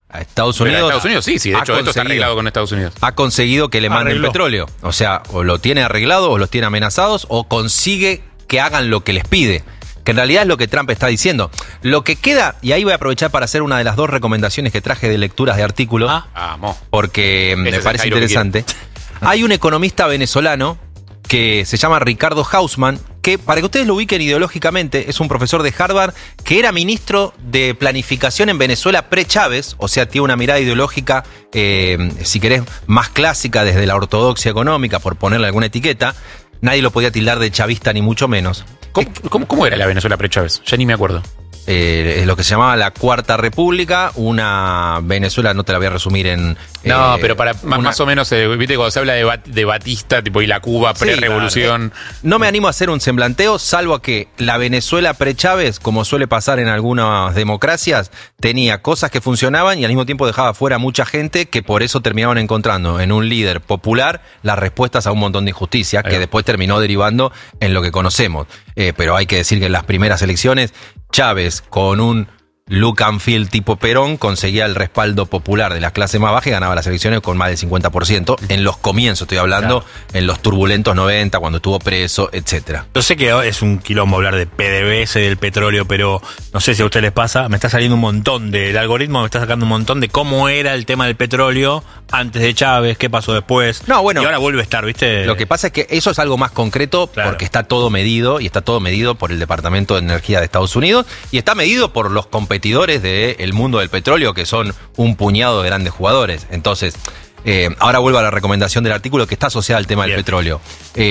a Estados Unidos. Estados Unidos sí, de hecho esto está arreglado con Estados Unidos. Ha conseguido que le manden petróleo. O sea, o lo tiene arreglado, o los tiene amenazados, o consigue que hagan lo que les pide. Que en realidad es lo que Trump está diciendo. Lo que queda, y ahí voy a aprovechar para hacer una de las 2 recomendaciones que traje de lecturas de artículos, porque me parece interesante. Hay un economista venezolano que se llama Ricardo Hausmann, que para que ustedes lo ubiquen ideológicamente, es un profesor de Harvard que era ministro de planificación en Venezuela pre-Chávez, o sea, tiene una mirada ideológica, si querés, más clásica desde la ortodoxia económica, por ponerle alguna etiqueta. Nadie lo podía tildar de chavista ni mucho menos. ¿Cómo era la Venezuela pre-Chávez? Ya ni me acuerdo. Lo que se llamaba la Cuarta República, una Venezuela, no te la voy a resumir en... No, pero para más o menos, viste, cuando se habla de Batista, tipo, y la Cuba pre-revolución... Claro. No me animo a hacer un semblanteo, salvo a que la Venezuela pre-Chávez, como suele pasar en algunas democracias, tenía cosas que funcionaban y al mismo tiempo dejaba fuera mucha gente que por eso terminaban encontrando en un líder popular las respuestas a un montón de injusticias que después terminó derivando en lo que conocemos. Pero hay que decir que en las primeras elecciones Chávez, con un look and feel tipo Perón, conseguía el respaldo popular de las clases más bajas y ganaba las elecciones con más del 50%. En los comienzos, estoy hablando, en los turbulentos 90, cuando estuvo preso, etcétera. Yo sé que es un quilombo hablar de PDVSA, del petróleo, pero no sé si a ustedes les pasa, me está saliendo un montón del algoritmo, me está sacando un montón de cómo era el tema del petróleo antes de Chávez, qué pasó después. No, bueno, y ahora vuelve a estar, ¿viste? Lo que pasa es que eso es algo más concreto, porque está todo medido, y está todo medido por el Departamento de Energía de Estados Unidos, y está medido por los competidores del mundo del petróleo, que son un puñado de grandes jugadores. Entonces, ahora vuelvo a la recomendación del artículo que está asociada al tema del petróleo.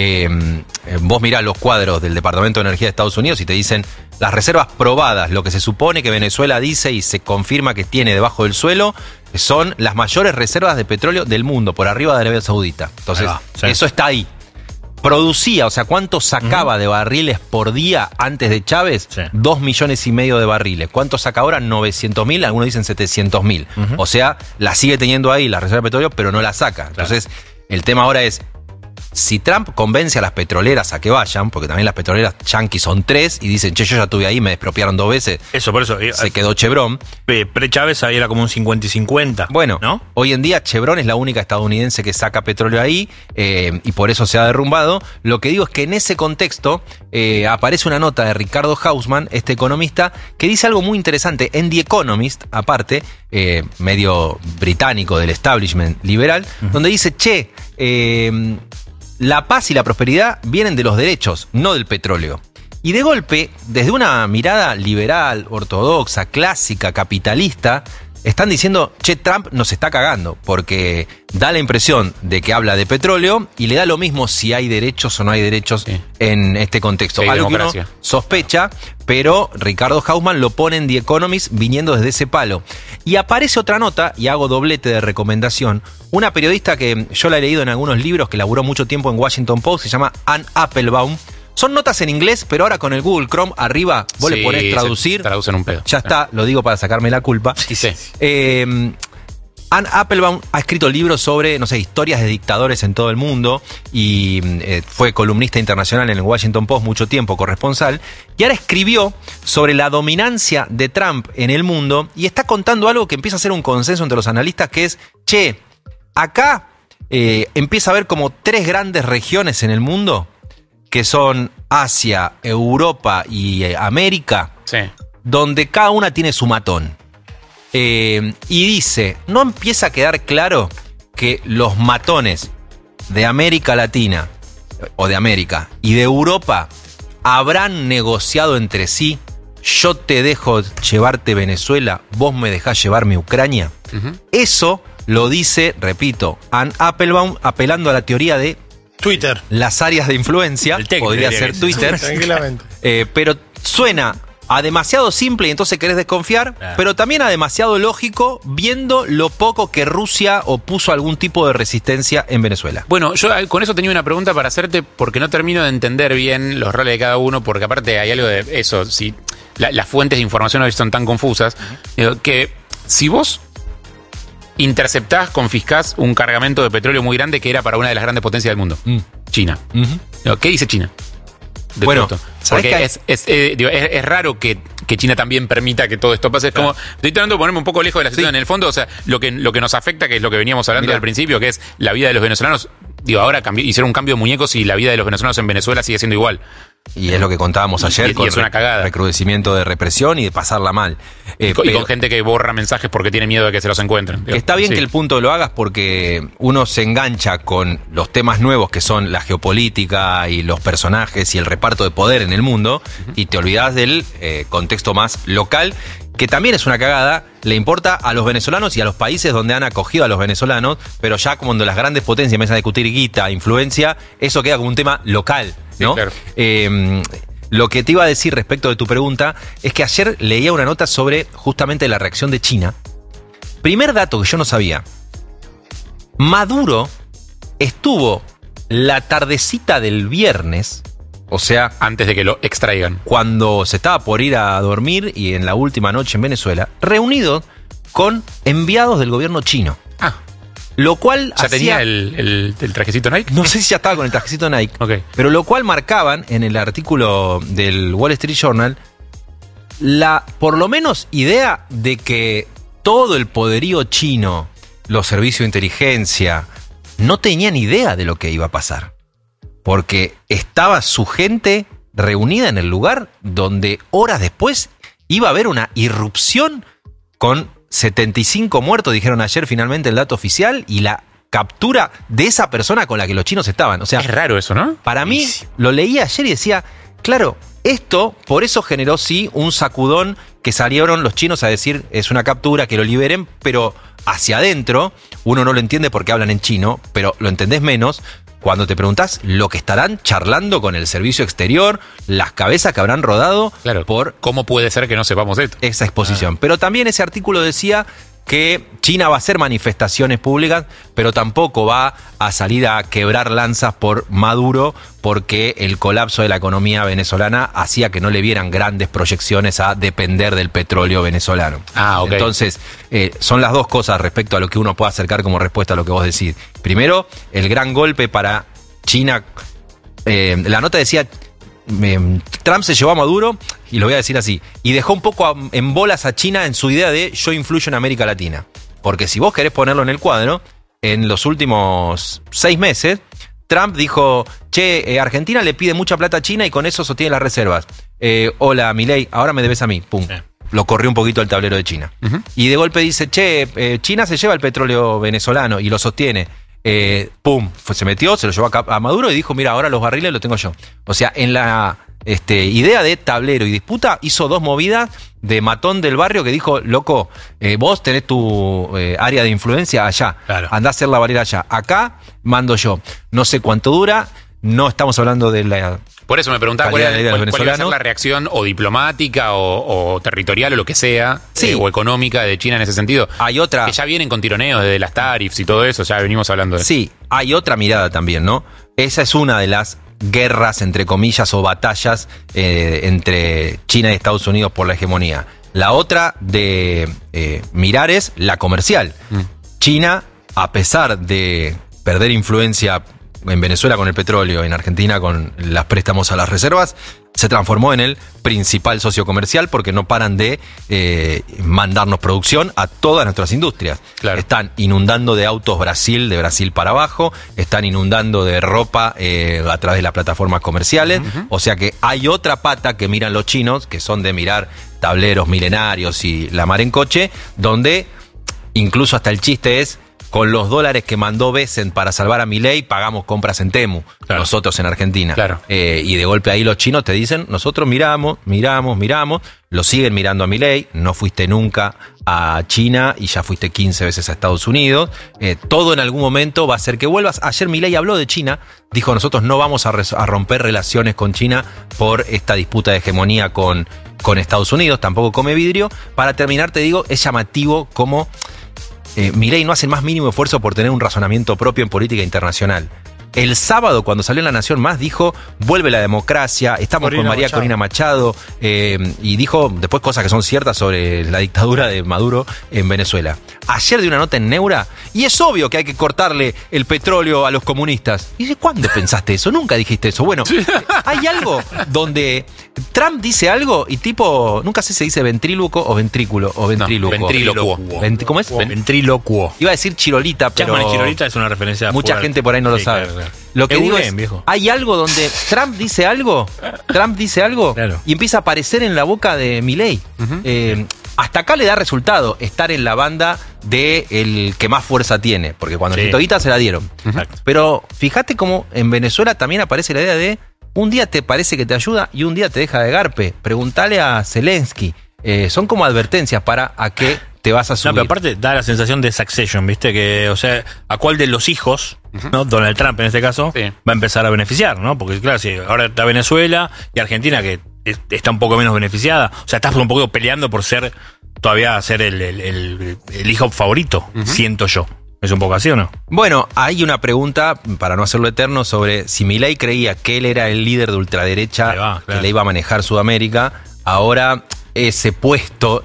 Vos mirás los cuadros del Departamento de Energía de Estados Unidos y te dicen las reservas probadas, lo que se supone que Venezuela dice y se confirma que tiene debajo del suelo, son las mayores reservas de petróleo del mundo, por arriba de Arabia Saudita. Entonces, eso está ahí. Producía, o sea, ¿cuánto sacaba de barriles por día antes de Chávez? 2,5 millones de barriles. ¿Cuánto saca ahora? 900.000, algunos dicen 700.000. O sea, la sigue teniendo ahí la reserva de petróleo, pero no la saca. Entonces, el tema ahora es, si Trump convence a las petroleras a que vayan, porque también las petroleras yanquis son 3 y dicen, che, yo ya estuve ahí, me expropiaron 2 veces. Eso, por eso. Se quedó Chevron. Pre-Chávez ahí era como un 50 y 50. Bueno, ¿no? Hoy en día Chevron es la única estadounidense que saca petróleo ahí y por eso se ha derrumbado. Lo que digo es que en ese contexto aparece una nota de Ricardo Hausmann, este economista, que dice algo muy interesante. En The Economist, aparte, medio británico del establishment liberal, donde dice, che, la paz y la prosperidad vienen de los derechos, no del petróleo. Y de golpe, desde una mirada liberal, ortodoxa, clásica, capitalista, están diciendo, che, Trump nos está cagando, porque da la impresión de que habla de petróleo y le da lo mismo si hay derechos o no hay derechos en este contexto. Algo que uno sospecha, pero Ricardo Hausmann lo pone en The Economist viniendo desde ese palo. Y aparece otra nota, y hago doblete de recomendación, una periodista que yo la he leído en algunos libros, que laburó mucho tiempo en Washington Post, se llama Ann Applebaum. Son notas en inglés, pero ahora con el Google Chrome arriba, vos le ponés traducir. Traducen un pedo. Ya está, lo digo para sacarme la culpa. Ann Applebaum ha escrito libros sobre, no sé, historias de dictadores en todo el mundo y fue columnista internacional en el Washington Post mucho tiempo, corresponsal, y ahora escribió sobre la dominancia de Trump en el mundo y está contando algo que empieza a ser un consenso entre los analistas, que es, che, acá empieza a haber como 3 grandes regiones en el mundo, que son Asia, Europa y América, donde cada una tiene su matón. Y dice, ¿no empieza a quedar claro que los matones de América Latina, o de América, y de Europa habrán negociado entre sí? Yo te dejo llevarte Venezuela, vos me dejás llevarme Ucrania. Eso lo dice, repito, Ann Applebaum, apelando a la teoría de Twitter. Las áreas de influencia, podría ser Twitter. Tranquilamente. Pero suena a demasiado simple y entonces querés desconfiar, pero también a demasiado lógico viendo lo poco que Rusia opuso algún tipo de resistencia en Venezuela. Bueno, yo con eso tenía una pregunta para hacerte, porque no termino de entender bien los roles de cada uno, porque aparte hay algo de eso, si las fuentes de información hoy son tan confusas, que si vos interceptás, confiscás un cargamento de petróleo muy grande que era para una de las grandes potencias del mundo, China. ¿Qué dice China? Bueno, ¿Sabés Porque que es raro que China también permita que todo esto pase. Es como, estoy tratando de ponerme un poco lejos de la situación. En el fondo, o sea, lo que nos afecta, que es lo que veníamos hablando al principio, que es la vida de los venezolanos. Ahora hicieron un cambio de muñecos y la vida de los venezolanos en Venezuela sigue siendo igual. Y es lo que contábamos ayer, y es una cagada. Recrudecimiento de represión y de pasarla mal. Y con gente que borra mensajes porque tiene miedo de que se los encuentren. Está bien que el punto lo hagas porque uno se engancha con los temas nuevos que son la geopolítica y los personajes y el reparto de poder en el mundo y te olvidas del contexto más local, que también es una cagada, le importa a los venezolanos y a los países donde han acogido a los venezolanos, pero ya como cuando las grandes potencias empiezan a discutir guita, influencia, eso queda como un tema local, ¿no? Sí, claro. Lo que te iba a decir respecto de tu pregunta es que ayer leía una nota sobre justamente la reacción de China. Primer dato que yo no sabía. Maduro estuvo la tardecita del viernes, o sea, antes de que lo extraigan, cuando se estaba por ir a dormir y en la última noche en Venezuela, reunido con enviados del gobierno chino. Lo cual ¿ya tenía el trajecito Nike? No sé si ya estaba con el trajecito Nike. Okay. Pero lo cual marcaban en el artículo del Wall Street Journal la, por lo menos, idea de que todo el poderío chino, los servicios de inteligencia, no tenían idea de lo que iba a pasar. Porque estaba su gente reunida en el lugar donde horas después iba a haber una irrupción con 75 muertos, dijeron ayer finalmente el dato oficial, y la captura de esa persona con la que los chinos estaban. O sea, es raro eso, ¿no? Para mí, lo leí ayer y decía, claro, esto por eso generó sí un sacudón que salieron los chinos a decir es una captura, que lo liberen, pero hacia adentro uno no lo entiende porque hablan en chino, pero lo entendés menos cuando te preguntás lo que estarán charlando con el servicio exterior, las cabezas que habrán rodado por... ¿Cómo puede ser que no sepamos esto? Esa exposición. Pero también ese artículo decía que China va a hacer manifestaciones públicas, pero tampoco va a salir a quebrar lanzas por Maduro, porque el colapso de la economía venezolana hacía que no le vieran grandes proyecciones a depender del petróleo venezolano. Ok. Entonces, son las dos cosas respecto a lo que uno puede acercar como respuesta a lo que vos decís. Primero, el gran golpe para China. La nota decía... Trump se llevó a Maduro, y lo voy a decir así, y dejó un poco en bolas a China en su idea de yo influyo en América Latina. Porque si vos querés ponerlo en el cuadro, en los últimos 6 meses, Trump dijo, Argentina le pide mucha plata a China y con eso sostiene las reservas. Hola, Milei, ahora me debes a mí. Pum. Sí. Lo corrió un poquito al tablero de China. Y de golpe dice, China se lleva el petróleo venezolano y lo sostiene. Pum, se metió, se lo llevó a Maduro y dijo, mira, ahora los barriles los tengo yo. O sea, en la idea de tablero y disputa, hizo 2 movidas de matón del barrio que dijo, loco, vos tenés tu área de influencia allá, andá a hacer la barrera allá. Acá mando yo. No sé cuánto dura, no estamos hablando de la... Por eso me preguntaba cuál iba a ser la reacción o diplomática o territorial o lo que sea, o económica de China en ese sentido. Hay otra... Que ya vienen con tironeos desde las tarifs y todo eso, ya venimos hablando de eso. Sí, hay otra mirada también, ¿no? Esa es una de las guerras, entre comillas, o batallas entre China y Estados Unidos por la hegemonía. La otra de mirar es la comercial. China, a pesar de perder influencia en Venezuela con el petróleo, en Argentina con los préstamos a las reservas, se transformó en el principal socio comercial porque no paran de mandarnos producción a todas nuestras industrias. Están inundando de autos Brasil, de Brasil para abajo, están inundando de ropa a través de las plataformas comerciales. O sea que hay otra pata que miran los chinos, que son de mirar tableros milenarios y la mar en coche, donde incluso hasta el chiste es: con los dólares que mandó Besen para salvar a Milei, pagamos compras en Temu, nosotros en Argentina. Y de golpe ahí los chinos te dicen, nosotros miramos, lo siguen mirando a Milei, no fuiste nunca a China y ya fuiste 15 veces a Estados Unidos. Todo en algún momento va a hacer que vuelvas. Ayer Milei habló de China, dijo, nosotros no vamos a romper relaciones con China por esta disputa de hegemonía con Estados Unidos, tampoco come vidrio. Para terminar, te digo, es llamativo cómo... Milei no hace el más mínimo esfuerzo por tener un razonamiento propio en política internacional. El sábado, cuando salió en La Nación Más, dijo, vuelve la democracia, estamos con María Corina Machado, y dijo después cosas que son ciertas sobre la dictadura de Maduro en Venezuela. Ayer dio una nota en Neura, y es obvio que hay que cortarle el petróleo a los comunistas. Y dice, ¿cuándo pensaste eso? Nunca dijiste eso. Bueno, hay algo donde Trump dice algo y tipo, nunca sé si se dice ventríloco o ventrículo, o ventríloco. No, ventrílocuo. ¿Cómo es? Ventrílocuo. Iba a decir chirolita, pero Chapman y chirolita es una referencia mucha fuerte. gente por ahí no lo sabe. Claro. Lo que Es digo bien, es, viejo. hay algo donde Trump dice algo Claro. y empieza a aparecer en la boca de Milei. Hasta acá le da resultado estar en la banda de el que más fuerza tiene, porque cuando necesitó guita se la dieron. Exacto. Pero fíjate cómo en Venezuela también aparece la idea de un día te parece que te ayuda y un día te deja de garpe. Preguntale a Zelensky. Son como advertencias para a qué te vas a subir. No, pero aparte da la sensación de Succession, ¿viste? Que, o sea, ¿a cuál de los hijos, ¿no? Donald Trump en este caso, Sí. va a empezar a beneficiar, ¿no? Porque, claro, si ahora está Venezuela y Argentina, que está un poco menos beneficiada. O sea, estás un poco peleando por todavía ser el hijo favorito, siento yo. ¿Es un poco así o no? Bueno, hay una pregunta, para no hacerlo eterno, sobre si Milei creía que él era el líder de ultraderecha Ahí va, claro. que le iba a manejar Sudamérica. Ahora ese puesto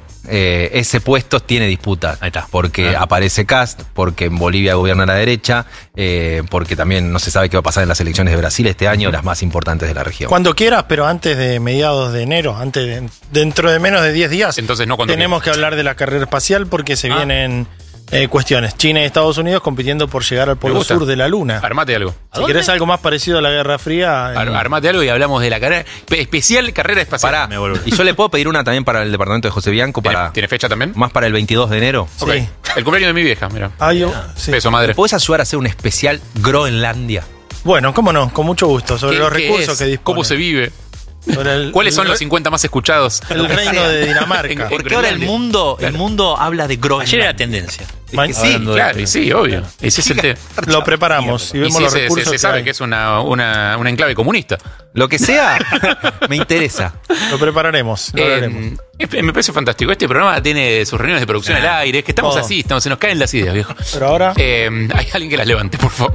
tiene disputa. Ahí está. Porque Claro. aparece Kast, porque en Bolivia gobierna la derecha, porque también no se sabe qué va a pasar en las elecciones de Brasil este año, las más importantes de la región. Cuando quieras, pero antes de mediados de enero, dentro de menos de 10 días, Entonces no cuando tenemos que hablar de la carrera espacial porque se vienen cuestiones. China y Estados Unidos compitiendo por llegar al polo gusta. sur de la Luna. Armate algo. Si querés algo más parecido a la Guerra Fría, Armate algo y hablamos de la carrera especial carrera espacial. Pará, Me vuelvo. y yo le puedo pedir una también para el departamento de José Bianco, ¿Tiene fecha también? más para el 22 de enero. sí. Ok. El cumpleaños de mi vieja, mira. Sí. Beso, madre. ¿Puedes ayudar a hacer un especial Groenlandia? Bueno, cómo no, con mucho gusto. Sobre los recursos es? que dispone. ¿Cómo se vive? Sobre ¿Cuáles son los 50 más escuchados? El reino de Dinamarca. Porque ahora el mundo habla de Groenlandia. Ayer era tendencia. Sí, Hablando de- claro, y sí, obvio. Ese es el tema. Lo preparamos y Y vemos sí, los se recursos. se sabe hay. que es una enclave comunista. Lo que sea, me interesa. Lo prepararemos. Lo haremos. Me parece fantástico. Este programa tiene sus reuniones de producción al aire. Es que estamos Todo. así, se nos caen las ideas, viejo. Pero ahora. Hay alguien que las levante, por favor.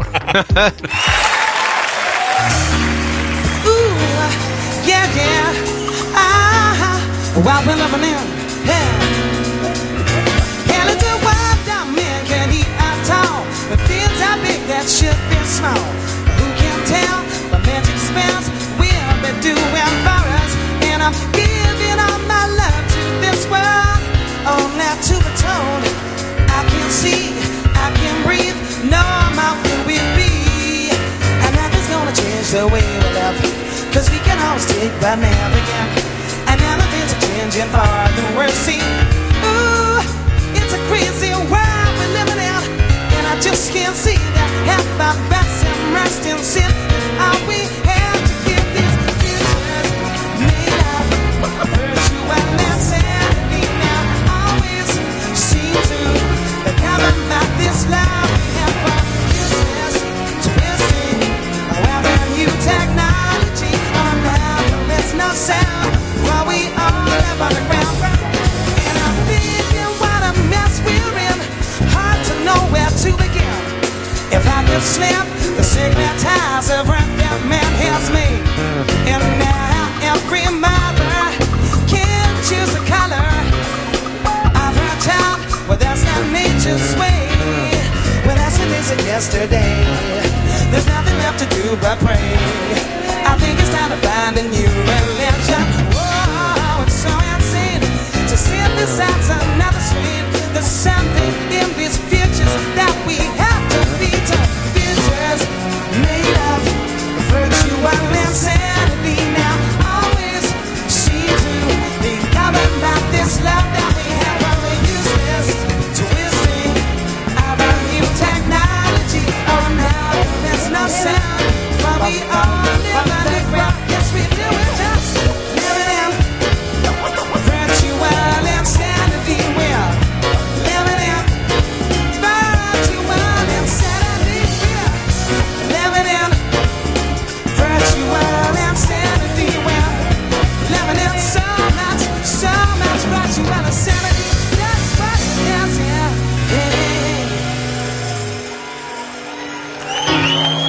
Yeah, yeah. While we're living in, yeah. Hell, it's a wild dumb man can't eat at all. The things are big that should be small. Who can tell the magic spells we'll be doing for us? And I'm giving all my love to this world, only to be told I can see, I can breathe, no amount will we be. And nothing's gonna change the way we live, 'cause we can always take by now again. And now the things are changing for the worse. See, ooh, it's a crazy world we're living in, and I just can't see that half our best and rest in sin is all we have to give these futures made of virtue and insanity. Now always seem to come about this love we have for business, twisting, rather new technology. Oh, now there's no sound. While we all live on the ground, and I'm thinking what a mess we're in. Hard to know where to begin. If I could snap the cigarette ties of earth that man has made, and now every mother can choose a color of her child. Well, that's not nature's way. Well, that's what they said yesterday. There's nothing left to do but pray. I think it's time to find a new religion. Whoa, it's so insane to synthesize another strain. There's something in these futures that we have to be to futures made of virtue and insanity. Now always seem to be coming about this love that we have only useless, twisting of our new technology. Oh, now there's no sound, but we all live underground. Yes, we do it just living in virtual insanity. We're living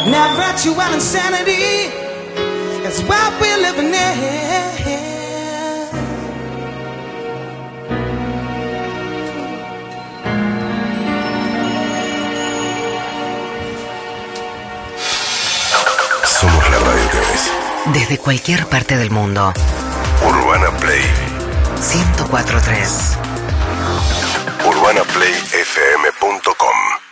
Natural insanity is what we're living in. Somos la radio que ves. Desde cualquier parte del mundo. Urbana Play. 104.3. UrbanaPlayFM.com.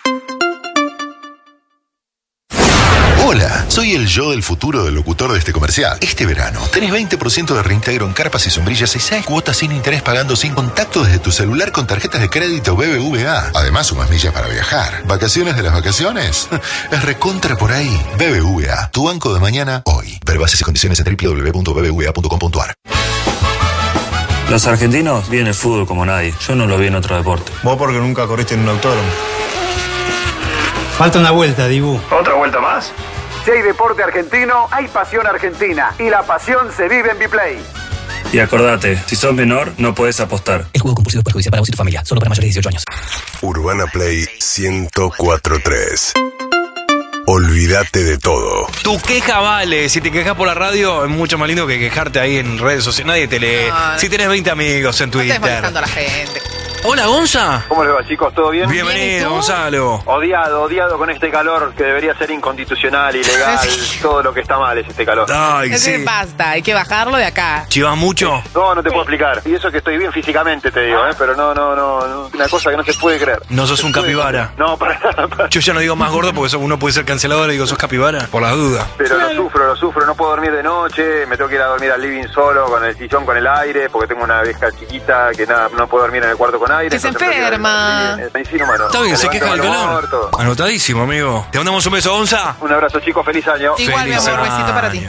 Hola, soy el yo del futuro del locutor de este comercial. Este verano tenés 20% de reintegro en carpas y sombrillas y 6 cuotas sin interés pagando sin contacto desde tu celular con tarjetas de crédito BBVA. Además, sumas millas para viajar. ¿Vacaciones de las vacaciones? Es recontra por ahí. BBVA, tu banco de mañana hoy. Ver bases y condiciones en www.bbva.com.ar. Los argentinos viven el fútbol como nadie. Yo no lo vi en otro deporte. Vos porque nunca corriste en un autódromo. Falta una vuelta, Dibu. ¿Otra vuelta más? Si hay deporte argentino, hay pasión argentina. Y la pasión se vive en Biplay. Y acordate, si sos menor, no podés apostar. El juego compulsivo es perjudicial para vos y tu familia. Solo para mayores de 18 años. Urbana Play 104.3. Olvídate de todo. Tu queja vale. Si te quejas por la radio, es mucho más lindo que quejarte ahí en redes sociales. Nadie te lee. No. Si tenés 20 amigos en Twitter. Estás molestando a la gente. Hola, Gonza. ¿Cómo les va, chicos? ¿Todo bien? Bienvenido, Gonzalo. Odiado con este calor que debería ser inconstitucional, ilegal. Todo lo que está mal es este calor. Ay, Es que sí. basta, hay que bajarlo de acá. ¿Chivas mucho? No te puedo explicar. Y eso que estoy bien físicamente, te digo, pero no. Una cosa que no se puede creer. No sos un capibara. No, para nada. Yo ya no digo más gordo porque uno puede ser cancelador y digo sos capibara. Por las dudas. Pero lo sufro. No puedo dormir de noche. Me tengo que ir a dormir al living solo, con el sillón, con el aire, porque tengo una vieja chiquita que nada, no puedo dormir en el cuarto con aire. Que se entonces prefiero- enferma. Sí, humano. Está bien, se queja del calor. Todo. Anotadísimo, amigo. Te mandamos un beso, Gonza. Un abrazo, chicos. Feliz año. Igual, mi Feliz amor, besito para ti. año.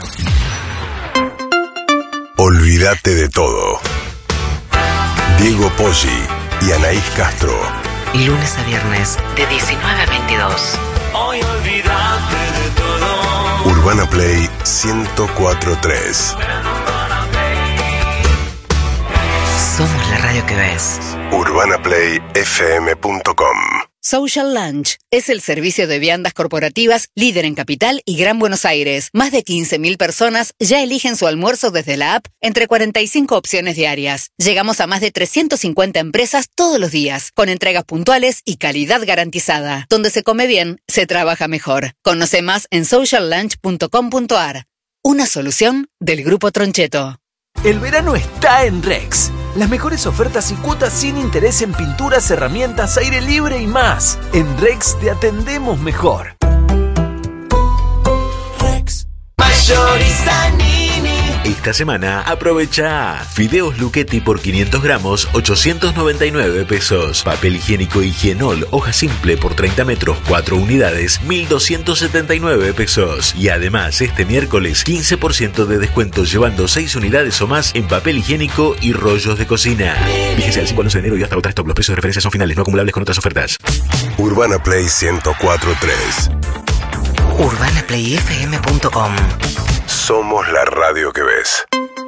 Olvídate de todo. Diego Poggi y Anaís Castro. Lunes a viernes, de 19 a 22. Hoy olvídate de todo. Urbana Play 104.3. Somos la radio que ves. UrbanaPlayFM.com. Social Lunch es el servicio de viandas corporativas líder en Capital y Gran Buenos Aires. Más de 15.000 personas ya eligen su almuerzo desde la app entre 45 opciones diarias. Llegamos a más de 350 empresas todos los días, con entregas puntuales y calidad garantizada. Donde se come bien, se trabaja mejor. Conoce más en sociallunch.com.ar. Una solución del Grupo Troncheto. El verano está en Rex. Las mejores ofertas y cuotas sin interés en pinturas, herramientas, aire libre y más. En Rex te atendemos mejor. Rex. Mayorista Nini. Esta semana aprovecha fideos Luchetti por 500 gramos, 899 pesos. Papel higiénico Higienol, hoja simple por 30 metros, 4 unidades, 1.279 pesos. Y además, este miércoles, 15% de descuento llevando 6 unidades o más en papel higiénico y rollos de cocina. Fíjense al 5 al 11 de enero y hasta otra stock. Los precios de referencia son finales, no acumulables con otras ofertas. Urbana Play 104.3. UrbanaPlayFM.com. Somos la radio que ves.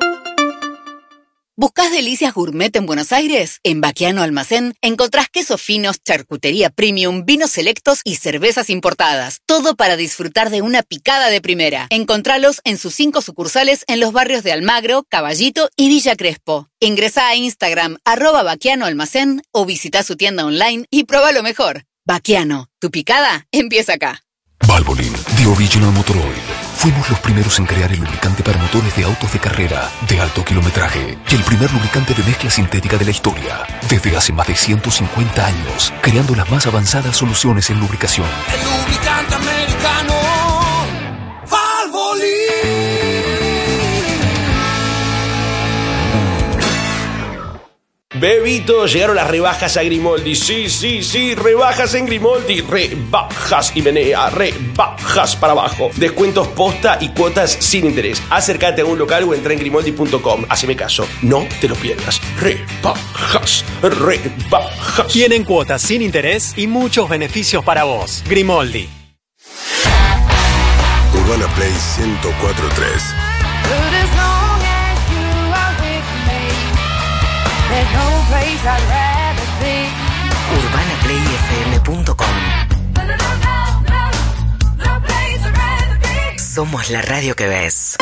¿Buscás delicias gourmet en Buenos Aires? En Baquiano Almacén encontrás quesos finos, charcutería premium, vinos selectos y cervezas importadas. Todo para disfrutar de una picada de primera. Encontralos en sus 5 sucursales en los barrios de Almagro, Caballito y Villa Crespo. Ingresá a Instagram @Baquiano Almacén o visita su tienda online y prueba lo mejor. Baquiano, tu picada empieza acá. Valvoline, The Original Motor Oil. Fuimos los primeros en crear el lubricante para motores de autos de carrera de alto kilometraje y el primer lubricante de mezcla sintética de la historia. Desde hace más de 150 años, creando las más avanzadas soluciones en lubricación. El lubricante americano. Valvoline. Bebito, llegaron las rebajas a Grimoldi. Sí, rebajas en Grimoldi. Rebajas y menea, rebajas para abajo. Descuentos posta y cuotas sin interés. Acércate a un local o entra en grimoldi.com. Haceme caso, no te lo pierdas. Rebajas. Tienen cuotas sin interés y muchos beneficios para vos. Grimoldi. Urbana Play 104.3. UrbanaPlayFM.com. Somos la radio que ves.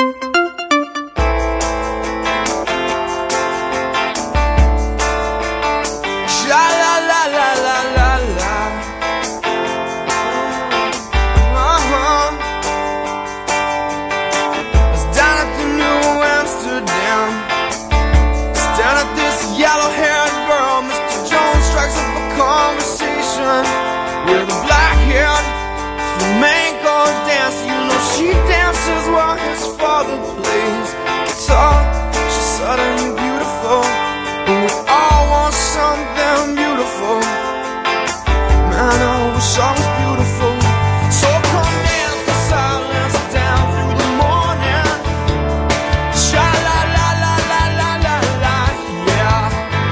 With a black haired flamenco dancer, you know she dances while his father plays guitar. She's suddenly beautiful, and we all want something beautiful. Man, I wish I was beautiful. So come dance the silence down through the morning. Sha la la la la la la la, yeah.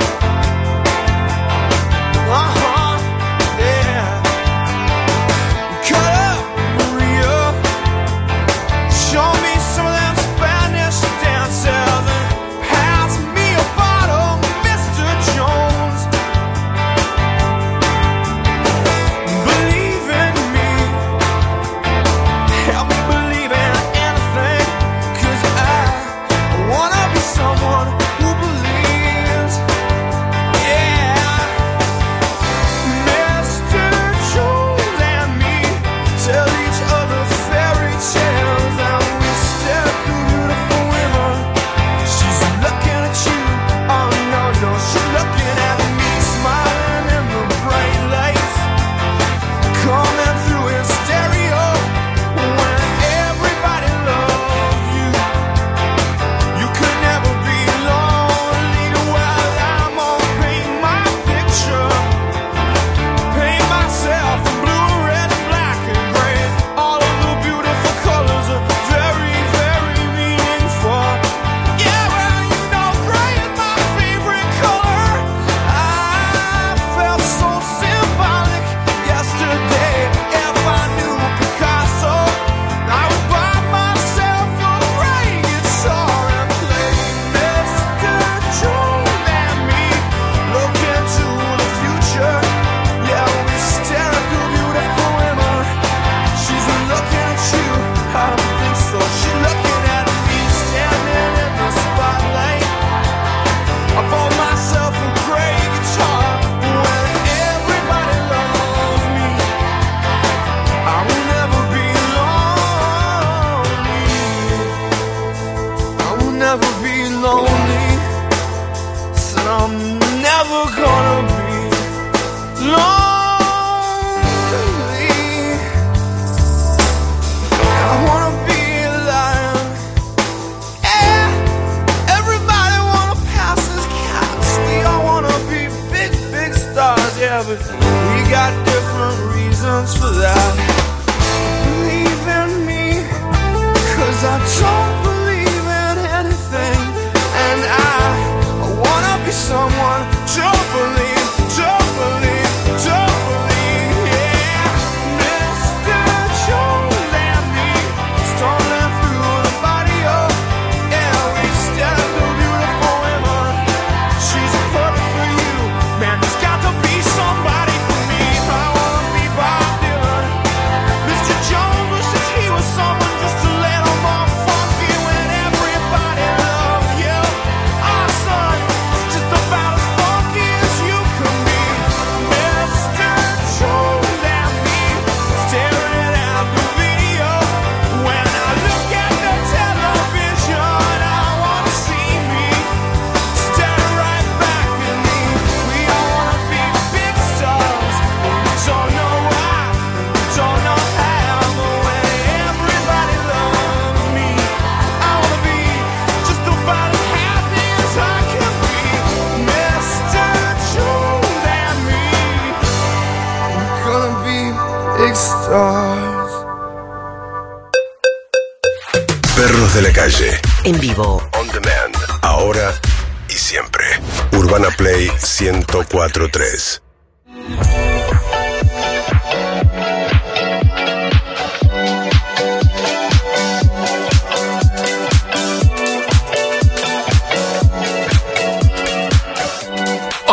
Perros de la calle. En vivo. On demand. Ahora y siempre. Urbana Play 104.3.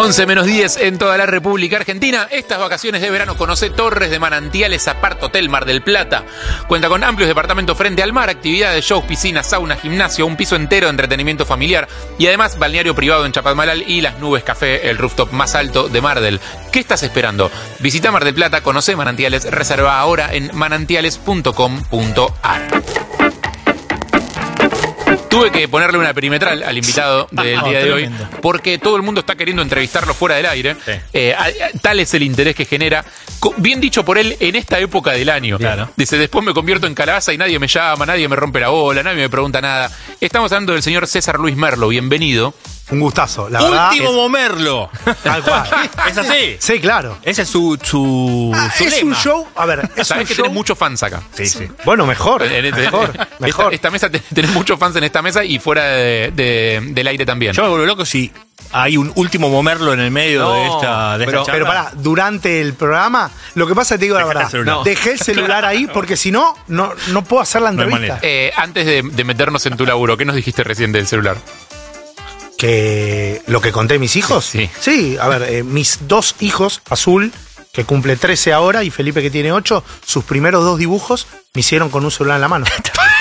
11-10 en toda la República Argentina. Estas vacaciones de verano conoce Torres de Manantiales Apart Hotel Mar del Plata. Cuenta con amplios departamentos frente al mar, actividades, shows, piscinas, sauna, gimnasio, un piso entero de entretenimiento familiar y además balneario privado en Chapadmalal y Las Nubes Café, el rooftop más alto de Mar del. ¿Qué estás esperando? Visita Mar del Plata, conoce Manantiales, reserva ahora en manantiales.com.ar. Tuve que ponerle una perimetral al invitado del día de hoy porque todo el mundo está queriendo entrevistarlo fuera del aire. Sí. Tal es el interés que genera. Bien dicho por él, en esta época del año. Claro. Dice, después me convierto en calabaza y nadie me llama, nadie me rompe la bola, nadie me pregunta nada. Estamos hablando del señor César Luis Merlo. Bienvenido. Un gustazo, la verdad. Último Merlo. Tal cual. ¿Es así? Sí, claro. Ese es su es lema. un show, a ver, es sabés un que show. tenés muchos fans acá. Sí, sí. Bueno, mejor. Mejor. Esta mesa, tenés muchos fans en esta mesa y fuera del aire también. Yo me vuelvo loco si hay un último Merlo en el medio de esta charla. Pero pará, durante el programa, lo que pasa, te digo la verdad, dejé el celular ahí porque si no puedo hacer la entrevista. Antes de meternos en tu laburo, ¿qué nos dijiste recién del celular? Que lo que conté mis hijos. Sí, a ver, mis dos hijos, Azul, que cumple 13 ahora, y Felipe, que tiene 8, sus primeros 2 dibujos me hicieron con un celular en la mano.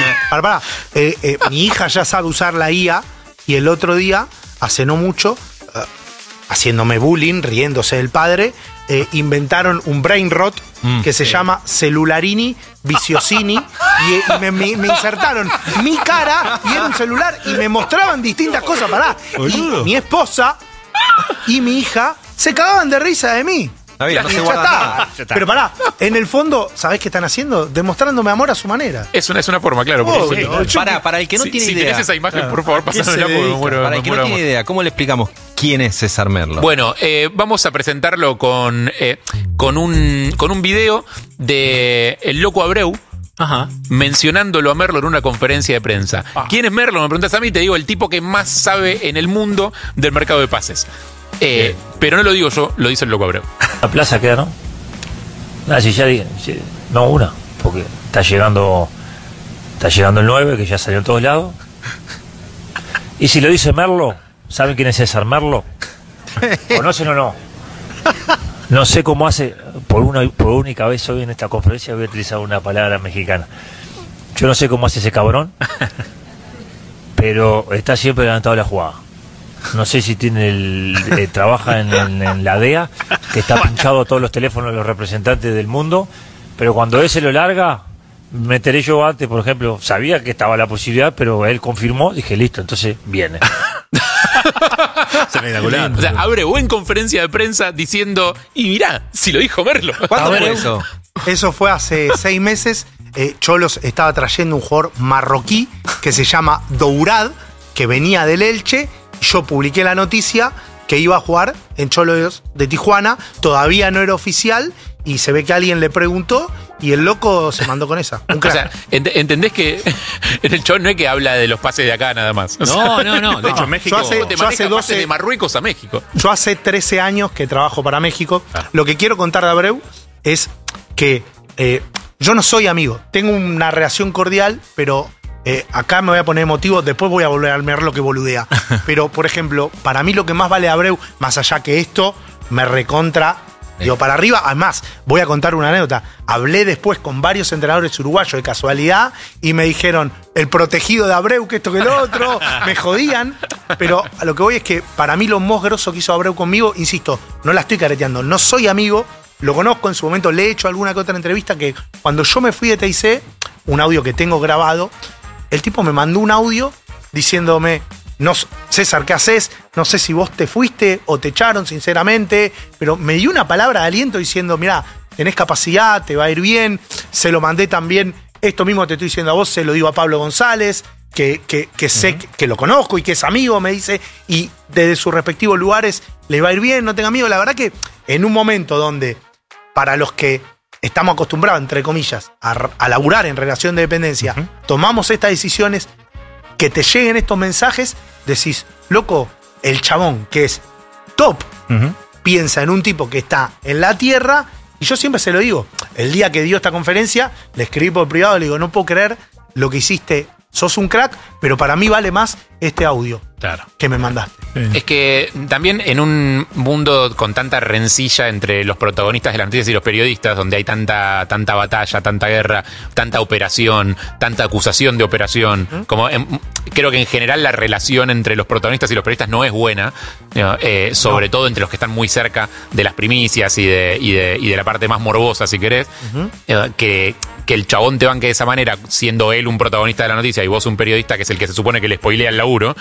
Mi hija ya sabe usar la IA, y el otro día, hace no mucho, haciéndome bullying, riéndose del padre, inventaron un brain rot que se llama Celularini Viciosini, y me insertaron mi cara y era un celular y me mostraban distintas cosas. Y mi esposa y mi hija se cagaban de risa de mí. Ya está. Pero en el fondo, ¿sabés qué están haciendo? Demostrándome amor a su manera. Es una forma, claro. Para el que no tiene idea. Si tenés esa imagen, por favor, pásamela porque me muero. Para el que no tiene idea, ¿cómo le explicamos quién es César Merlo? Bueno, vamos a presentarlo con un video de El Loco Abreu. Ajá. Mencionándolo a Merlo en una conferencia de prensa. ¿Quién es Merlo? Me preguntas a mí, te digo el tipo que más sabe en el mundo del mercado de pases. Pero no lo digo yo, lo dice el Loco Abreu. La plaza queda, ¿no? No, una, porque está llegando el 9, que ya salió en todos lados. Y si lo dice Merlo, ¿saben quién es César Merlo? ¿Conocen o no? No sé cómo hace, por única vez hoy en esta conferencia voy a utilizar una palabra mexicana. Yo no sé cómo hace ese cabrón, pero está siempre adelantado a la jugada. No sé si trabaja en la DEA, que está pinchado a todos los teléfonos de los representantes del mundo, pero cuando él se lo larga, me enteré yo antes, por ejemplo, sabía que estaba la posibilidad, pero él confirmó, dije, listo, entonces viene. O sea, Abreu en conferencia de prensa diciendo, y mirá, si lo dijo Merlo. ¿Cuándo fue eso? Eso fue hace 6 meses. Cholos estaba trayendo un jugador marroquí que se llama Dourad, que venía del Elche. Yo publiqué la noticia que iba a jugar en Cholos de Tijuana, todavía no era oficial, y se ve que alguien le preguntó y el loco se mandó con esa. O sea, ¿entendés que en el show no es que habla de los pases de acá nada más? No. De hecho, en México yo hace 12 de Marruecos a México. Yo hace 13 años que trabajo para México. Lo que quiero contar de Abreu es que yo no soy amigo. Tengo una relación cordial, pero acá me voy a poner emotivo, después voy a volver a Merlo que boludea. Pero, por ejemplo, para mí lo que más vale de Abreu, más allá que esto, me recontra, digo, para arriba. Además, voy a contar una anécdota. Hablé después con varios entrenadores uruguayos de casualidad y me dijeron, el protegido de Abreu, que esto que lo otro, me jodían. Pero a lo que voy es que para mí lo más grosso que hizo Abreu conmigo, insisto, no la estoy careteando, no soy amigo, lo conozco, en su momento le he hecho alguna que otra entrevista, que cuando yo me fui de TIC, un audio que tengo grabado, el tipo me mandó un audio diciéndome, no, César, ¿qué haces? No sé si vos te fuiste o te echaron, sinceramente, pero me dio una palabra de aliento diciendo, mirá, tenés capacidad, te va a ir bien. Se lo mandé también, esto mismo te estoy diciendo a vos, se lo digo a Pablo González, que sé que lo conozco y que es amigo, me dice, y desde sus respectivos lugares le va a ir bien, no tenga miedo. La verdad que en un momento donde, para los que estamos acostumbrados, entre comillas, a laburar en relación de dependencia, tomamos estas decisiones, que te lleguen estos mensajes, decís, loco, el chabón que es top, piensa en un tipo que está en la tierra, y yo siempre se lo digo, el día que dio esta conferencia, le escribí por privado, le digo, no puedo creer lo que hiciste, sos un crack, pero para mí vale más este audio. Claro. que me mandaste. Es que también en un mundo con tanta rencilla entre los protagonistas de las noticias y los periodistas, donde hay tanta batalla, tanta guerra, tanta operación, tanta acusación de operación, creo que en general la relación entre los protagonistas y los periodistas no es buena, sobre todo entre los que están muy cerca de las primicias y de la parte más morbosa, si querés, que el chabón te banque de esa manera, siendo él un protagonista de la noticia y vos un periodista que es el que se supone que le spoilea el laburo,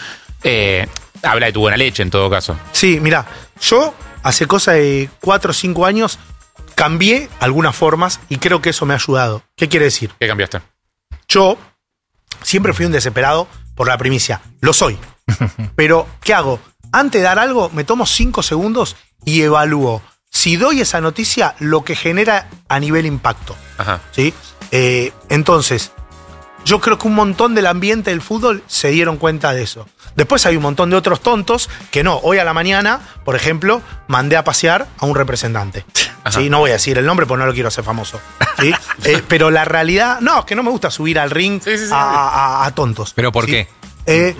habla de tu buena leche en todo caso. Sí, mira, yo hace cosa de 4 o 5 años cambié algunas formas y creo que eso me ha ayudado. ¿Qué quiere decir? ¿Qué cambiaste? Yo siempre fui un desesperado por la primicia. Lo soy. Pero, ¿qué hago? Antes de dar algo, me tomo 5 segundos y evalúo si doy esa noticia lo que genera a nivel impacto. Ajá. ¿Sí? Entonces, yo creo que un montón del ambiente del fútbol se dieron cuenta de eso. Después hay un montón de otros tontos que no. Hoy a la mañana, por ejemplo, mandé a pasear a un representante. ¿Sí? No voy a decir el nombre porque no lo quiero hacer famoso. ¿Sí? Pero la realidad... No, es que no me gusta subir al ring a tontos. ¿Pero por ¿sí? qué?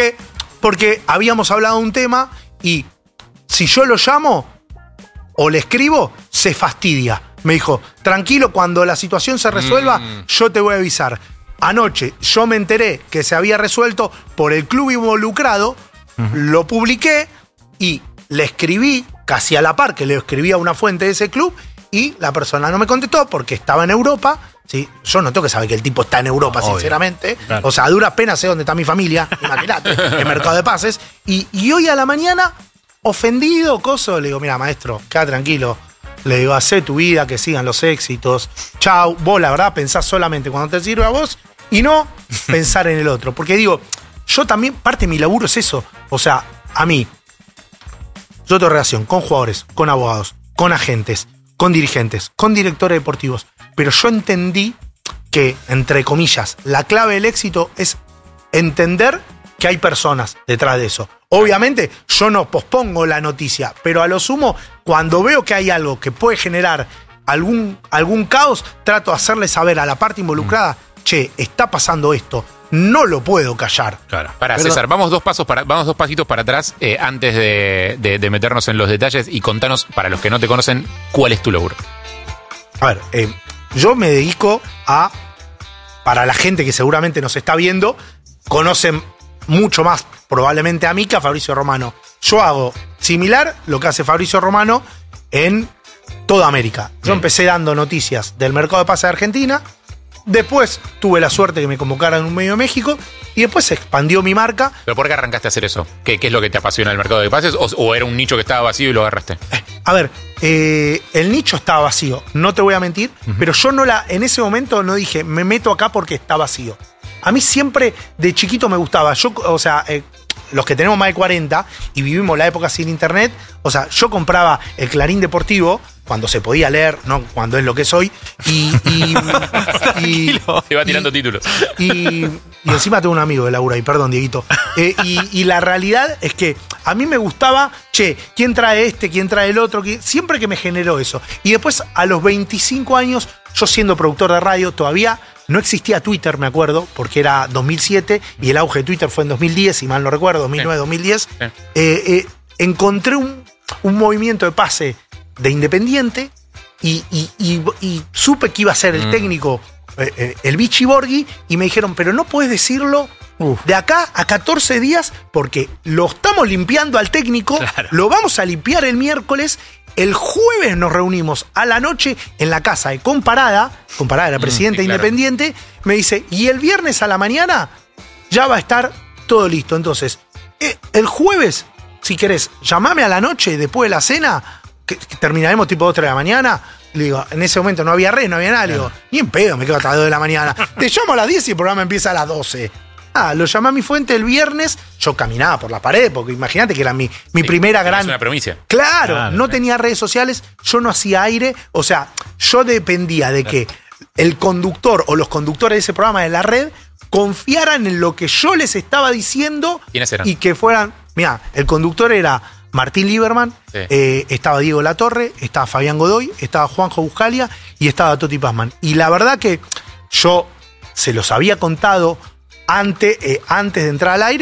Porque habíamos hablado de un tema y si yo lo llamo o le escribo, se fastidia. Me dijo, tranquilo, cuando la situación se resuelva, yo te voy a avisar. Anoche yo me enteré que se había resuelto por el club involucrado, lo publiqué y le escribí casi a la par que le escribí a una fuente de ese club y la persona no me contestó porque estaba en Europa. ¿Sí? Yo no tengo que saber que el tipo está en Europa, sinceramente. Claro. O sea, a duras penas sé dónde está mi familia, imagínate, en Mercado de Pases. Y hoy a la mañana, ofendido, le digo, mira, maestro, queda tranquilo. Le digo, hacé tu vida, que sigan los éxitos. Chau, vos la verdad pensás solamente cuando te sirve a vos y no pensar en el otro. Porque digo, yo también, parte de mi laburo es eso. O sea, a mí, yo tengo relación con jugadores, con abogados, con agentes, con dirigentes, con directores deportivos. Pero yo entendí que, entre comillas, la clave del éxito es entender que hay personas detrás de eso. Obviamente, yo no pospongo la noticia, pero a lo sumo, cuando veo que hay algo que puede generar algún caos, trato de hacerle saber a la parte involucrada, che, está pasando esto, no lo puedo callar. Claro. César, vamos dos pasitos para atrás antes de meternos en los detalles y contanos, para los que no te conocen, cuál es tu laburo. A ver, yo me dedico a, para la gente que seguramente nos está viendo, conocen mucho más probablemente a mí que a Fabricio Romano. Yo hago similar lo que hace Fabricio Romano en toda América. Yo empecé dando noticias del mercado de pases de Argentina, después tuve la suerte que me convocaran en un medio de México y después se expandió mi marca. ¿Pero por qué arrancaste a hacer eso? ¿Qué es lo que te apasiona el mercado de pases? ¿O era un nicho que estaba vacío y lo agarraste? A ver, el nicho estaba vacío, no te voy a mentir, pero yo en ese momento no dije, me meto acá porque está vacío. A mí siempre de chiquito me gustaba. Yo, o sea, los que tenemos más de 40 y vivimos la época sin internet, o sea, yo compraba el Clarín Deportivo cuando se podía leer, no cuando es lo que soy, y te va tirando títulos. Y encima tengo un amigo de labura ahí, perdón, Dieguito. Y la realidad es que a mí me gustaba, che, ¿quién trae este? ¿Quién trae el otro? Siempre que me generó eso. Y después, a los 25 años, yo siendo productor de radio, todavía no existía Twitter, me acuerdo, porque era 2007 y el auge de Twitter fue en 2010, si mal no recuerdo, 2009, 2010. Encontré un movimiento de pase de Independiente y supe que iba a ser el técnico, el Vichy Borghi, y me dijeron, pero no puedes decirlo de acá a 14 días porque lo estamos limpiando al técnico, lo vamos a limpiar el miércoles. El jueves nos reunimos a la noche en la casa de Comparada, la presidenta Independiente, me dice, y el viernes a la mañana ya va a estar todo listo. Entonces, el jueves, si querés, llamame a la noche después de la cena, que terminaremos tipo 2 o 3 de la mañana. Le digo, en ese momento no había red, no había nada. Le digo, ni en pedo, me quedo hasta las 2 de la mañana. Te llamo a las 10 y el programa empieza a las 12. Lo llamé a mi fuente el viernes, yo caminaba por la pared, porque imagínate que era mi primera gran... Es una provincia. Claro, no tenía redes sociales, yo no hacía aire, o sea, yo dependía de que el conductor o los conductores de ese programa de la red confiaran en lo que yo les estaba diciendo. ¿Quiénes eran? Y que fueran... Mirá, el conductor era Martín Lieberman, estaba Diego Latorre, estaba Fabián Godoy, estaba Juanjo Buscalia y estaba Toti Pazman. Y la verdad que yo se los había contado antes de entrar al aire,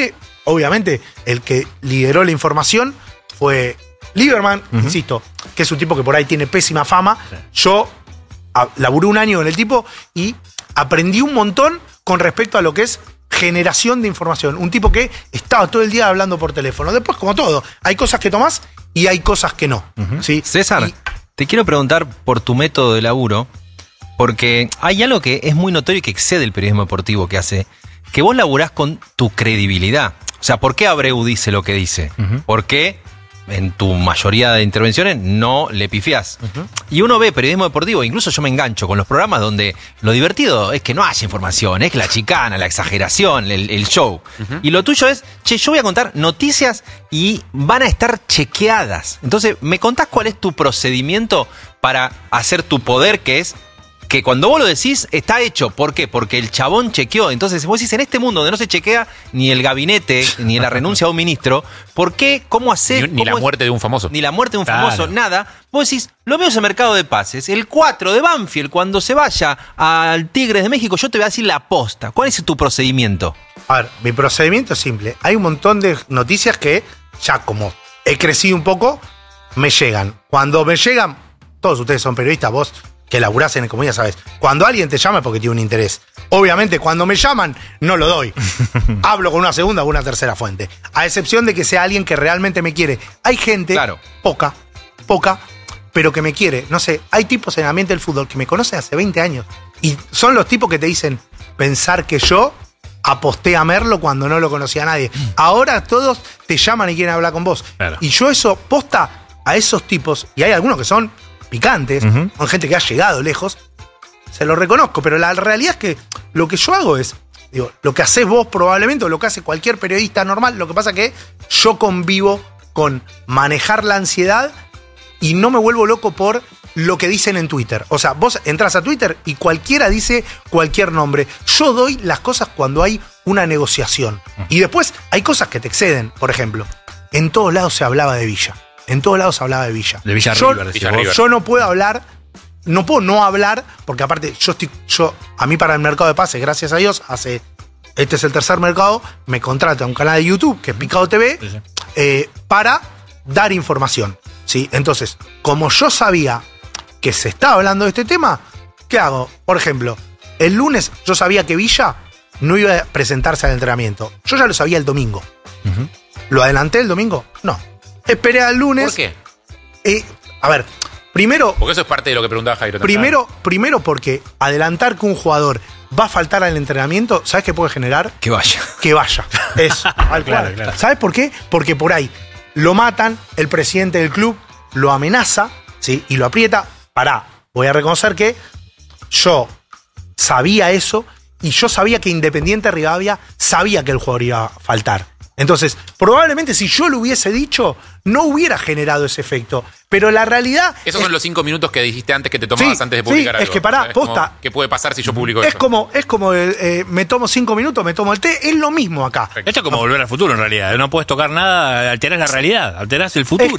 obviamente, el que lideró la información fue Lieberman, insisto, que es un tipo que por ahí tiene pésima fama. Sí. Yo laburé un año con el tipo y aprendí un montón con respecto a lo que es generación de información. Un tipo que estaba todo el día hablando por teléfono. Después, como todo, hay cosas que tomás y hay cosas que no. ¿Sí? César, te quiero preguntar por tu método de laburo, porque hay algo que es muy notorio y que excede el periodismo deportivo que hace, que vos laburás con tu credibilidad. O sea, ¿por qué Abreu dice lo que dice? ¿Por qué en tu mayoría de intervenciones no le pifiás? Y uno ve periodismo deportivo, incluso yo me engancho con los programas donde lo divertido es que no haya información, es que la chicana, la exageración, el show. Y lo tuyo es, che, yo voy a contar noticias y van a estar chequeadas. Entonces, ¿me contás cuál es tu procedimiento para hacer tu poder, que es que cuando vos lo decís, está hecho? ¿Por qué? Porque el chabón chequeó. Entonces, vos decís, en este mundo donde no se chequea ni el gabinete, ni la renuncia de un ministro, ¿por qué? ¿Cómo hacer? Ni la muerte de un famoso. Ni la muerte de un famoso, nada. Vos decís, lo veo en mercado de pases. El 4 de Banfield, cuando se vaya al Tigres de México, yo te voy a decir la posta. ¿Cuál es tu procedimiento? A ver, mi procedimiento es simple. Hay un montón de noticias que ya como he crecido un poco, me llegan. Cuando me llegan, todos ustedes son periodistas, vos que laburás en Comunidad, sabes. Cuando alguien te llama es porque tiene un interés. Obviamente, cuando me llaman, no lo doy. Hablo con una segunda o una tercera fuente. A excepción de que sea alguien que realmente me quiere. Hay gente, poca, pero que me quiere. No sé, hay tipos en el ambiente del fútbol que me conocen hace 20 años. Y son los tipos que te dicen, pensar que yo aposté a Merlo cuando no lo conocía a nadie. Ahora todos te llaman y quieren hablar con vos. Claro. Y yo eso, posta a esos tipos, y hay algunos que son picantes, con gente que ha llegado lejos, se lo reconozco, pero la realidad es que lo que yo hago es, digo, lo que haces vos probablemente, o lo que hace cualquier periodista normal, lo que pasa que yo convivo con manejar la ansiedad y no me vuelvo loco por lo que dicen en Twitter. O sea, vos entras a Twitter y cualquiera dice cualquier nombre. Yo doy las cosas cuando hay una negociación. Y después hay cosas que te exceden. Por ejemplo, en todos lados se hablaba de Villa. En todos lados se hablaba de Villa. De Villa River. Yo no puedo hablar, no puedo no hablar, porque aparte a mí para el mercado de pases, gracias a Dios, este es el tercer mercado, me contrata un canal de YouTube, que es Picado TV, para dar información. ¿Sí? Entonces, como yo sabía que se estaba hablando de este tema, ¿qué hago? Por ejemplo, el lunes yo sabía que Villa no iba a presentarse al entrenamiento. Yo ya lo sabía el domingo. ¿Lo adelanté el domingo? No. Esperé al lunes. ¿Por qué? A ver, primero... Porque eso es parte de lo que preguntaba Jairo. Primero porque adelantar que un jugador va a faltar al entrenamiento, ¿sabes qué puede generar? Que vaya. Que vaya. Eso. Claro. ¿Sabes por qué? Porque por ahí lo matan, el presidente del club lo amenaza, ¿sí? Y lo aprieta. Voy a reconocer que yo sabía eso y yo sabía que Independiente Rivadavia sabía que el jugador iba a faltar. Entonces, probablemente si yo lo hubiese dicho, no hubiera generado ese efecto. Pero la realidad... Esos son los 5 minutos que dijiste antes que te tomabas antes de publicar algo. Es que posta. ¿Qué puede pasar si yo publico es eso? Es como me tomo 5 minutos, me tomo el té, es lo mismo acá. Esto es como volver al futuro en realidad. No puedes tocar nada, alterás la realidad, alterás el futuro.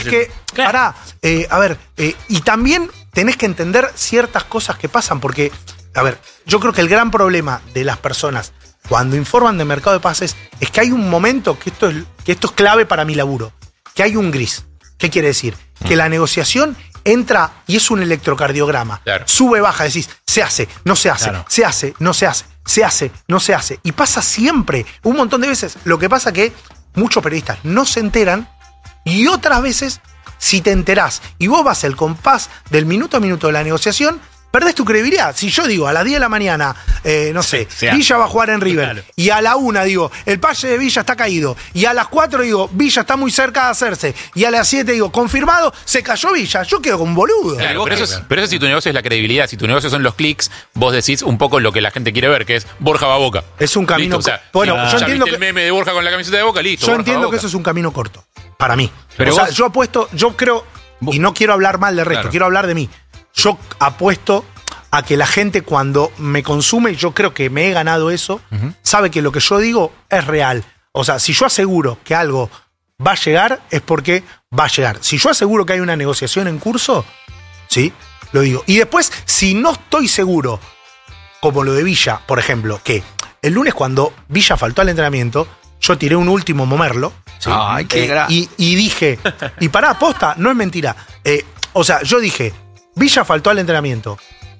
Y también tenés que entender ciertas cosas que pasan, porque, a ver, yo creo que el gran problema de las personas cuando informan de mercado de pases es que hay un momento que esto es clave para mi laburo, que hay un gris. ¿Qué quiere decir? Que la negociación entra y es un electrocardiograma. Claro. Sube, baja, decís, se hace, no se hace, se hace, no se hace, se hace, no se hace. Y pasa siempre, un montón de veces. Lo que pasa que muchos periodistas no se enteran y otras veces, si te enterás y vos vas al compás del minuto a minuto de la negociación, perdés tu credibilidad. Si yo digo a las 10 de la mañana, Villa va a jugar en River, y a la 1 digo, el pase de Villa está caído, y a las 4 digo, Villa está muy cerca de hacerse, y a las 7 digo, confirmado, se cayó Villa, yo quedo como un boludo. Claro, pero eso si tu negocio es la credibilidad, si tu negocio son los clics, vos decís un poco lo que la gente quiere ver, que es Borja va a Boca. Es un camino... Listo, bueno, yo entiendo que el meme de Borja con la camiseta de Boca, listo. Yo entiendo que eso es un camino corto, para mí. Pero yo creo, y no quiero hablar mal del resto, quiero hablar de mí. Yo apuesto a que la gente cuando me consume, yo creo que me he ganado eso, sabe que lo que yo digo es real. O sea, si yo aseguro que algo va a llegar, es porque va a llegar. Si yo aseguro que hay una negociación en curso, sí, lo digo. Y después, si no estoy seguro, como lo de Villa, por ejemplo, que el lunes cuando Villa faltó al entrenamiento, yo tiré un último Momerlo. ¿sí? Ay, qué y dije, y pará, posta, no es mentira. O sea, yo dije, Villa faltó al entrenamiento.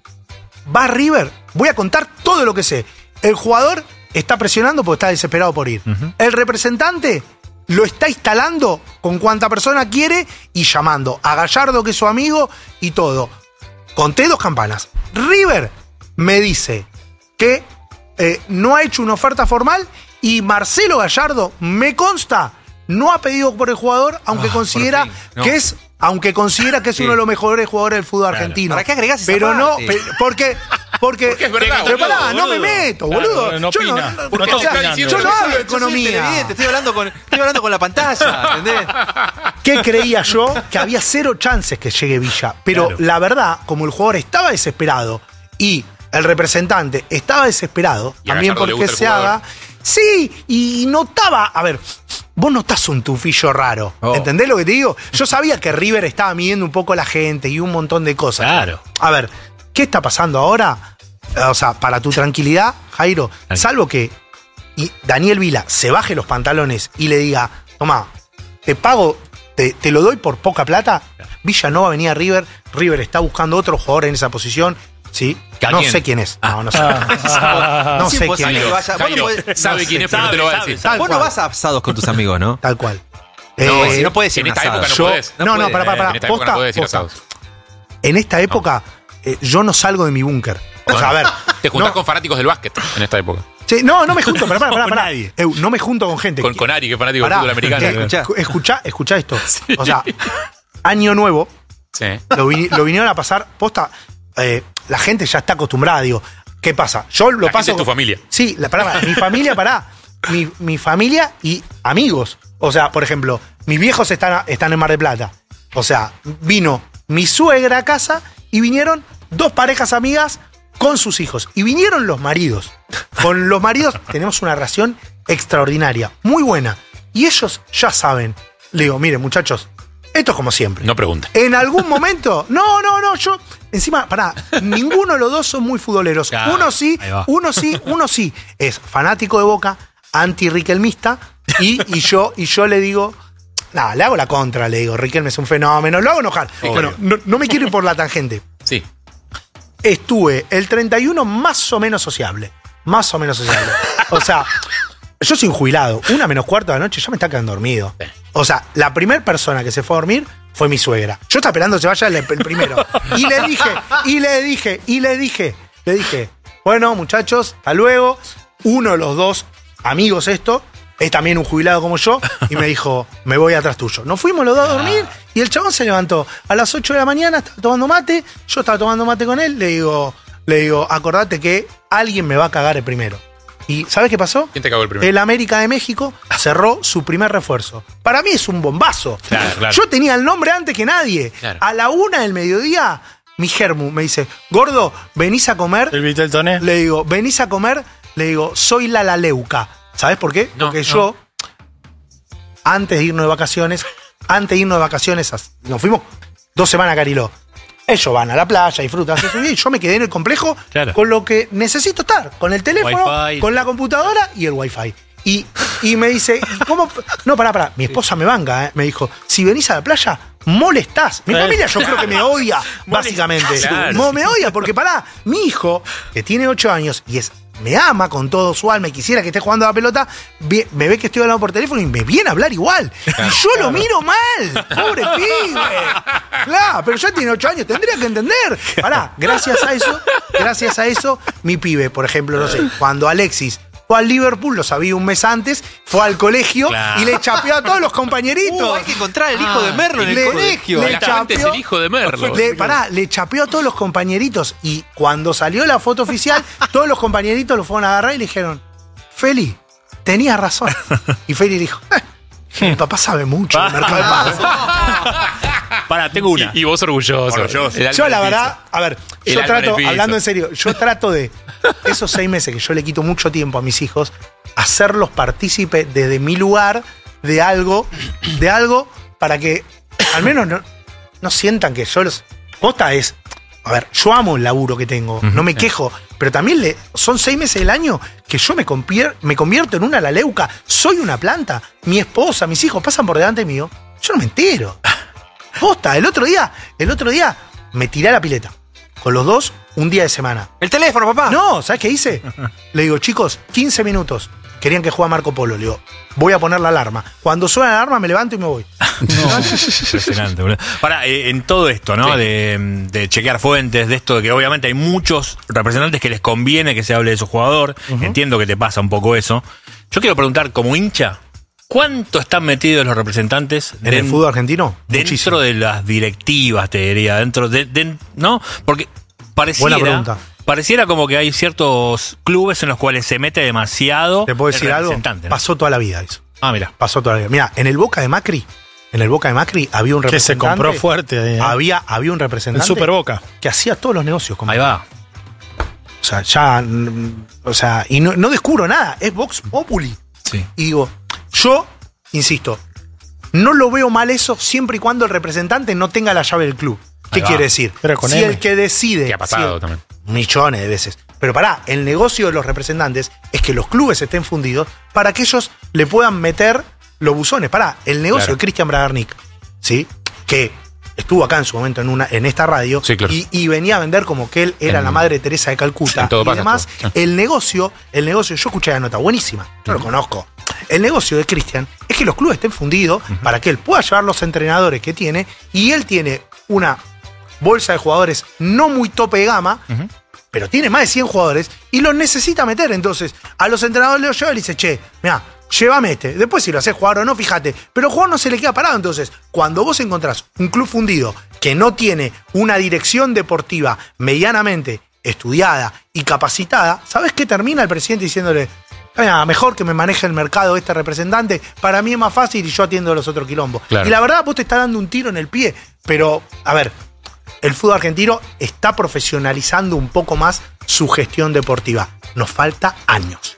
Va River, voy a contar todo lo que sé. El jugador está presionando porque está desesperado por ir. El representante lo está instalando con cuanta persona quiere y llamando a Gallardo, que es su amigo, y todo. Conté 2 campanas. River me dice que no ha hecho una oferta formal y Marcelo Gallardo, me consta, no ha pedido por el jugador, aunque considera que es... Aunque considera que es uno de los mejores jugadores del fútbol argentino. ¿Para qué agregás esa Pero no, parte? porque es verdad, pero pará, boludo. no me meto, boludo. No Yo opina. yo no hablo de economía. Estoy hablando con la pantalla, ¿entendés? ¿Qué creía yo? Que había 0 chances que llegue Villa. Pero la verdad, como el jugador estaba desesperado y el representante estaba desesperado, Y a también Gallardo le porque gusta el se jugador. haga. Sí, y notaba. A ver, vos notás un tufillo raro. ¿Entendés lo que te digo? Yo sabía que River estaba midiendo un poco a la gente y un montón de cosas. Claro. A ver, ¿qué está pasando ahora? O sea, para tu tranquilidad, Jairo, salvo que Daniel Vila se baje los pantalones y le diga, tomá, te pago, te lo doy por poca plata, Villa no va a venir a River, River está buscando otro jugador en esa posición, ¿sí? No ¿Quién? sé quién es. No sé. No Es sé quién imposible es. que vaya. Vos no Jairo, podés- sabe no quién sé. es, pero no te lo va a decir. Tal Vos no cual. vas a asados con tus amigos, ¿no? Tal cual. No, si no puedes ir En a un esta época asado. no podés. No, podés. pará. En esta época no podés ir a Posta. asados. En esta época, yo no salgo de mi búnker. O sea, a ver. Te juntás no- con fanáticos del básquet en esta época. Sí, no me junto, pará. Con nadie. No me junto con gente. Con Ari, que es fanático del Pará, fútbol americano. escuchá esto. O sea, año nuevo, Sí. lo vinieron a pasar, posta, la gente ya está acostumbrada, digo, ¿qué pasa? Yo lo La paso... gente es tu familia. Sí, mi familia, mi familia y amigos. O sea, por ejemplo, mis viejos están en Mar del Plata. O sea, vino mi suegra a casa y vinieron 2 parejas amigas con sus hijos. Y vinieron los maridos. Con los maridos tenemos una relación extraordinaria, muy buena. Y ellos ya saben. Le digo, miren, muchachos, esto es como siempre. No pregunten. En algún momento, no, yo, encima, pará, ninguno de los dos son muy futboleros. Claro, Uno sí, uno sí. Es fanático de Boca, anti-riquelmista, y yo le digo, nada, le hago la contra, le digo, Riquelme es un fenómeno, lo hago enojar. Bueno, no me quiero ir por la tangente. Sí. Estuve el 31 más o menos sociable. O sea, yo soy un jubilado. 1:45 de la noche ya me está quedando dormido. O sea, la primera persona que se fue a dormir fue mi suegra. Yo estaba esperando que se vaya el primero. Y le dije, bueno, muchachos, hasta luego. Uno de los 2 amigos es también un jubilado como yo, y me dijo, me voy atrás tuyo. Nos fuimos los 2 a dormir, y el chabón se levantó a las 8 de la mañana, estaba tomando mate, yo estaba tomando mate con él, le digo, acordate que alguien me va a cagar el primero. ¿Y sabes qué pasó? ¿Quién te cagó el primero? El América de México cerró su primer refuerzo. Para mí es un bombazo. Claro. Yo tenía el nombre antes que nadie. Claro. A la 1 del mediodía, mi germu me dice, gordo, ¿venís a comer? ¿El Viteltoné? Le digo, ¿venís a comer? Le digo, soy la Laleuca. ¿Sabes por qué? No, Porque no. yo, antes de irnos de vacaciones, nos fuimos 2 semanas a Cariló. Ellos van a la playa, disfrutan, y yo me quedé en el complejo Claro. con lo que necesito estar, con el teléfono, Wi-Fi. con la computadora y el wifi. Y me dice, ¿y cómo? No, pará, mi esposa me banca, me dijo, si venís a la playa, molestás. Mi familia yo creo que me odia, básicamente. Claro. Me odia, porque mi hijo, que tiene 8 años y me ama con todo su alma y quisiera que esté jugando a la pelota, me ve que estoy hablando por teléfono y me viene a hablar igual. Y yo lo miro mal. Pobre pibe. Claro, pero ya tiene 8 años, tendría que entender. Pará, gracias a eso, mi pibe, por ejemplo, no sé, cuando Alexis fue al Liverpool, lo sabía un mes antes, fue al colegio y le chapeó a todos los compañeritos. Hay que encontrar el hijo de Merlo en el colegio. Le La fuente es el hijo de Merlo. le chapeó a todos los compañeritos y cuando salió la foto oficial, todos los compañeritos lo fueron a agarrar y le dijeron, Feli, tenías razón. Y Feli dijo, mi papá sabe mucho del mercado de pases. Pará, tengo una. Y vos orgulloso. Yo la verdad, a ver, El yo alma en el trato, piso. hablando en serio, yo trato de esos 6 meses que yo le quito mucho tiempo a mis hijos, hacerlos partícipes desde mi lugar de algo para que al menos no sientan que yo los... Posta es, A ver, yo amo el laburo que tengo, no me quejo, pero también son 6 meses del año que yo me convierto en una laleuca, soy una planta, mi esposa, mis hijos pasan por delante mío, yo no me entero. Posta, el otro día me tiré a la pileta, con los dos, un día de semana. ¡El teléfono, papá! No, ¿sabes qué hice? Le digo, chicos, 15 minutos. Querían que juegue Marco Polo. Le digo, voy a poner la alarma. Cuando suena la alarma me levanto y me voy. No, impresionante, boludo. Para, en todo esto, ¿no? Sí. De chequear fuentes, de esto de que obviamente hay muchos representantes que les conviene que se hable de su jugador. Entiendo que te pasa un poco eso. Yo quiero preguntar, como hincha, ¿cuánto están metidos los representantes ¿En el fútbol argentino? dentro Muchísimo. de las directivas, te diría? Dentro ¿no? Porque Buena pregunta. pareciera como que hay ciertos clubes en los cuales se mete demasiado. ¿Te puedo decir el algo? representante, ¿no? Pasó toda la vida eso. Ah, mira. Pasó toda la vida. Mira, en el Boca de Macri había un representante. Que se compró fuerte ahí, ¿eh? Había un representante. El Super Boca. Que hacía todos los negocios. Ahí va. O sea, ya. O sea, y no descubro nada. Es Vox Populi. Sí. Y digo, yo, insisto, no lo veo mal eso siempre y cuando el representante no tenga la llave del club. ¿Qué Ahí va. quiere decir? Pero con si M. el que decide. Que ha pasado también. Millones de veces. Pero pará, el negocio de los representantes es que los clubes estén fundidos para que ellos le puedan meter los buzones. Pará, el negocio Claro. de Cristian Bragarnik, ¿sí? Que estuvo acá en su momento en esta radio Sí, claro. y venía a vender como que él era En- la madre Teresa de Calcuta en todo y pasa, demás. todo. El negocio, yo escuché la nota, buenísima, yo lo conozco. El negocio de Cristian es que los clubes estén fundidos para que él pueda llevar los entrenadores que tiene y él tiene una bolsa de jugadores no muy tope de gama, pero tiene más de 100 jugadores y los necesita meter. Entonces, a los entrenadores los lleva y le dice, che, mirá, llévame este. Después si lo haces jugar o no, fíjate. Pero el jugador no se le queda parado. Entonces, cuando vos encontrás un club fundido que no tiene una dirección deportiva medianamente estudiada y capacitada, ¿sabés qué termina el presidente diciéndole? Mira, mejor que me maneje el mercado este representante, para mí es más fácil y yo atiendo los otros quilombos. Claro. Y la verdad, vos te estás dando un tiro en el pie. Pero, a ver, el fútbol argentino está profesionalizando un poco más su gestión deportiva. Nos falta años.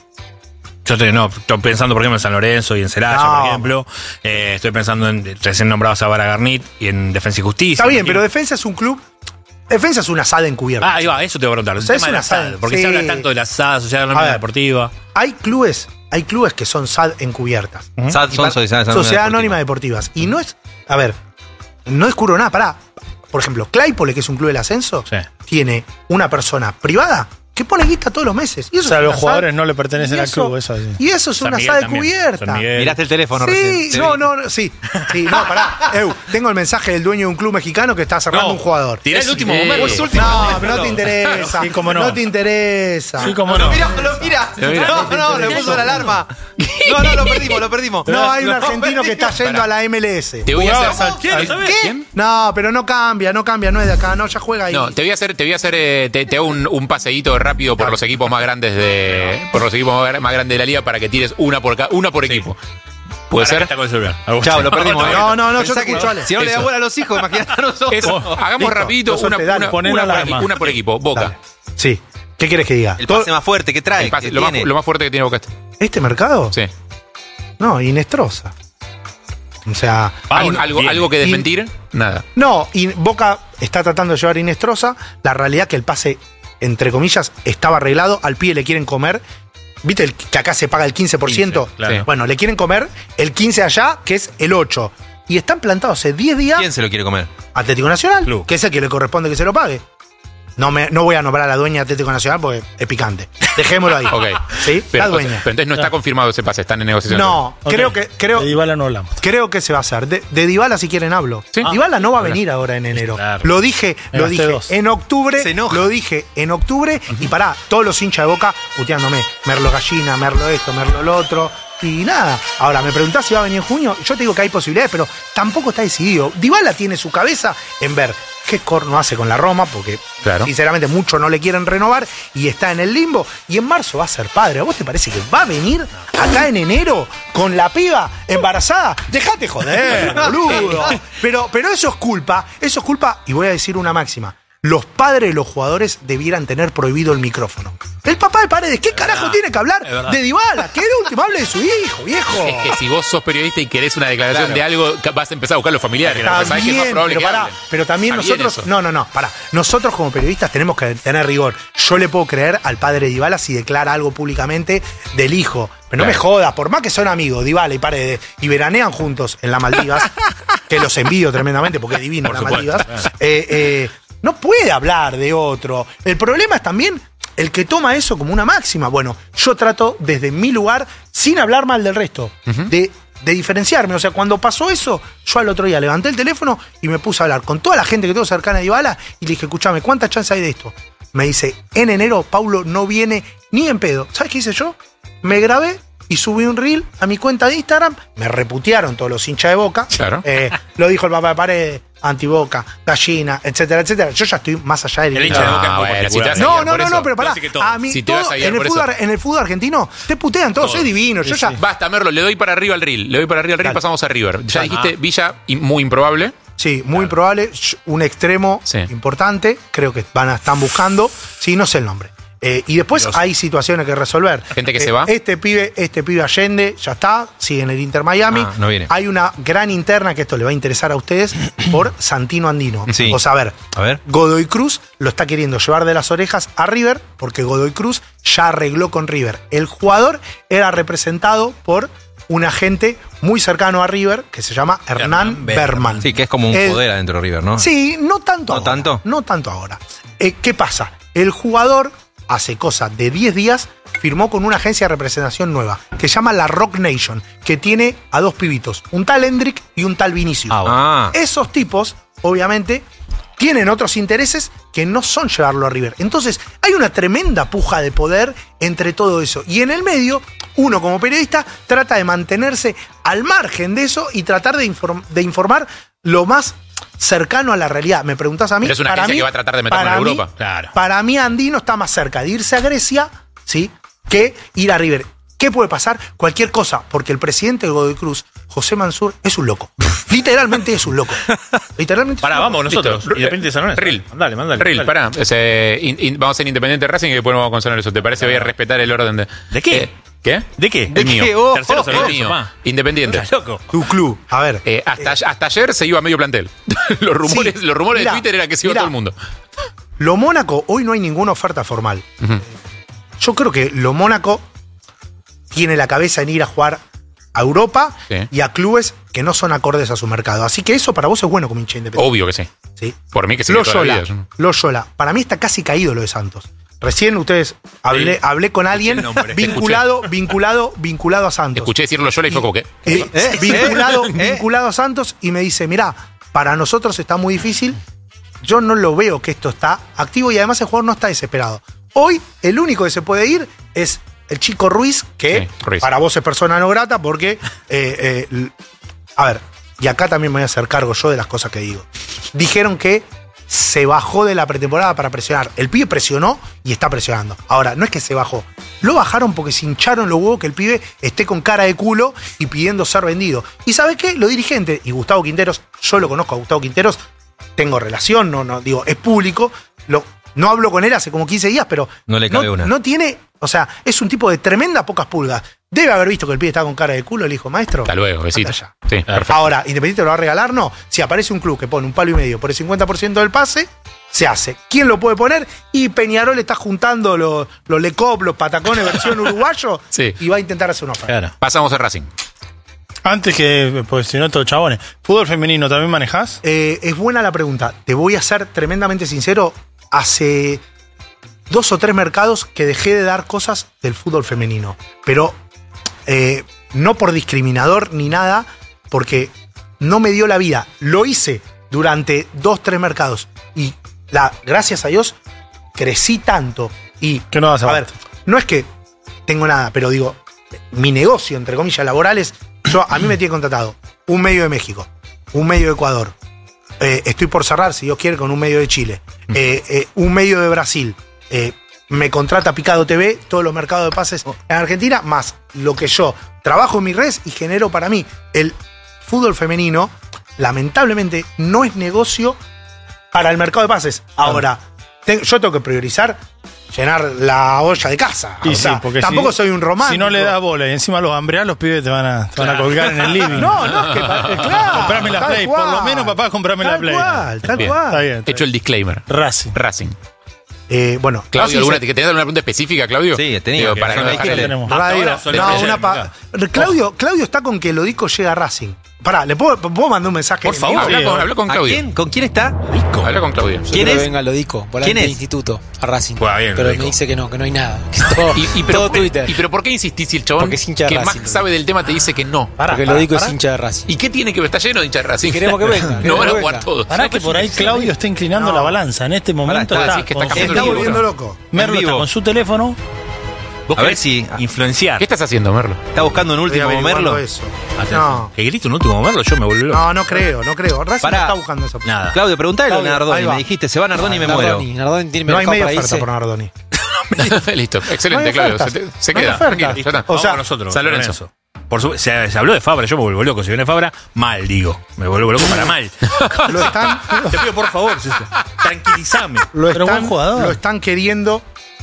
Yo estoy pensando, por ejemplo, en San Lorenzo y en Celaya, No. por ejemplo. Estoy pensando en recién nombrados a Vara Garnit y en Defensa y Justicia. Está bien, Imagino. pero Defensa es un club. Defensa es una asada encubierta. Ah, ahí va, eso te voy a preguntar. El sea, es tema del una SAD, asado, porque sí. se habla tanto de la SAD, Sociedad A Anónima ver. Deportiva. Hay clubes que son SAD encubiertas. SAD son Sociedad Anónima Deportivas. Y no es. A ver, no descubro nada. Pará. Por ejemplo, Claypole, que es un club del ascenso, Sí. tiene una persona privada que pone guita todos los meses. Y eso O sea, es los una jugadores SAD. no le pertenecen Y al eso- club, eso así. Y eso es San una Miguel SAD también. encubierta. San Miguel. Miraste el teléfono Sí, recién. sí, no, pará. Tengo el mensaje del dueño de un club mexicano que está cerrando un jugador. Tirá el último Sí. momento. Es No, pero no te interesa. Sí, cómo no. No te interesa. Sí, cómo no. Lo mira. No, le puso la alarma. No, lo perdimos. No, hay un argentino que está yendo a la MLS. Te voy a hacer. ¿Qué? No, pero no cambia, no es de acá, no, ya juega ahí. No, te hago un paseíto rápido por los equipos más grandes más grandes de la liga para que tires una por equipo. ¿Puede ser? Está con el celular. Chao, lo perdimos. No, yo Pensá te que escucho, Ale. si no le da Eso. bola a los hijos, imagínate a nosotros. Hagamos Listo. rapidito Lo solté, dale, poné la alarma. una por equipo. Boca. Dale. Sí. ¿Qué quieres que diga? El pase más fuerte que trae. El pase, que lo tiene. más fuerte que tiene Boca. ¿Este mercado? Sí. No, Inestrosa. O sea, ¿Algo que desmentir? Nada. no, y Boca está tratando de llevar a Inestrosa. La realidad que el pase, entre comillas, estaba arreglado. Al pibe le quieren comer. ¿Viste que acá se paga el 15%? 15, claro. Bueno, le quieren comer el 15 allá, que es el 8. Y están plantados hace 10 días. ¿Quién se lo quiere comer? Atlético Nacional, Club. que es el que le corresponde que se lo pague. No voy a nombrar a la dueña de Atlético Nacional porque es picante. Dejémoslo ahí. Ok. ¿Sí? Pero, La dueña. pero entonces no está confirmado ese pase, están en negociación. No, Ok. De Dybala no hablamos. creo que se va a hacer. De Dybala, si quieren, hablo. Sí. Dybala no va a venir ahora en enero. Claro. Lo dije gasté 2. en octubre. Se enoja. Lo dije en octubre. Y pará, todos los hinchas de Boca puteándome. Merlo gallina, Merlo esto, Merlo lo otro. Y nada. Ahora, me preguntás si va a venir en junio. Yo te digo que hay posibilidades, pero tampoco está decidido. Dybala tiene su cabeza en ver qué corno hace con la Roma, porque Claro. sinceramente muchos no le quieren renovar y está en el limbo. Y en marzo va a ser padre. ¿A vos te parece que va a venir acá en enero con la piba embarazada? Dejate joder, boludo. Pero eso es culpa, y voy a decir una máxima. Los padres de los jugadores debieran tener prohibido el micrófono. El papá de Paredes, ¿qué carajo tiene que hablar verdad. de Dybala? Que de último hable de su hijo, viejo. Es que si vos sos periodista y querés una declaración Claro. de algo, vas a empezar a buscar los familiares. ¿no? Está Sabés que es más bien, probable pero, que pará, hablen. pero también Está bien nosotros. eso. No, pará. Nosotros como periodistas tenemos que tener rigor. Yo le puedo creer al padre de Dybala si declara algo públicamente del hijo. Pero no me jodas, por más que son amigos, Dybala y Paredes, y veranean juntos en las Maldivas, que los envidio tremendamente porque es divino en las Maldivas, no puede hablar de otro. El problema es también el que toma eso como una máxima. Bueno, yo trato desde mi lugar, sin hablar mal del resto, de diferenciarme. O sea, cuando pasó eso, yo al otro día levanté el teléfono y me puse a hablar con toda la gente que tengo cercana a Dybala y le dije, escuchame, ¿cuántas chances hay de esto? Me dice, en enero Paulo no viene ni en pedo. ¿Sabes qué hice yo? Me grabé y subí un reel a mi cuenta de Instagram. Me reputearon todos los hinchas de Boca. Claro. Lo dijo el papá de Paredes, antiboca, gallina, etcétera, etcétera. Yo ya estoy más allá del El hincha de Boca es muy bueno, si te particular. vas a guiar por eso, pero pará. parece que todo. A mí, Si te vas todo, a guiar en, el por fútbol, eso. en el fútbol argentino te putean todos, Todo. es divino. Yo ya. Basta, Merlo, le doy para arriba al reel. Le doy para arriba al reel, Dale. pasamos a River. Ya Dale. dijiste Villa, muy improbable. Sí, muy probable. Un extremo Sí. importante. Creo que están buscando. Sí, no sé el nombre. Y después hay situaciones que resolver. Gente que se va. Este pibe Allende ya está, sigue en el Inter Miami. Ah, no viene. Hay una gran interna que esto le va a interesar a ustedes por Santino Andino. Sí. O sea, A ver. Godoy Cruz lo está queriendo llevar de las orejas a River porque Godoy Cruz ya arregló con River. El jugador era representado por un agente muy cercano a River que se llama Hernán Berman. Sí, que es como un El- poder adentro de River, ¿no? Sí, no tanto ¿No ahora. tanto? No tanto ahora. ¿Qué pasa? El jugador, hace cosa de 10 días, firmó con una agencia de representación nueva, que se llama la Rock Nation, que tiene a dos pibitos, un tal Hendrick y un tal Vinicius. Ah. Esos tipos, obviamente, tienen otros intereses que no son llevarlo a River. Entonces, hay una tremenda puja de poder entre todo eso. Y en el medio, uno como periodista trata de mantenerse al margen de eso y tratar de informar lo más cercano a la realidad. Me preguntás a mí. Pero es una para agencia mí- que va a tratar de meterlo en para mí- Europa. Claro. Para mí, Andino está más cerca de irse a Grecia, ¿sí?, que ir a River. ¿Qué puede pasar? Cualquier cosa, porque el presidente de Godoy Cruz, José Mansur, es un loco. Literalmente es un loco. Literalmente. Pará, vamos nosotros. Listo. Independiente de San Lorenzo. Reel. Mándale. Reel, pará. Vamos a ser Independiente Racing y después vamos con San Lorenzo. ¿Te parece? Voy a respetar el orden de. ¿De qué? ¿Qué? ¿De qué? El mío. qué? Oh, Tercero San El Lorenzo, mío. más. Independiente. Estás loco. Tu club. A ver. Hasta ayer se iba a medio plantel. los rumores, Sí. los rumores Mirá, de Twitter era que se iba mirá. todo el mundo. Lo Mónaco, hoy no hay ninguna oferta formal. Ujú. Yo creo que lo Mónaco tiene la cabeza en ir a jugar a Europa Sí. y a clubes que no son acordes a su mercado. Así que eso para vos es bueno como hincha independiente. Obvio que sí. ¿Sí? Por mí que sí. que toda la Loyola, vida, yo no- Loyola. Para mí está casi caído lo de Santos. Recién ustedes hablé con alguien el nombre. vinculado a Santos. Escuché decirlo yo y fue como que. Vinculado a Santos y me dice, mirá, para nosotros está muy difícil. Yo no lo veo que esto está activo y además el jugador no está desesperado. Hoy el único que se puede ir es el chico Ruiz, que Sí, Ruiz. para vos es persona no grata porque, a ver, y acá también me voy a hacer cargo yo de las cosas que digo. Dijeron que se bajó de la pretemporada para presionar. El pibe presionó y está presionando. Ahora, no es que se bajó. Lo bajaron porque se hincharon los huevos que el pibe esté con cara de culo y pidiendo ser vendido. ¿Y sabes qué? Los dirigentes, y Gustavo Quinteros, yo lo conozco a Gustavo Quinteros, tengo relación, no digo, es público. No hablo con él hace como 15 días, pero No le cabe una. no tiene, o sea, es un tipo de tremenda pocas pulgas. Debe haber visto que el pibe estaba con cara de culo, le dijo, maestro. Hasta luego, besito. anda allá. Sí, perfecto. Ahora, ¿Independiente lo va a regalar? No. Si aparece un club que pone 1,5 palo por el 50% del pase, se hace. ¿Quién lo puede poner? Y Peñarol está juntando los Lecop, los patacones versión uruguayo, Sí. y va a intentar hacer una oferta. Claro. Pasamos a Racing. Antes que, pues si no, todos chabones. ¿Fútbol femenino también manejás? Es buena la pregunta. Te voy a ser tremendamente sincero. Hace 2 o 3 mercados que dejé de dar cosas del fútbol femenino. Pero no por discriminador ni nada, porque no me dio la vida. Lo hice durante 2 o 3 mercados. Y gracias a Dios crecí tanto. Y Que no das a ver, abasto. no es que tengo nada, pero digo, mi negocio, entre comillas, laborales, a mí me tiene contratado un medio de México, un medio de Ecuador. Estoy por cerrar, si Dios quiere, con un medio de Chile. Un medio de Brasil. Me contrata Picado TV, todos los mercados de pases en Argentina, más lo que yo trabajo en mis redes y genero para mí. El fútbol femenino, lamentablemente, no es negocio para el mercado de pases. Ahora, yo tengo que priorizar. llenar la olla de casa. Y O sea, porque tampoco soy un romántico. Si no le das bola y encima los hambreás, los pibes te van a colgar en el living. No, es que claro. Comprame la tal Play. cual. Por lo menos, papá, comprame la Play. Tal Bien. cual. Está bien. Hecho el disclaimer. Racing. Bueno, Claudio, ¿tenés alguna pregunta específica, Claudio? Sí, tenía. Digo, que para no no me dejarle. dijiste. Claudio está con que Lodico llega a Racing. Pará, ¿le puedo mandar un mensaje? Por favor, habla con ¿A Claudio. quién? ¿Con quién está? Habla con Claudio. ¿Quién es? Venga, lo dico, volante ¿Quién es? de instituto, a Racing. Juega bien, pero Lodico. me dice que no hay nada. Que es todo, todo Twitter. ¿Y pero por qué insistís si el chabón Porque es hincha de que Racing, más sabe del tema te dice que no? Porque lo digo es hincha de Racing. ¿Y qué tiene que ver? Está lleno de hinchas de Racing. Queremos que venga. No van a que jugar venga. todos. Pará que por ahí Claudio está inclinando la balanza. En este momento está, está, decís que está con cambiando su el Está libro. volviendo loco. Merlo En está vivo. con su teléfono. ¿Vos A ver querés si influenciar? ¿Qué estás haciendo, Merlo? está buscando un Estoy último averiguando Merlo. eso. Atención. No. Que grite un último Merlo, yo me vuelvo loco. No creo. Racing Pará. no está buscando eso. Nada. Claudio, preguntale a Claudio, Nardoni. ahí va. Me dijiste, se va Nardoni y me muero. Nardoni tiene No hay mercado media para oferta irse. por Nardoni. Listo, No excelente, hay Claudio. ofertas. Se No hay queda. ofertas. Tranquilo, ya está. O sea, Vamos nosotros. San Lorenzo. Se habló de Fabra, yo me vuelvo loco. Si viene Fabra, mal, digo. Me vuelvo loco para mal. Lo están, Te pido, por favor, César, tranquilízame. Pero buen jugador. lo están queriendo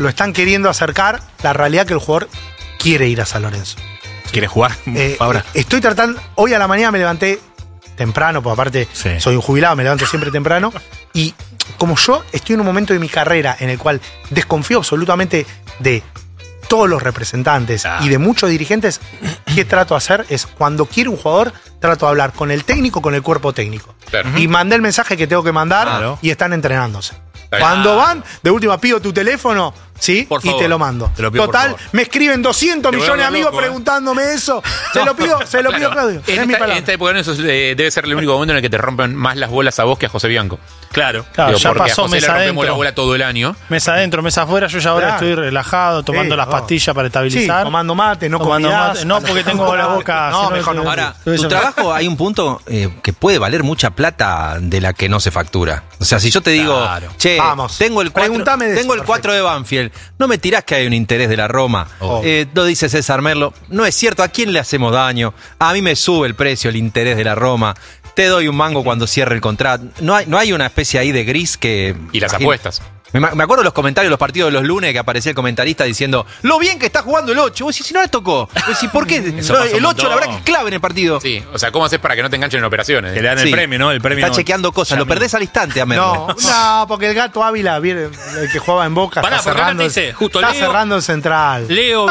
acercar la realidad que el jugador quiere ir a San Lorenzo. ¿Quieres jugar, Fabra? Estoy tratando, hoy a la mañana me levanté temprano, porque aparte Sí. soy un jubilado, me levanto siempre temprano, y como yo estoy en un momento de mi carrera en el cual desconfío absolutamente de todos los representantes y de muchos dirigentes, ¿qué trato de hacer? Es cuando quiero un jugador, trato de hablar con el técnico, con el cuerpo técnico. Claro. Y mandé el mensaje que tengo que mandar Claro. y están entrenándose. Claro. Cuando van, de última pido tu teléfono, ¿sí? Por Y favor. te lo mando. Te lo pido, por Total, favor. me escriben 200 Te millones de vuelvo amigos loco, preguntándome eso. Se lo pido, Claro. Claudio. En Es mi esta palabra. época eso debe ser el único momento en el que te rompen más las bolas a vos que a José Bianco. Claro. Claro, ya porque pasó a José le mesa rompemos la adentro. bola todo el año. Mesa adentro, mesa afuera. Yo ya ahora Claro. estoy relajado, tomando Sí, las no. pastillas para Sí, estabilizar. tomando mate, no Tomando convidás. mate. No, porque tengo la boca. No, si mejor no. Ahora, debe tu ser- trabajo hay un punto que puede valer mucha plata de la que no se factura. O sea, si yo te digo, Claro. che, Vamos, tengo el 4, pregúntame de tengo eso, el 4 de Banfield, no me tirás que hay un interés de la Roma. Lo dice César Merlo, no es cierto, ¿a quién le hacemos daño? A mí me sube el precio, el interés de la Roma. Te doy un mango cuando cierre el contrato. No hay una especie ahí de gris que... Y las apuestas. Me acuerdo de los comentarios de los partidos de los lunes que aparecía el comentarista diciendo lo bien que está jugando el 8. Vos decís, si no le tocó. Vos decís, ¿por qué? Eso No, pasa un el 8 la montón. verdad que es clave en el partido. Sí, o sea, ¿cómo haces para que no te enganchen en operaciones? Que le dan Sí. el premio, ¿no? El premio. Está chequeando cosas, lo perdés al instante a Merlo. No, porque el gato Ávila, viene, el que jugaba en Boca, Pará, está porque acá cerrando, te dice, justo está Leo. cerrando el central. Leo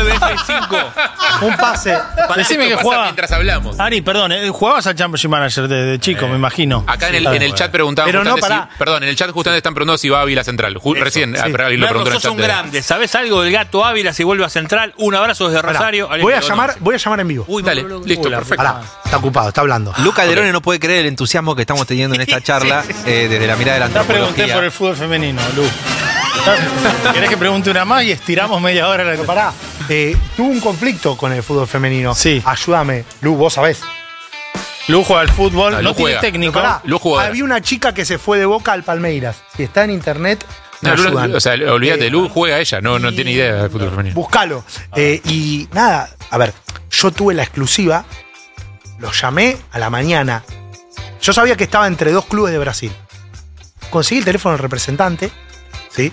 29F5. Un pase. Decime que Esto pasa jugaba. mientras hablamos. Ari, perdón, jugabas al Championship Manager de chico, me imagino. Acá en el chat preguntaban Pero no, justamente pará. perdón, en el chat justamente están preguntando si va a Ávila Central. Recién, pero alguien lo Merlo, preguntó en el sos chat. un grande. ¿Sabés algo del gato Ávila si vuelve a Central? Un abrazo desde Pará, Rosario. Alguien voy a que lo llamar en vivo. Uy, dale, listo, perfecto. Pará, está ocupado, está hablando. Luca Alderone no puede creer el entusiasmo que estamos teniendo en esta charla desde la mirada de la Ya pregunté antropología. por el fútbol femenino, Lu. ¿Querés que pregunte una más y estiramos media hora? Pero pará, tuve un conflicto con el fútbol femenino. Sí. Ayúdame, Lu, vos sabés. Lu juega al fútbol, Ah, no Lu tiene juega. técnico. Pará, Lu jugadora. había una chica que se fue de Boca al Palmeiras. Si está en internet, me No, Lu- ayudan. o sea, olvídate, Lu juega ella, no tiene idea de fútbol femenino. Búscalo. Y nada, a ver, yo tuve la exclusiva, lo llamé a la mañana. Yo sabía que estaba entre dos clubes de Brasil. Conseguí el teléfono del representante, ¿sí?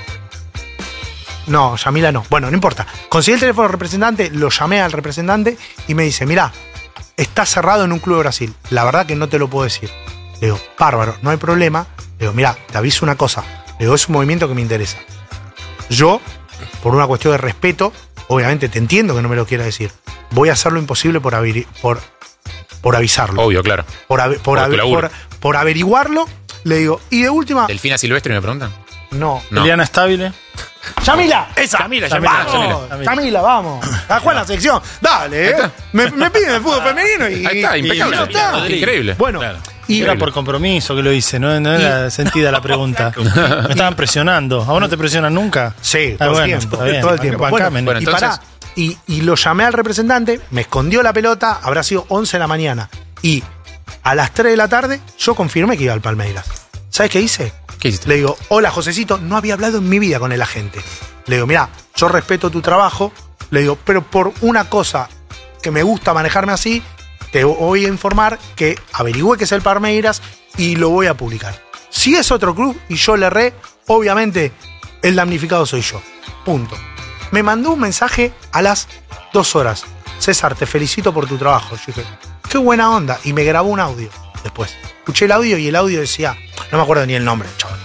No, Yamila no. Bueno, no importa. Conseguí el teléfono del representante, lo llamé al representante y me dice, mirá, está cerrado en un club de Brasil. La verdad que no te lo puedo decir. Le digo, bárbaro, no hay problema. Le digo, mirá, te aviso una cosa. Le digo, es un movimiento que me interesa. Yo, por una cuestión de respeto, obviamente te entiendo que no me lo quieras decir. Voy a hacer lo imposible por avisarlo. Obvio, claro. Por tu laburo. averiguarlo, le digo, y de última. ¿Delfina Silvestre me preguntan? No. Eliana Estable. ¡Yamila! ¡Esa! Yamila. Yamila, vamos. A jugar la sección. Dale, Me piden el fútbol femenino y. Ahí está, impecable. y ya está. Increíble. Bueno, Y era por compromiso que lo hice, no era sentida la pregunta. Me estaban presionando. ¿A vos no te presionan nunca? Sí, Ah, todo bueno, el tiempo. está bien. Todo el tiempo. Bancame. Bueno, y entonces- pará, y lo llamé al representante, me escondió la pelota, habrá sido 11 de la mañana. Y a las 3 de la tarde, yo confirmé que iba al Palmeiras. ¿Sabes qué hice? ¿Qué hiciste? Le digo, hola Josecito, no había hablado en mi vida con el agente. Le digo, mirá, yo respeto tu trabajo. Le digo, pero por una cosa que me gusta manejarme así, te voy a informar que averigüé que es el Palmeiras y lo voy a publicar. Si es otro club y yo le erré, obviamente el damnificado soy yo. Punto. Me mandó un mensaje a las 2 horas. César, te felicito por tu trabajo. Yo dije, qué buena onda. Y me grabó un audio después. Escuché el audio y el audio decía, no me acuerdo ni el nombre, chaval,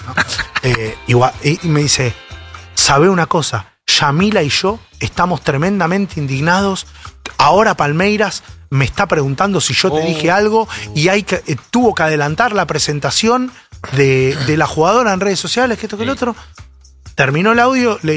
¿no? Y me dice, ¿sabe una cosa? Yamila y yo estamos tremendamente indignados. Ahora Palmeiras me está preguntando si yo te dije algo y tuvo que adelantar la presentación de la jugadora en redes sociales, que esto, que el otro. Terminó el audio, le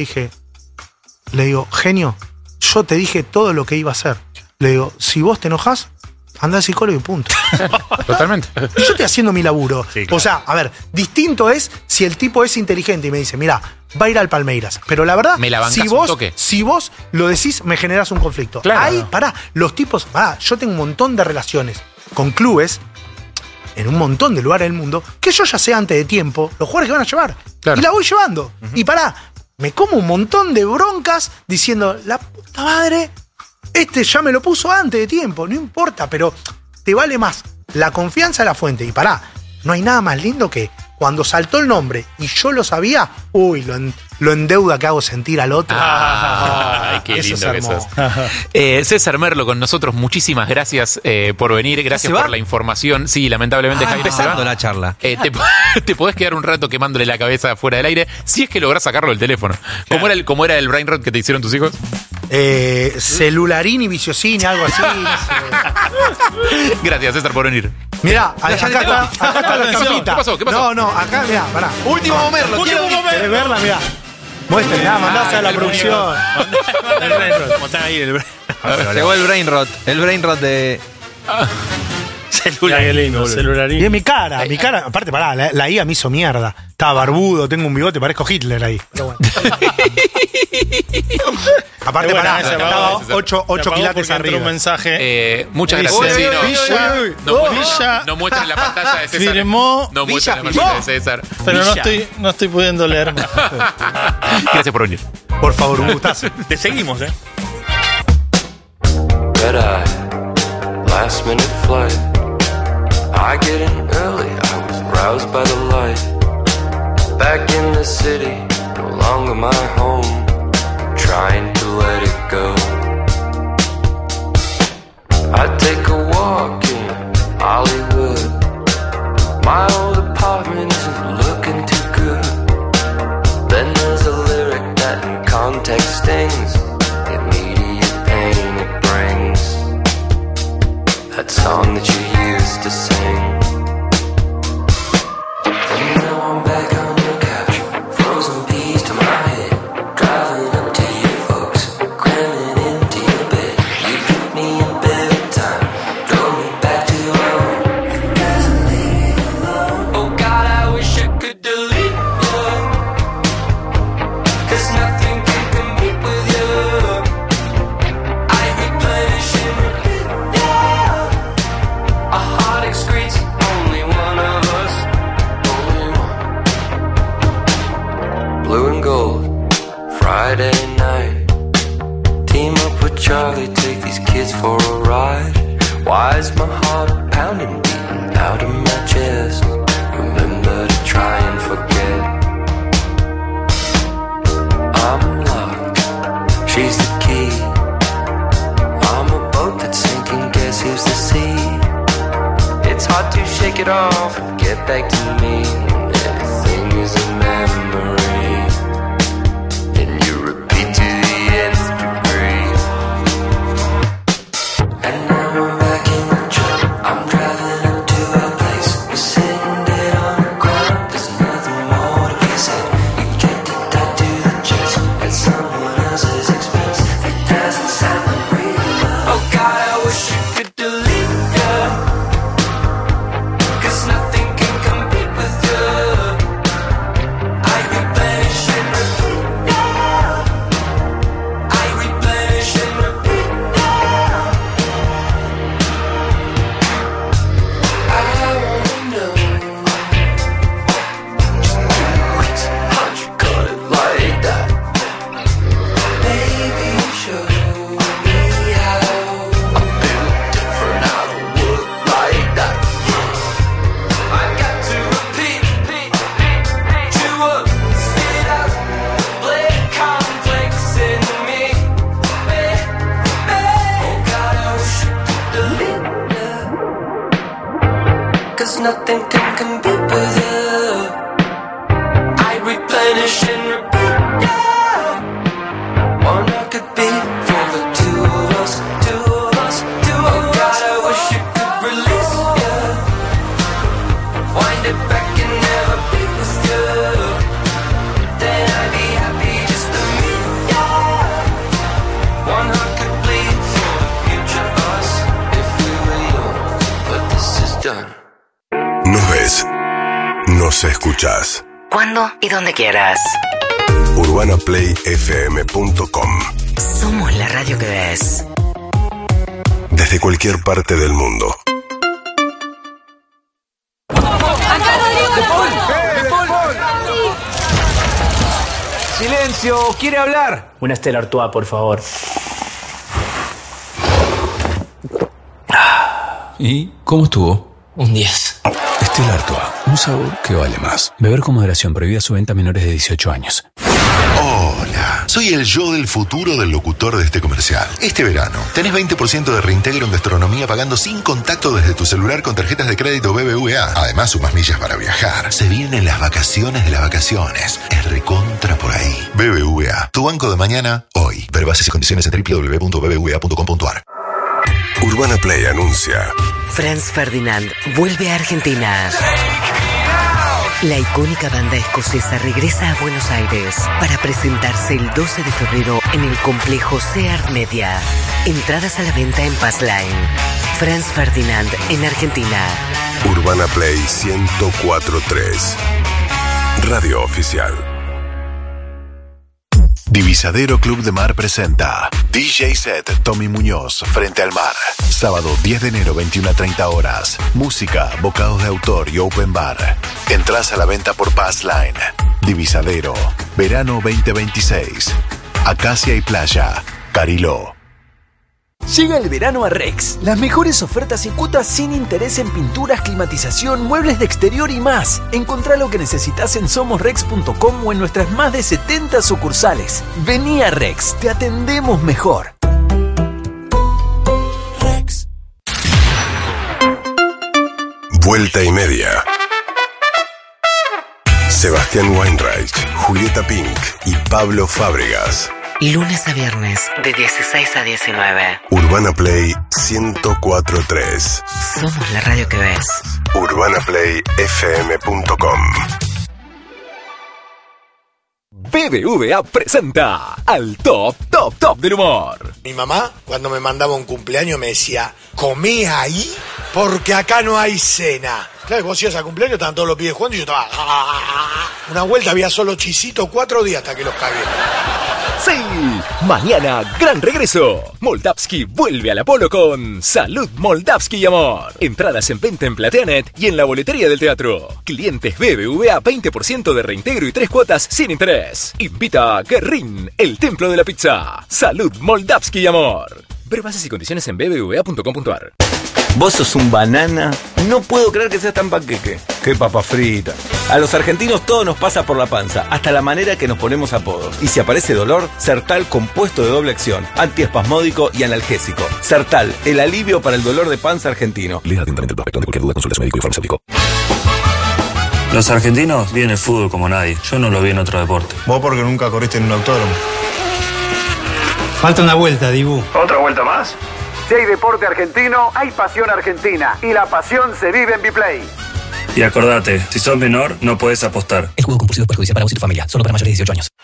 digo, genio, yo te dije todo lo que iba a hacer. Le digo, si vos te enojás, anda al psicólogo y punto. Totalmente. Y yo estoy haciendo mi laburo. Sí, claro. O sea, a ver, distinto es si el tipo es inteligente y me dice, mira, va a ir al Palmeiras. Pero la verdad, Me la bancás un toque. si vos lo decís, me generás un conflicto. Claro. Ahí, pará, los tipos, yo tengo un montón de relaciones con clubes en un montón de lugares del mundo que yo ya sé antes de tiempo los jugadores que van a llevar. Claro. Y la voy llevando. Y pará, me como un montón de broncas diciendo, la puta madre, ya me lo puso antes de tiempo, no importa, pero te vale más la confianza de la fuente. Y pará, no hay nada más lindo que cuando saltó el nombre y yo lo sabía, lo endeuda que hago sentir al otro. Ay, qué Eso lindo es que hermoso. sos. César Merlo con nosotros, muchísimas gracias por venir, gracias ¿Se va? por la información. Sí, lamentablemente Jaime se Empezando va. la charla. Te podés quedar un rato quemándole la cabeza fuera del aire si es que lográs sacarlo del teléfono. ¿Cómo era el brain rot que te hicieron tus hijos? Celularín y viciocine, algo así. No sé. Gracias, César, por venir. Mirá, acá está la escampita. ¿Qué pasó? No, acá, mirá, pará. Último Merlo, ¿Querés verla? Mirá. Muestren, mandásela a la producción. El brain rot. Mostrá ahí el brain. Llegó el brain rot. El brain rot de. Celular. Qué lindo, celularín. Y es mi cara, aparte, pará, la IA me hizo mierda. Estaba barbudo, tengo un bigote, parezco Hitler ahí. Pero bueno. Aparte, pará, estaba 8 quilates arriba. Un mensaje. Muchas Dice, gracias. Sí, Villa no muestren la pantalla de César. firmó. No muestren la pantalla de César. Pero no estoy pudiendo leer más. Gracias por venir. Por favor, un gustazo. Te seguimos, Red eye, last minute flight. I get in early, I was roused by the light. Back in the city, no longer my home. Trying to let it go. I take a walk in Hollywood. My old apartment isn't looking too good. Then there's a lyric that in context stings. Immediate pain it brings. That song that you used to sing. And now I'm back on the couch, frozen peas to my head, driving up to you folks, cramming into your bed. You took me in bed time, drove me back to home. It doesn't leave me alone. Oh God, I wish I could delete you, 'cause nothing can compete with you. I replenish and repeat, yeah. A heart excretes only one of us, only one. Blue and gold, Friday night. Team up with Charlie, take these kids for a ride. Why is my heart pounding, beating out of my chest? Remember to try and forget. I'm locked, she's the key. I'm a boat that's sinking, guess who's the sea? It's hard to shake it off and get back to me. Everything is a memory, and you repeat to the nth degree. And now I'm back in the truck. I'm driving up to a place. We're sitting dead on the ground. There's nothing more to be said. You kept it tied to the chest at someone else's expense. It doesn't sound like real love. Oh God, I wish you could delete you. 'Cause nothing can compete with you. escuchás. Cuando y donde quieras. UrbanaPlayFM.com. Somos la radio que ves. Desde cualquier parte del mundo. ¡Silencio! ¿Quiere hablar? Una Stella Artois, por favor. ¿Y cómo estuvo? Un 10. Stella Artois, un sabor que vale más. Beber con moderación, prohibida su venta a menores de 18 años. Hola, soy el yo del futuro del locutor de este comercial. Este verano, tenés 20% de reintegro en gastronomía pagando sin contacto desde tu celular con tarjetas de crédito BBVA. Además, sumas millas para viajar. Se vienen las vacaciones de las vacaciones. Es recontra por ahí. BBVA, tu banco de mañana, hoy. Ver bases y condiciones en www.bbva.com.ar. Urbana Play anuncia. Franz Ferdinand vuelve a Argentina. La icónica banda escocesa regresa a Buenos Aires para presentarse el 12 de febrero en el complejo Sear Media. Entradas a la venta en Passline. Franz Ferdinand en Argentina. Urbana Play 104.3. Radio oficial. Divisadero Club de Mar presenta DJ Set Tommy Muñoz frente al mar. Sábado 10 de enero 21 a 30 horas. Música, bocados de autor y open bar. Entrás a la venta por Passline. Divisadero, verano 2026. Acacia y Playa, Cariló. Llega el verano a Rex. Las mejores ofertas y cuotas sin interés en pinturas, climatización, muebles de exterior y más. Encontrá lo que necesitas en somosrex.com o en nuestras más de 70 sucursales. Vení a Rex, te atendemos mejor. Rex. Vuelta y media. Sebastián Weinreich, Julieta Pink y Pablo Fábregas. Lunes a viernes, de 16 a 19. Urbana Play 104.3. Somos la radio que ves. UrbanaPlayFM.com. BBVA presenta al top del humor. Mi mamá, cuando me mandaba un cumpleaños, me decía: comí ahí porque acá no hay cena. Claro, vos ibas a cumpleaños, estaban todos los pibes jugando y yo estaba... Una vuelta había solo chisito 4 días hasta que los cagué. Sí, mañana gran regreso. Moldavsky vuelve al Apolo con Salud Moldavsky y Amor. Entradas en venta en Plateanet y en la boletería del teatro. Clientes BBVA 20% de reintegro y 3 cuotas sin interés. Invita a Guerrín, el templo de la pizza. Salud Moldavsky y Amor. Ver bases y condiciones en bbva.com.ar. Vos sos un banana. No puedo creer que seas tan panqueque. Qué papa frita. A los argentinos todo nos pasa por la panza, hasta la manera que nos ponemos apodos. Y si aparece dolor, Sertal compuesto de doble acción, antiespasmódico y analgésico. Sertal, el alivio para el dolor de panza argentino. Lea atentamente el prospecto. Ante cualquier duda, consulte a su médico y farmacéutico. Los argentinos viven el fútbol como nadie. Yo no lo vi en otro deporte. Vos porque nunca corriste en un autódromo. Falta una vuelta, Dibu. ¿Otra vuelta más? Si hay deporte argentino, hay pasión argentina. Y la pasión se vive en Biplay. Y acordate, si sos menor, no podés apostar. El juego compulsivo es perjudicial para vos y tu familia. Solo para mayores de 18 años.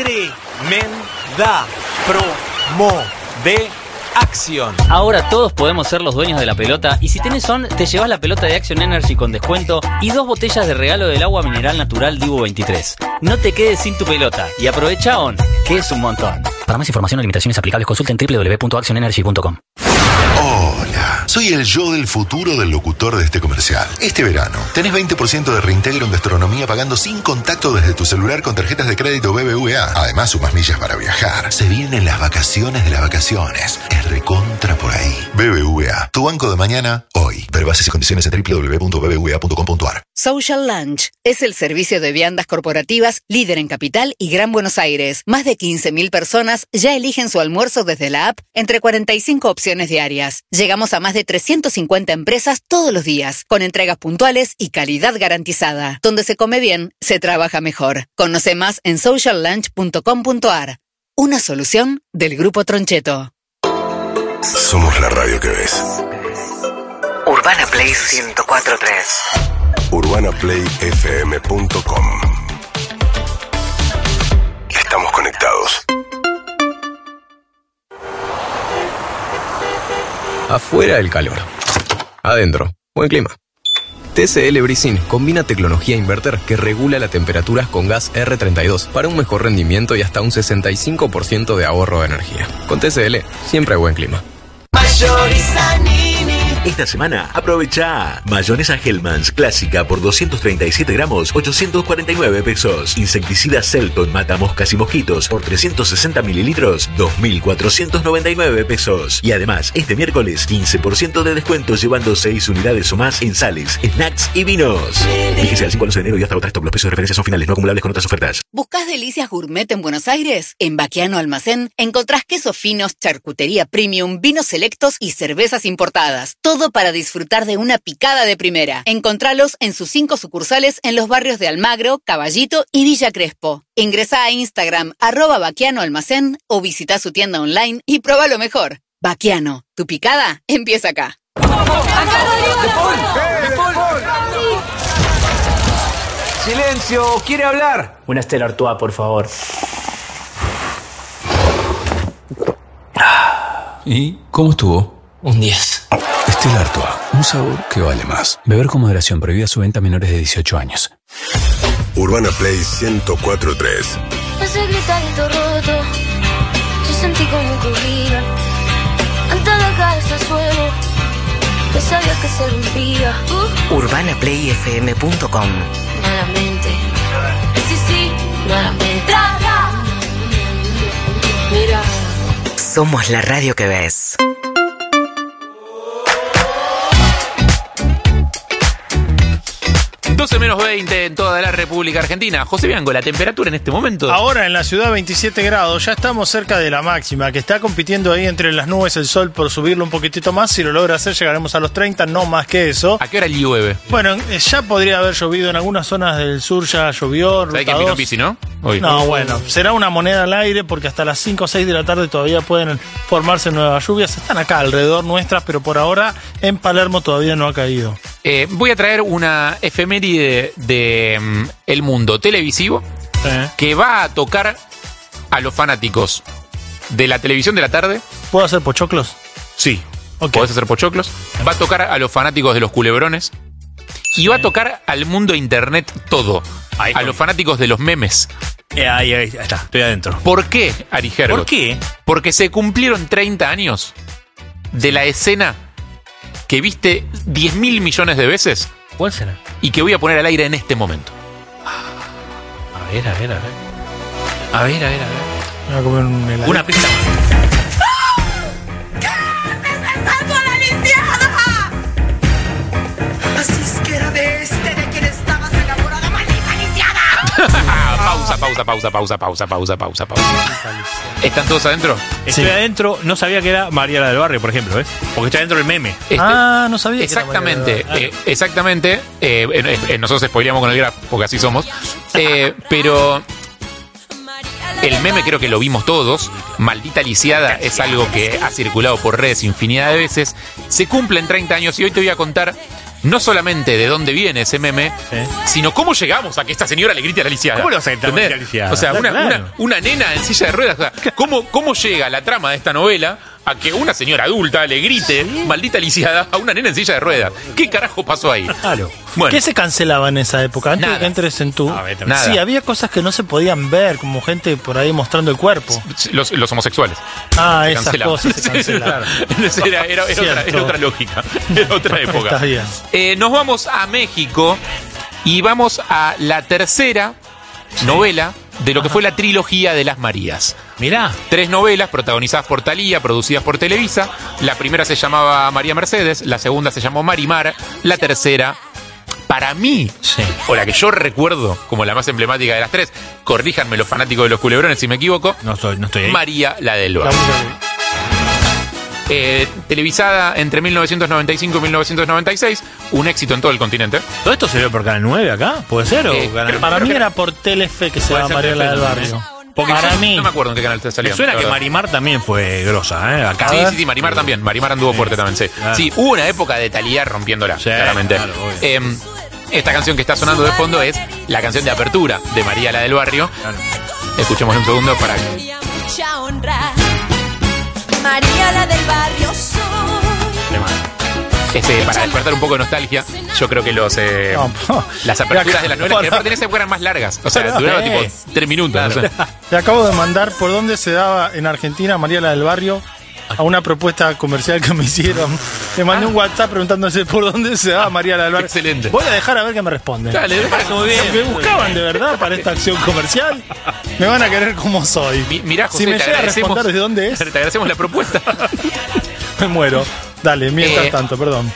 Tremenda promo de Action. Ahora todos podemos ser los dueños de la pelota y si tenés ON, te llevas la pelota de Action Energy con descuento y 2 botellas de regalo del agua mineral natural Dibu 23. No te quedes sin tu pelota y aprovecha ON, que es un montón. Para más información o limitaciones aplicables, consulta en www.actionenergy.com. Hola, soy el yo del futuro del locutor de este comercial. Este verano, tenés 20% de reintegro en gastronomía pagando sin contacto desde tu celular con tarjetas de crédito BBVA. Además, sumas millas para viajar. Se vienen las vacaciones de las vacaciones. Es recontra por ahí. BBVA, tu banco de mañana, hoy. Ver bases y condiciones en www.bbva.com.ar. Social Lunch es el servicio de viandas corporativas líder en Capital y Gran Buenos Aires. Más de 15.000 personas ya eligen su almuerzo desde la app entre 45 opciones diarias. Llegamos a más de 350 empresas todos los días, con entregas puntuales y calidad garantizada. Donde se come bien, se trabaja mejor. Conoce más en sociallunch.com.ar. Una solución del Grupo Troncheto. Somos la radio que ves. Urbana Play 104.3. UrbanaPlayFM.com. Estamos conectados. Afuera el calor. Adentro, buen clima. TCL Brisin combina tecnología inverter que regula las temperaturas con gas R32 para un mejor rendimiento y hasta un 65% de ahorro de energía. Con TCL siempre hay buen clima. Mayorista Nini. Esta semana aprovecha mayonesa Hellmann's clásica por 237 gramos, 849 pesos. Insecticida Selton mata moscas y mosquitos por 360 mililitros, 2.499 pesos. Y además, este miércoles 15% de descuento llevando 6 unidades o más en sales, snacks y vinos. Fíjese al 5 al 11 de enero y hasta agotar stock. Los precios de referencia son finales, no acumulables con otras ofertas. ¿Buscás delicias gourmet en Buenos Aires? En Baquiano Almacén encontrás quesos finos, charcutería premium, vinos selectos y cervezas importadas. Todo para disfrutar de una picada de primera. Encontralos en sus 5 sucursales en los barrios de Almagro, Caballito y Villa Crespo. Ingresá a Instagram @Baquiano Almacén o visita su tienda online y prueba lo mejor. Baquiano, tu picada empieza acá. ¡Silencio! ¿Quiere hablar? Una Stella Artois, por favor. ¿Y cómo estuvo? Un 10. Stella Artois, un sabor que vale más. Beber con moderación, prohibida su venta a menores de 18 años. Urbana Play 104.3. Ese gritarito roto, yo sentí como corría. Antes de caerse al suelo, que sabía que se rompía. UrbanaPlayFM.com. Malamente, sí, malamente. Mira. Somos la radio que ves. (12:20) en toda la República Argentina. José Bianco, la temperatura en este momento. Ahora en la ciudad 27 grados, ya estamos cerca de la máxima, que está compitiendo ahí entre las nubes el sol por subirlo un poquitito más. Si lo logra hacer llegaremos a los 30, no más que eso. ¿A qué hora llueve? Bueno, ya podría haber llovido en algunas zonas del sur, ya llovió. ¿Sabés quién vino en bici, no? Hoy. No, bueno, será una moneda al aire porque hasta las 5 o 6 de la tarde todavía pueden formarse nuevas lluvias. Están acá alrededor nuestras, pero por ahora en Palermo todavía no ha caído. Voy a traer una efeméride de El Mundo televisivo que va a tocar a los fanáticos de la televisión de la tarde. ¿Puedo hacer pochoclos? Sí, podés hacer pochoclos. Va a tocar a los fanáticos de los culebrones. Y va a tocar al mundo internet todo. A los fanáticos de los memes. Ahí está, estoy adentro. ¿Por qué, Ari Hergot? ¿Por qué? Porque se cumplieron 30 años de la escena que viste 10.000 millones de veces. ¿Cuál será? Y que voy a poner al aire en este momento. A ver. Voy a comer un helado. Una pista más. Así es que era de de quien estabas enamorada, maldita lisiada. Pausa. ¿Están todos adentro? Estoy adentro, no sabía que era María la del Barrio, por ejemplo, ¿ves? Porque está adentro del meme. No sabía Exactamente, que era exactamente. Nosotros spoileamos con el graf, porque así somos. Pero el meme creo que lo vimos todos. Maldita lisiada es algo que ha circulado por redes infinidad de veces. Se cumplen 30 años y hoy te voy a contar no solamente de dónde viene ese meme, sino cómo llegamos a que esta señora le grite a la lisiada. ¿Cómo le vas a gritar a la lisiada? O sea, una nena en silla de ruedas. O sea, ¿cómo llega la trama de esta novela a que una señora adulta le grite maldita lisiada a una nena en silla de ruedas? ¿Qué carajo pasó ahí? Claro. Bueno. ¿Qué se cancelaba en esa época? Antes de que entres en tú. Nada. Sí, había cosas que no se podían ver, como gente por ahí mostrando el cuerpo. Los homosexuales. Ah, se esas cosas se cancelaban. Era otra lógica. Era otra época. Está bien. Nos vamos a México y vamos a la tercera novela de lo que fue la trilogía de las Marías. Mirá. 3 novelas protagonizadas por Thalía, producidas por Televisa. La primera se llamaba María Mercedes, la segunda se llamó Marimar, la tercera, para mí, o la que yo recuerdo como la más emblemática de las 3, corríjanme los fanáticos de los culebrones si me equivoco, no estoy ahí. María la del Barrio. Televisada entre 1995 y 1996, un éxito en todo el continente. ¿Todo esto se vio por Canal 9 acá? ¿Puede ser? Para mí era por Telefe que se llama María la del Barrio. Porque para mí. No me acuerdo en qué canal te salía. Me suena que Marimar también fue grosa, ¿eh? Acá. Sí, Marimar también. Marimar anduvo fuerte también, sí. Claro. Sí, hubo una época de Thalía rompiéndola, claramente. Claro, esta canción que está sonando de fondo es la canción de apertura de María la del Barrio. Claro. Escuchemos un segundo para que... Mucha honra. María la del Barrio soy. Para despertar un poco de nostalgia, yo creo que las aperturas de las novelas, que aparte en esa época eran más largas. O sea, duraban tipo 3 minutos. Claro. No sé. Te acabo de mandar por dónde se daba en Argentina, María la del Barrio, a una propuesta comercial que me hicieron. Le mandé un WhatsApp preguntándose por dónde se daba María la del Barrio. Excelente. Voy a dejar a ver qué me responden. Dale, me parece muy bien. ¿Me buscaban de verdad para esta acción comercial? Me van a querer como soy. Mirá, José, si me te llega a responder desde dónde es, te agradecemos la propuesta. me muero. Dale, mientras tanto, perdón.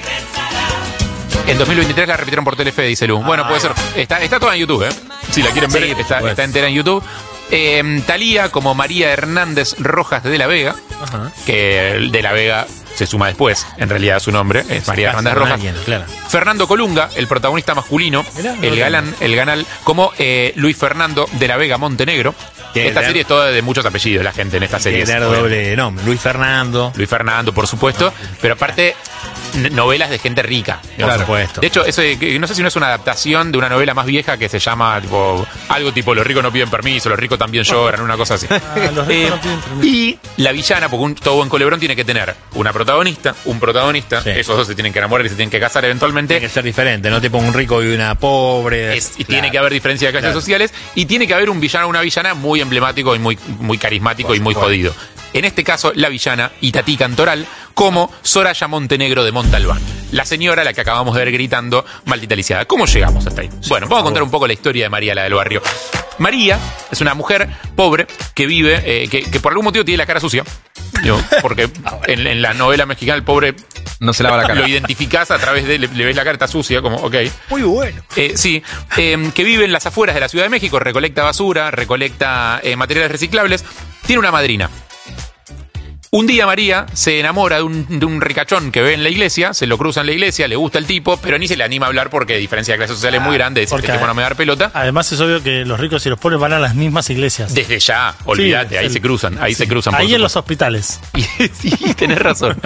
En 2023 la repitieron por Telefe, dice Lu. Bueno, puede ser. Está toda en YouTube, ¿eh? Si la quieren ver, está entera en YouTube. Thalía como María Hernández Rojas de la Vega, que de la Vega se suma después, en realidad su nombre es María Hernández Rojas. Claro. Fernando Colunga, el protagonista masculino, el ganal, como Luis Fernando de la Vega Montenegro. Esta serie es toda de muchos apellidos, la gente en esta serie. Tiene doble nombre. Luis Fernando, por supuesto. Pero aparte, novelas de gente rica. Por supuesto. De hecho, eso no sé si no es una adaptación de una novela más vieja que se llama algo tipo Los ricos no piden permiso, los ricos también lloran, una cosa así. Los ricos no piden permiso. Y la villana, porque todo buen culebrón tiene que tener una protagonista, un protagonista. Sí. Esos dos se tienen que enamorar y se tienen que casar eventualmente. Tiene que ser diferente, no tipo un rico y una pobre. Y tiene que haber diferencia de clases sociales. Y tiene que haber un villano o una villana muy emblemático y muy carismático y muy jodido. En este caso, la villana Itatí Cantoral, como Soraya Montenegro de Montalbán. La señora, la que acabamos de ver gritando, maldita lisiada. ¿Cómo llegamos hasta ahí? Bueno, vamos a contar un poco la historia de María, la del Barrio. María es una mujer pobre que vive, que por algún motivo tiene la cara sucia. Porque en la novela mexicana el pobre no se lava la cara. Lo identificás a través de, le ves la cara, está sucia, como, ok. Muy bueno. Que vive en las afueras de la Ciudad de México, recolecta basura, recolecta materiales reciclables. Tiene una madrina. Un día María se enamora de un ricachón que ve en la iglesia, se lo cruza en la iglesia, le gusta el tipo, pero ni se le anima a hablar porque diferencia de clases sociales es muy grande, dice que tipo no me da pelota. Además es obvio que los ricos y los pobres van a las mismas iglesias. Desde ya, olvídate, ahí se cruzan, se cruzan. Ahí en los hospitales. Sí, tenés razón.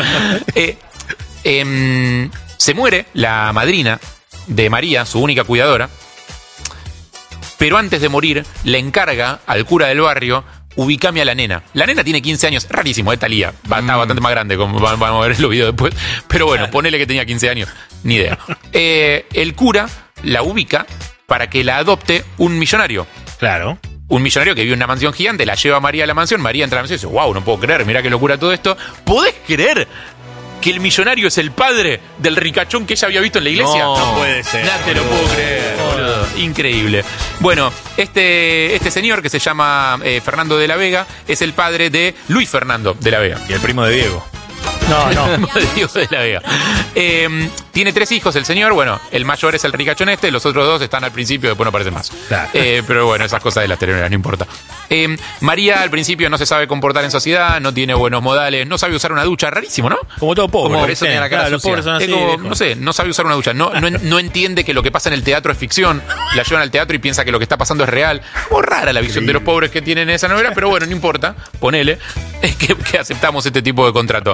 Se muere la madrina de María, su única cuidadora, pero antes de morir le encarga al cura del barrio: ubicame a la nena. La nena tiene 15 años. Rarísimo, Thalía. Está bastante más grande, como vamos a ver los videos después. Pero bueno, ponele que tenía 15 años. Ni idea. El cura la ubica para que la adopte un millonario. Claro. Un millonario que vive en una mansión gigante, la lleva a María a la mansión. María entra a la mansión y dice: wow, no puedo creer, mirá qué locura todo esto. ¿Podés creer que el millonario es el padre del ricachón que ella había visto en la iglesia? No puede ser. No te lo puedo creer, boludo. Increíble. Bueno, este señor que se llama Fernando de la Vega es el padre de Luis Fernando de la Vega. Y el primo de Diego. No. Diego de la Vega. Tiene 3 hijos el señor. Bueno, el mayor es el ricachón los otros 2 están al principio, después no aparecen más. Claro. Pero bueno, esas cosas de las telenovelas, no importa. María al principio no se sabe comportar en sociedad, no tiene buenos modales, no sabe usar una ducha, rarísimo, ¿no? Como todo pobre. Por eso tiene la cara los pobres son así. No sé, no sabe usar una ducha. No entiende que lo que pasa en el teatro es ficción. La llevan al teatro y piensa que lo que está pasando es real. Muy rara la visión de los pobres que tienen en esa novela, pero bueno, no importa. Ponele que aceptamos este tipo de contrato.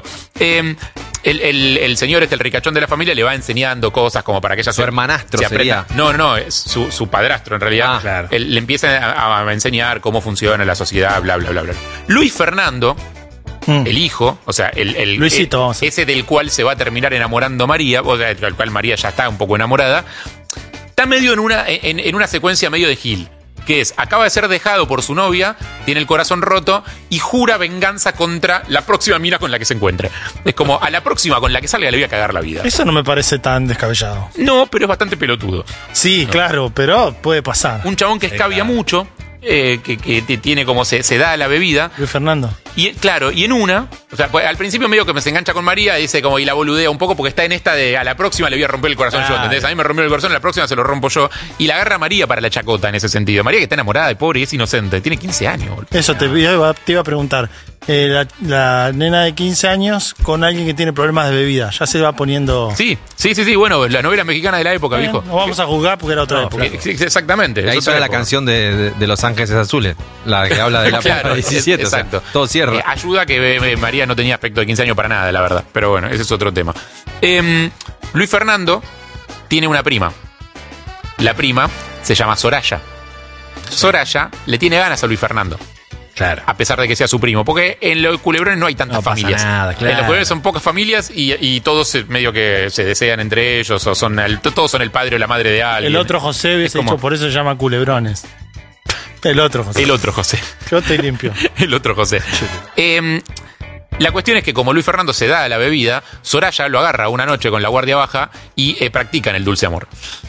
El señor el ricachón de la familia le va enseñando cosas como para que ella su hermanastro se sería. No, es su padrastro en realidad. Claro. Le empieza a enseñar cómo funciona la sociedad, bla, bla, bla, bla. Luis Fernando, el hijo, o sea, el Luisito, ese del cual se va a terminar enamorando María, o sea, del cual María ya está un poco enamorada, está medio en una secuencia medio de Gil. Que es, acaba de ser dejado por su novia, tiene el corazón roto y jura venganza contra la próxima mina con la que se encuentre. Es como, a la próxima con la que salga le voy a cagar la vida. Eso no me parece tan descabellado. No, pero es bastante pelotudo. Sí, claro, pero puede pasar. Un chabón que escabia mucho, que tiene como se da a la bebida. Luis Fernando. Y claro, y en una, o sea, pues, al principio medio que me se engancha con María, dice como, y la boludea un poco porque está en esta de a la próxima le voy a romper el corazón yo, ¿entendés? A mí me rompió el corazón, a la próxima se lo rompo yo. Y la agarra María para la chacota en ese sentido. María que está enamorada de pobre y es inocente, tiene 15 años. Boludo. Eso te iba a preguntar. La nena de 15 años con alguien que tiene problemas de bebida, ya se va poniendo... Sí, bueno, la novela mexicana de la época, viejo. No vamos a juzgar porque era otra época. Exactamente. Ahí suena la canción de Los Ángeles Azules, la que habla de la claro, 17, exacto. O sea, todo cierra. Ayuda que María no tenía aspecto de 15 años para nada, la verdad. Pero bueno, ese es otro tema. Luis Fernando tiene una prima. La prima se llama Soraya. Soraya le tiene ganas a Luis Fernando. Claro. A pesar de que sea su primo. Porque en los culebrones no hay tantas familias. Nada, claro. En los culebrones son pocas familias y todos medio que se desean entre ellos, o todos son el padre o la madre de alguien. El otro José hubiese dicho, por eso se llama culebrones. El otro José. El otro José. Yo estoy limpio. El otro José. La cuestión es que como Luis Fernando se da a la bebida, Soraya lo agarra una noche con la guardia baja y practican el dulce amor.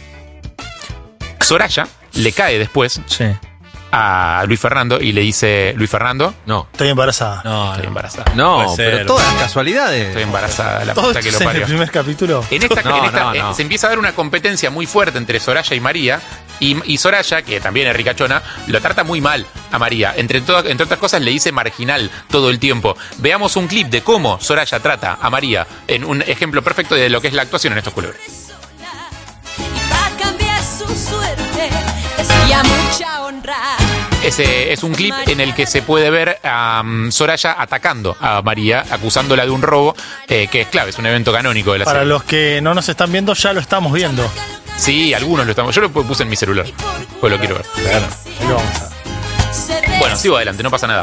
Soraya le cae después a Luis Fernando y le dice: Luis Fernando, no, estoy embarazada. No, estoy embarazada. No, pero todas las casualidades. Estoy embarazada, la ¿Todo puta que lo esto es en parió. el primer capítulo? En esta se empieza a dar una competencia muy fuerte entre Soraya y María. Y Soraya, que también es ricachona, lo trata muy mal a María. Entre otras cosas, le dice marginal todo el tiempo. Veamos un clip de cómo Soraya trata a María, en un ejemplo perfecto de lo que es la actuación en estos culebrones. Y a mucha honra. Ese es un clip en el que se puede ver a Soraya atacando a María, acusándola de un robo, que es clave, es un evento canónico de la Para serie. los que no nos están viendo, ya lo estamos viendo. Sí, algunos lo estamos. Yo lo puse en mi celular, pues lo quiero ver. Claro, ahí lo vamos a ver. Bueno, sigo adelante, no pasa nada.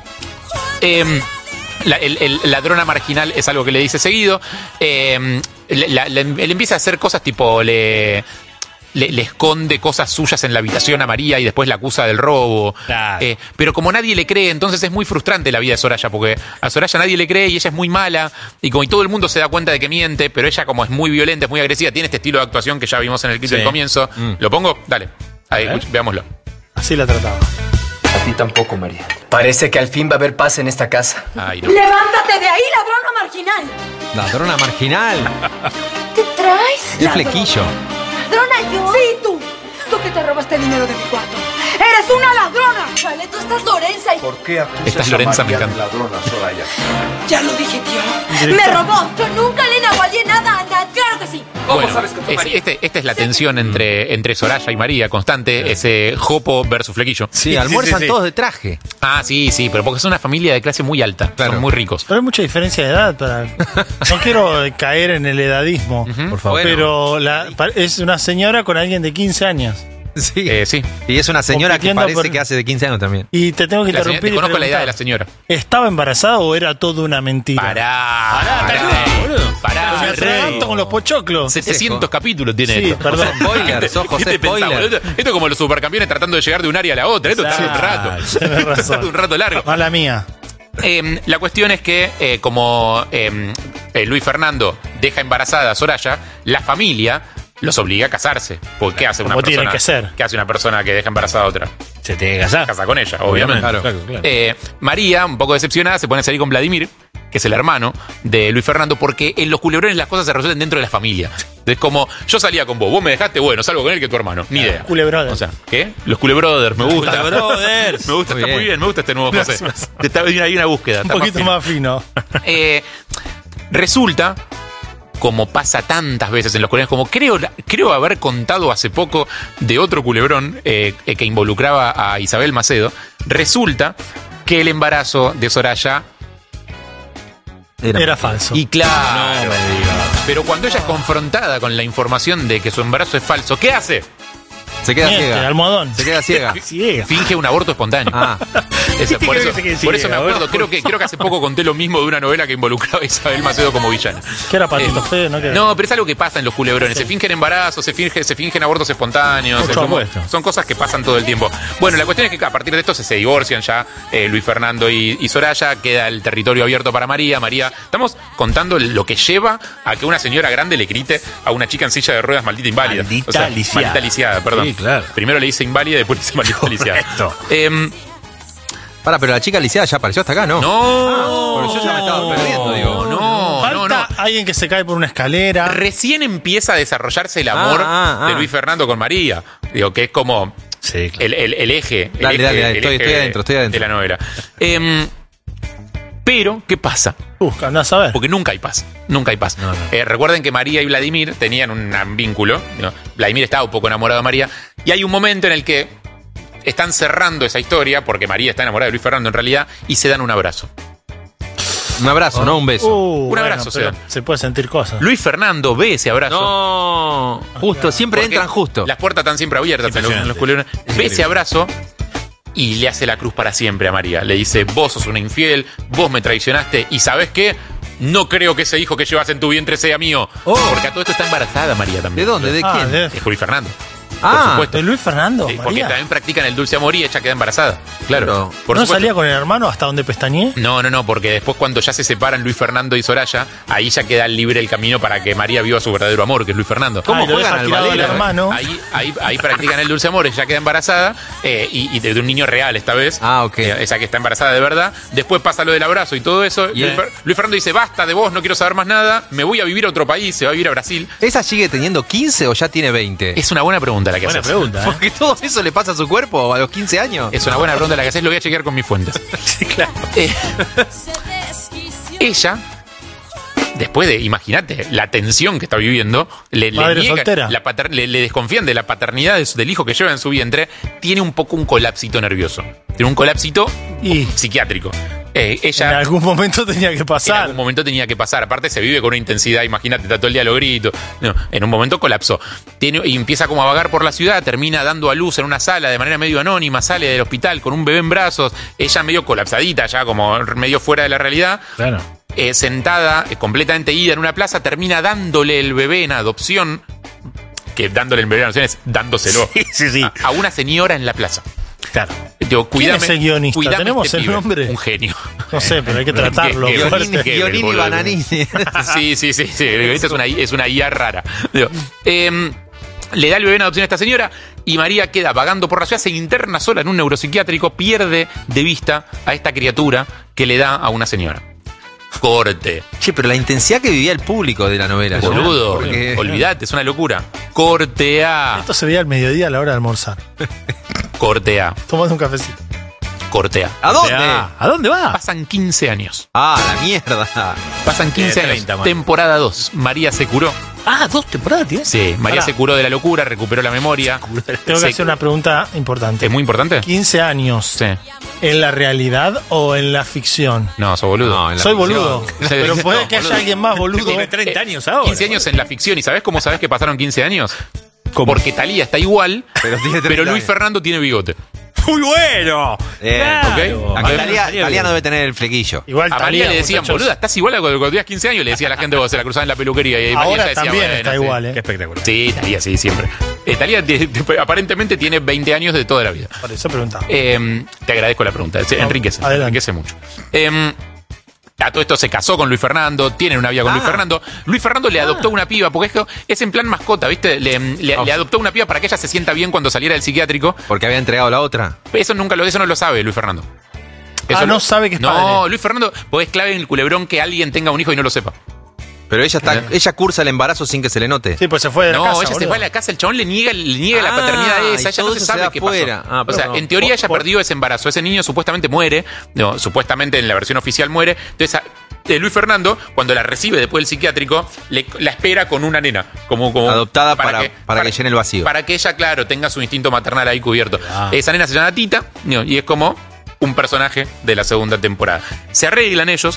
El ladrona marginal es algo que le dice seguido. Él empieza a hacer cosas tipo le esconde cosas suyas en la habitación a María y después la acusa del robo. Claro. Pero como nadie le cree, entonces es muy frustrante la vida de Soraya, porque a Soraya nadie le cree y ella es muy mala, y como y todo el mundo se da cuenta de que miente, pero ella como es muy violenta, es muy agresiva, tiene este estilo de actuación que ya vimos en el clip del comienzo. ¿Lo pongo? Dale. Ahí, veámoslo. Así la trataba. A ti tampoco, María. Parece que al fin va a haber paz en esta casa. Ay, no. ¡Levántate de ahí, ladrona marginal! Ladrona marginal. ¿Qué traes? Qué flequillo. ¿Ladrona yo? Sí, tú. Tú que te robaste el dinero de mi cuarto. ¡Eres una ladrona! Vale, tú estás Lorenza y... ¿Por qué acusas Estás a Lorenza, me María de encanta. ladrona, Soraya? Ya lo dije, tío. ¡Me robó! Yo nunca le nagualié nada a nadie. ¡Claro que sí! Bueno, esta es la tensión entre Soraya y María constante, ese jopo versus flequillo. Sí, almuerzan todos de traje. Ah, sí, pero porque es una familia de clase muy alta, son muy ricos. Pero hay mucha diferencia de edad. No quiero caer en el edadismo, por favor. Pero es una señora con alguien de 15 años. Sí. Sí. Y es una señora que Compitiendo parece que hace de 15 años también. Y te tengo que interrumpir y Conozco la edad preguntar, de la señora. ¿estaba embarazada o era toda una mentira? Pará, Me atraganto con los pochoclos. 700 capítulos tiene Sí, esto. perdón. Spoiler, sos José ¿Qué te pensás, Spoiler. boludo? Esto es como los supercampeones tratando de llegar de un área a la otra. Esto tarda un rato. Tenés razón. Tarda un rato largo. Mala mía. La cuestión es que, como Luis Fernando deja embarazada a Soraya, la familia los obliga a casarse. Porque ¿qué hace una Como tiene persona? que ser. ¿Qué hace una persona que deja embarazada a otra? Se tiene que casar. Casa con ella, obviamente. Claro. María, un poco decepcionada, se pone a salir con Vladimir, que es el hermano de Luis Fernando, porque en los culebrones las cosas se resuelven dentro de la familia. Es como, yo salía con vos me dejaste, bueno, salgo con él que tu hermano. Ni idea. Culebrothers. O sea, ¿qué? Los Culebrothers, me gusta. Culebrothers. Me gusta, Muy está muy bien. bien, me gusta este nuevo José. Gracias. Hay una búsqueda. Un está poquito fino. más fino. Resulta, como pasa tantas veces en los culebrones, como creo haber contado hace poco de otro culebrón que involucraba a Isabel Macedo, resulta que el embarazo de Soraya Era falso. y claro, pero cuando ella es confrontada con la información de que su embarazo es falso, ¿qué hace? Se queda Miente, ciega. almohadón. Se queda ciega. Ciega. Finge un aborto espontáneo. Ah. Por Creo que se quede eso ciega, me acuerdo, bueno. creo que hace poco conté lo mismo de una novela que involucraba a Isabel Macedo como villana. Que era patito feo, ¿no? No, pero es algo que pasa en los culebrones. Se fingen embarazos, se fingen abortos espontáneos. Por es como- supuesto. son cosas que pasan todo el tiempo. Bueno, la cuestión es que a partir de esto se divorcian ya Luis Fernando y Soraya. Queda el territorio abierto para María. Estamos contando lo que lleva a que una señora grande le grite a una chica en silla de ruedas maldita inválida. Maldita lisiada. Maldita lisiada, perdón. Sí, claro. Primero le dice inválida y después le dice maldita lisiada. Pero la chica lisiada ya apareció hasta acá, ¿no? No. Pero yo ya me estaba perdiendo, digo. Falta alguien que se cae por una escalera. Recién empieza a desarrollarse el amor de Luis Fernando con María. Digo, que es como el eje. Dale, el estoy eje adentro. de la novela. Pero, ¿qué pasa? Andá a saber. Porque nunca hay paz. Nunca hay paz. Recuerden que María y Vladimir tenían un vínculo. ¿No? Vladimir estaba un poco enamorado de María. Y hay un momento en el que están cerrando esa historia, porque María está enamorada de Luis Fernando en realidad, y se dan un abrazo. Un abrazo, no un beso. Un abrazo se pero dan. se puede sentir cosas. Luis Fernando ve ese abrazo. No. Justo, siempre Porque entran justo. Las puertas están siempre abiertas en los culebrones. Ve Increíble. ese abrazo y le hace la cruz para siempre a María. Le dice, vos sos una infiel, vos me traicionaste y ¿sabés qué? No creo que ese hijo que llevas en tu vientre sea mío. Porque a todo esto está embarazada María también. ¿De dónde? ¿De quién? Es Luis Fernando. Ah, por supuesto. ¿de Luis Fernando? Sí, porque también practican el dulce amor y ella queda embarazada. Claro. Por ¿No supuesto. salía con el hermano hasta donde pestañé? No, porque después cuando ya se separan Luis Fernando y Soraya, ahí ya queda libre el camino para que María viva su verdadero amor, que es Luis Fernando. ¿Cómo juegan al ballet? Hermano. Ahí practican el dulce amor, ella queda embarazada y de un niño real esta vez. Esa que está embarazada de verdad. Después pasa lo del abrazo y todo eso. Luis Fernando dice, basta de vos, no quiero saber más nada, me voy a vivir a otro país, se va a vivir a Brasil. ¿Esa sigue teniendo 15 o ya tiene 20? Es una buena pregunta la que haces. Buena pregunta, Porque todo eso le pasa a su cuerpo a los 15 años. Es una buena pregunta la que haces, lo voy a chequear con mis fuentes. Sí, claro. Ella, después de, imagínate, la tensión que está viviendo, le desconfían de la paternidad del hijo que lleva en su vientre, tiene un poco un colapsito nervioso. Tiene un colapsito psiquiátrico. Ella en algún momento tenía que pasar. En algún momento tenía que pasar. Aparte se vive con una intensidad, imagínate, está todo el día los gritos. No, en un momento colapsó. Y empieza como a vagar por la ciudad, termina dando a luz en una sala de manera medio anónima, sale del hospital con un bebé en brazos, ella medio colapsadita, ya como medio fuera de la realidad. Claro. Sentada, completamente ida en una plaza, termina dándole el bebé en adopción. Que dándole el bebé en adopción es dándoselo. Sí. A una señora en la plaza. Claro. Digo, ¿Quién es el guionista? ¿Tenemos el nombre? Un genio. No sé, pero hay que tratarlo. Gionini Bananini. Sí. Es una IA rara. Digo, le da el bebé en adopción a esta señora y María queda vagando por la ciudad, se interna sola en un neuropsiquiátrico, pierde de vista a esta criatura que le da a una señora. Corte. Che, pero la intensidad que vivía el público de la novela. Boludo, olvidate, es una locura. Corte A. Esto se veía al mediodía a la hora de almorzar. Corte A. Tomando un cafecito. Corte A. ¿A dónde? ¿A dónde va? Pasan 15 años. Ah, la mierda. Pasan 15 años. 30, Temporada 2. María se curó. Ah, 2 temporadas, tío. Sí, María se curó de la locura, recuperó la memoria. Tengo que hacer una pregunta importante. ¿Es muy importante? 15 años. Sí. ¿En la realidad o en la ficción? No, sos boludo. No, en la Soy ficción. boludo. Pero puede que haya alguien más boludo. Tiene 30 años ahora. 15 años en la ficción. ¿Y sabés cómo sabés que pasaron 15 años? Porque Thalía está igual, pero Luis Fernando tiene bigote. ¡Muy bueno! Claro. Aquí Thalía no debe tener el flequillo. Igual A María le decían, boluda, estás igual a cuando tenías 15 años, le decía a la gente, vos se la cruzaba en la peluquería. Y ahora ella decía, también bueno, está sí. igual, Qué espectacular. Sí, Thalía, sí, siempre. Thalía aparentemente tiene 20 años de toda la vida. Por eso preguntaba. Te agradezco la pregunta, enriquece mucho. A todo esto se casó con Luis Fernando, tienen una vida con Luis Fernando. Luis Fernando le adoptó una piba, porque es en plan mascota, ¿viste? Le adoptó una piba para que ella se sienta bien cuando saliera del psiquiátrico. Porque había entregado la otra. Eso no lo sabe Luis Fernando. No sabe que es padre. No, Luis Fernando, porque es clave en el culebrón que alguien tenga un hijo y no lo sepa. Pero ella cursa el embarazo sin que se le note. Sí, pues se fue de la casa. No, ella se fue a la casa, el chabón le niega la paternidad a esa, ella no se sabe qué pasó. O sea, en teoría ella perdió ese embarazo, ese niño supuestamente muere, supuestamente en la versión oficial muere, entonces Luis Fernando, cuando la recibe después del psiquiátrico, la espera con una nena. Como adoptada para que llene el vacío. Para que ella, claro, tenga su instinto maternal ahí cubierto. Esa nena se llama Tita, y es como un personaje de la segunda temporada. Se arreglan ellos,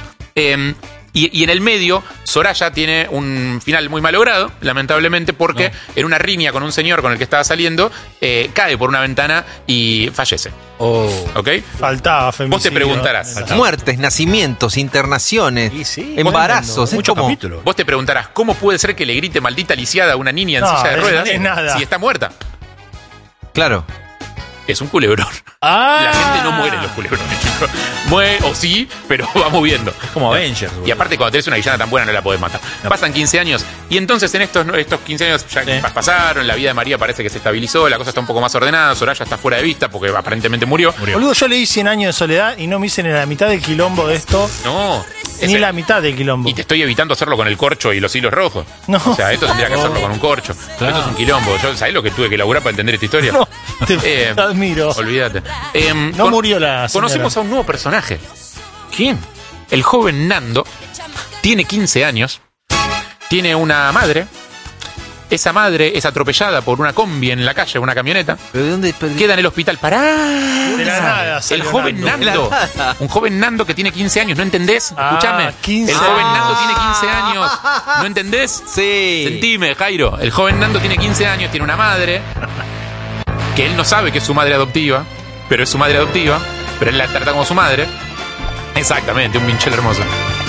y en el medio, Soraya tiene un final muy malogrado, lamentablemente, porque en una riña con un señor con el que estaba saliendo, cae por una ventana y fallece. ¿Ok? Faltaba femicidio. Vos te preguntarás. Muertes, nacimientos, internaciones, embarazos. Mucho como... capítulo. Vos te preguntarás, ¿cómo puede ser que le grite maldita lisiada a una niña en silla de ruedas si está muerta? Claro. Es un culebrón. La gente no muere en los culebrones, chicos. Muere, o sí, pero vamos viendo. Es como Avengers. Y aparte, cuando tenés una villana tan buena, no la podés matar. No. Pasan 15 años, y entonces en estos 15 años ya pasaron, la vida de María parece que se estabilizó, la cosa está un poco más ordenada, Soraya está fuera de vista porque aparentemente murió. Boludo, yo leí 100 años de soledad y no me hice ni la mitad del quilombo de esto. No. Ni la mitad del quilombo. Y te estoy evitando hacerlo con el corcho y los hilos rojos. No. O sea, esto tendría que hacerlo con un corcho. Claro. Esto es un quilombo. ¿Sabés lo que tuve que laburar para entender esta historia? No, te admiro. Olvídate. No murió la señora. Conocemos a un nuevo personaje. ¿Quién? El joven Nando tiene 15 años, tiene una madre. Esa madre es atropellada por una combi en la calle, una camioneta. ¿Pero de dónde? Queda en el hospital. ¡Pará! De la nada, el joven Nando. Un joven Nando que tiene 15 años, ¿no entendés? Escúchame. 15. El joven Nando tiene 15 años. ¿No entendés? Sí. Sentime, Jairo. El joven Nando tiene 15 años, tiene una madre que él no sabe que es su madre adoptiva. pero es su madre adoptiva, pero él la trata como su madre. Exactamente, un Vinchel hermoso.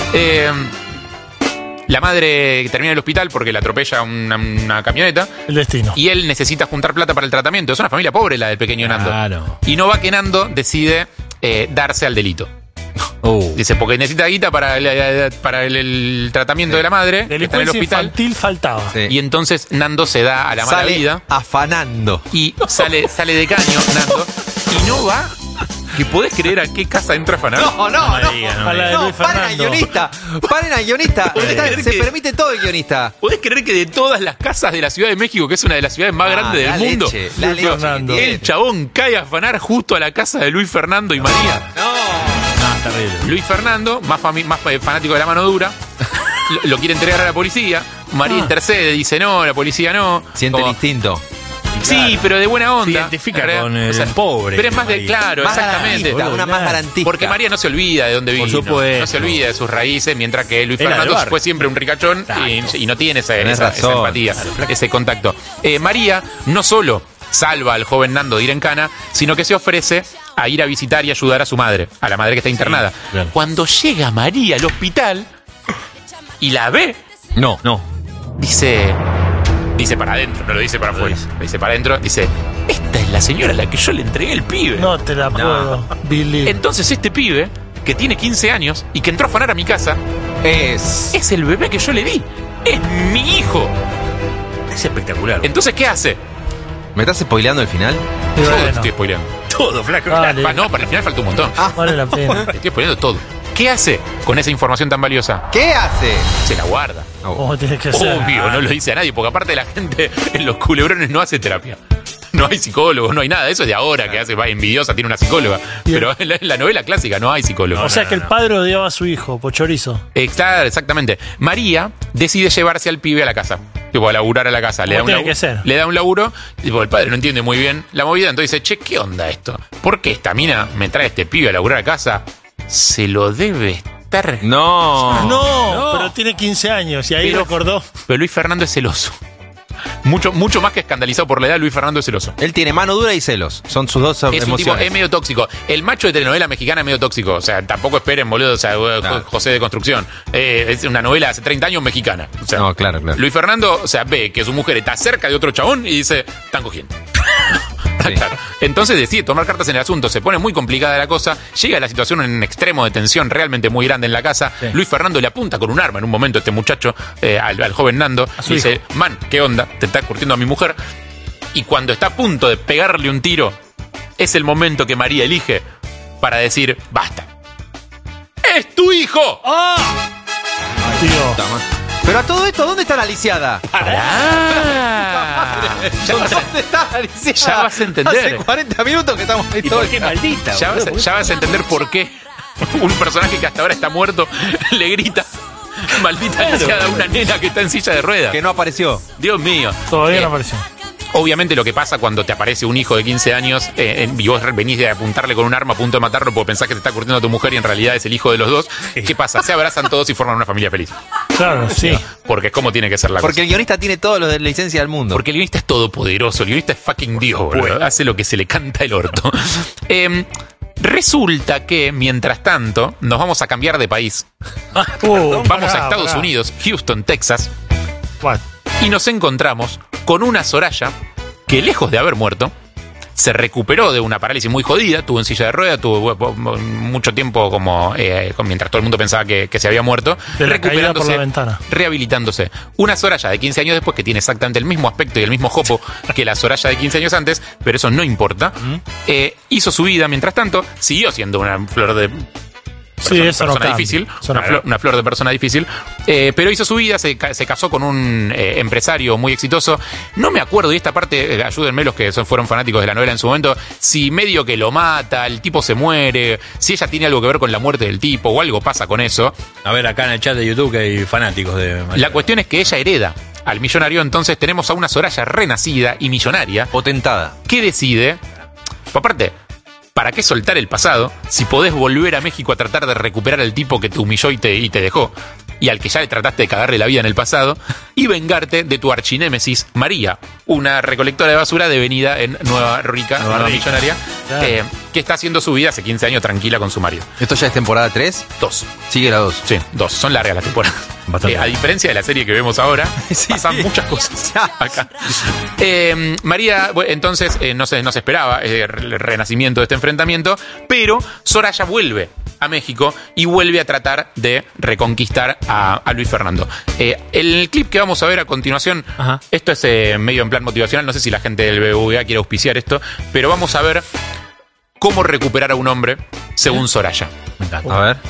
La madre termina en el hospital porque la atropella una camioneta. El destino. Y él necesita juntar plata para el tratamiento. Es una familia pobre la del pequeño Nando. Y no va que Nando decide darse al delito. Dice, porque necesita guita para el tratamiento de la madre, que está en el hospital. Infantil faltaba. Sí. Y entonces Nando se da a la mala vida. Afanando. Y sale de caño, Nando. Y no va. ¿Que podés creer a qué casa entra a afanar? No, A la de Luis paren al Fernando. guionista. Paren al guionista. Se que- permite todo el guionista. ¿Podés creer que de todas las casas de la Ciudad de México, que es una de las ciudades más grandes del la mundo, leche, la Luis leche Fernando. que tiene. el chabón cae a afanar justo a la casa de Luis Fernando y María? Terrible. Luis Fernando, más fanático de la mano dura, lo quiere entregar a la policía. María intercede, dice no, la policía no. Siente el Como- instinto. Sí, pero de buena onda. Se identifica ¿verdad? con el pobre Pero es más de María. claro, Más exactamente. garantista, una más garantista. Porque María no se olvida de dónde vino. supuesto. No se olvida de sus raíces, mientras que Luis Era del Fernando barrio. fue siempre un ricachón y no tiene esa Tenés razón. empatía, ese contacto. María no solo salva al joven Nando de ir en cana, sino que se ofrece a ir a visitar y ayudar a su madre, a la madre que está internada. claro. Cuando llega María al hospital y la ve, No. dice para adentro, no lo dice para afuera, lo dice para adentro, dice, esta es la señora a la que yo le entregué el pibe. No te la puedo, Billy. Entonces este pibe, que tiene 15 años y que entró a afanar a mi casa, es el bebé que yo le di. Es mi hijo. Es espectacular. Entonces, ¿qué hace? ¿Me estás spoileando el final? Y Todo bueno, te estoy spoileando. Todo, flaco. Dale. No, para el final falta un montón. vale la pena. Te estoy spoileando todo. ¿Qué hace con esa información tan valiosa? ¿Qué hace? Se la guarda. Como tiene que ser. Obvio, no lo dice a nadie, porque aparte la gente en los culebrones no hace terapia. No hay psicólogos, no hay nada. Eso es de ahora, que hace, va envidiosa, tiene una psicóloga. Pero en la novela clásica no hay psicólogo. O sea que el padre odiaba a su hijo, Pochorizo. Claro, exactamente. María decide llevarse al pibe a la casa. Tipo, a laburar a la casa. Le da, Como tiene que ser. le da un laburo. Tipo, el padre no entiende muy bien la movida. Entonces dice, che, ¿qué onda esto? ¿Por qué esta mina me trae este pibe a laburar a casa? Se lo debe estar... No, pero tiene 15 años y ahí Pero- recordó. Pero Luis Fernando es celoso. Mucho más que escandalizado por la edad, Luis Fernando es celoso. Él tiene mano dura y celos. Son sus dos Es un tipo, emociones. es medio tóxico. El macho de telenovela mexicana es medio tóxico. O sea, tampoco esperen, boludo. O sea, José de Construcción. Es una novela hace 30 años mexicana. O sea, No, claro. Luis Fernando, o sea, ve que su mujer está cerca de otro chabón y dice, están cogiendo. Claro. Entonces decide tomar cartas en el asunto, se pone muy complicada la cosa, llega a la situación en un extremo de tensión realmente muy grande en la casa. Luis Fernando le apunta con un arma en un momento a este muchacho, al joven Nando, y dice, man, ¿qué onda? Te estás curtiendo a mi mujer. Y cuando está a punto de pegarle un tiro, es el momento que María elige para decir, basta. ¡Es tu hijo! Tío. Pero a todo esto, ¿dónde está la lisiada? ¿Dónde está la lisiada? Ya vas a entender. Hace 40 minutos que estamos en todo. Ya vas a entender por qué un personaje que hasta ahora está muerto le grita maldita lisiada a una nena que está en silla de ruedas. Que no apareció. Dios mío. Todavía no apareció. Obviamente lo que pasa cuando te aparece un hijo de 15 años y vos venís de apuntarle con un arma a punto de matarlo porque pensás que te está curtiendo a tu mujer y en realidad es el hijo de los dos, ¿qué pasa? Se abrazan todos y forman una familia feliz. Claro, sí. Porque es como tiene que ser la Porque cosa. el guionista tiene todos los de licencia del mundo. Porque el guionista es todopoderoso, el guionista es fucking Dios, boludo. Hace lo que se le canta el orto. Resulta que, mientras tanto, nos vamos a cambiar de país. Vamos a Estados Unidos, Houston, Texas. Y nos encontramos con una Soraya que, lejos de haber muerto, se recuperó de una parálisis muy jodida, tuvo en silla de ruedas, tuvo mucho tiempo como mientras todo el mundo pensaba que se había muerto, De la caída por la ventana. rehabilitándose. Una Soraya de 15 años después que tiene exactamente el mismo aspecto y el mismo jopo que la Soraya de 15 años antes, pero eso no importa. Hizo su vida, mientras tanto, siguió siendo una flor de... Sí, eso no persona cambia. difícil, Eso no una flor de persona difícil, pero hizo su vida, se casó con un empresario muy exitoso. No me acuerdo, y esta parte, ayúdenme los que fueron fanáticos de la novela en su momento, si medio que lo mata, el tipo se muere, si ella tiene algo que ver con la muerte del tipo o algo pasa con eso. A ver, acá en el chat de YouTube que hay fanáticos de María. La cuestión es que ella hereda al millonario, entonces tenemos a una Soraya renacida y millonaria. Potentada. Que decide, aparte... ¿Para qué soltar el pasado si podés volver a México a tratar de recuperar al tipo que te humilló y te dejó? y al que ya le trataste de cagarle la vida en el pasado, y vengarte de tu archinémesis María, una recolectora de basura devenida en Nueva Millonaria, Claro. que está haciendo su vida hace 15 años tranquila con su marido. ¿Esto ya es temporada 3? 2. Sigue la 2. Sí, 2. Son largas las temporadas. A diferencia de la serie que vemos ahora, pasan muchas cosas acá. María, bueno, entonces, no se esperaba el renacimiento de este enfrentamiento, pero Soraya vuelve a México y vuelve a tratar de reconquistar a Luis Fernando. El clip que vamos a ver a continuación, esto es medio en plan motivacional, no sé si la gente del BBVA quiere auspiciar esto, pero vamos a ver cómo recuperar a un hombre según Soraya. Me encanta. A ver.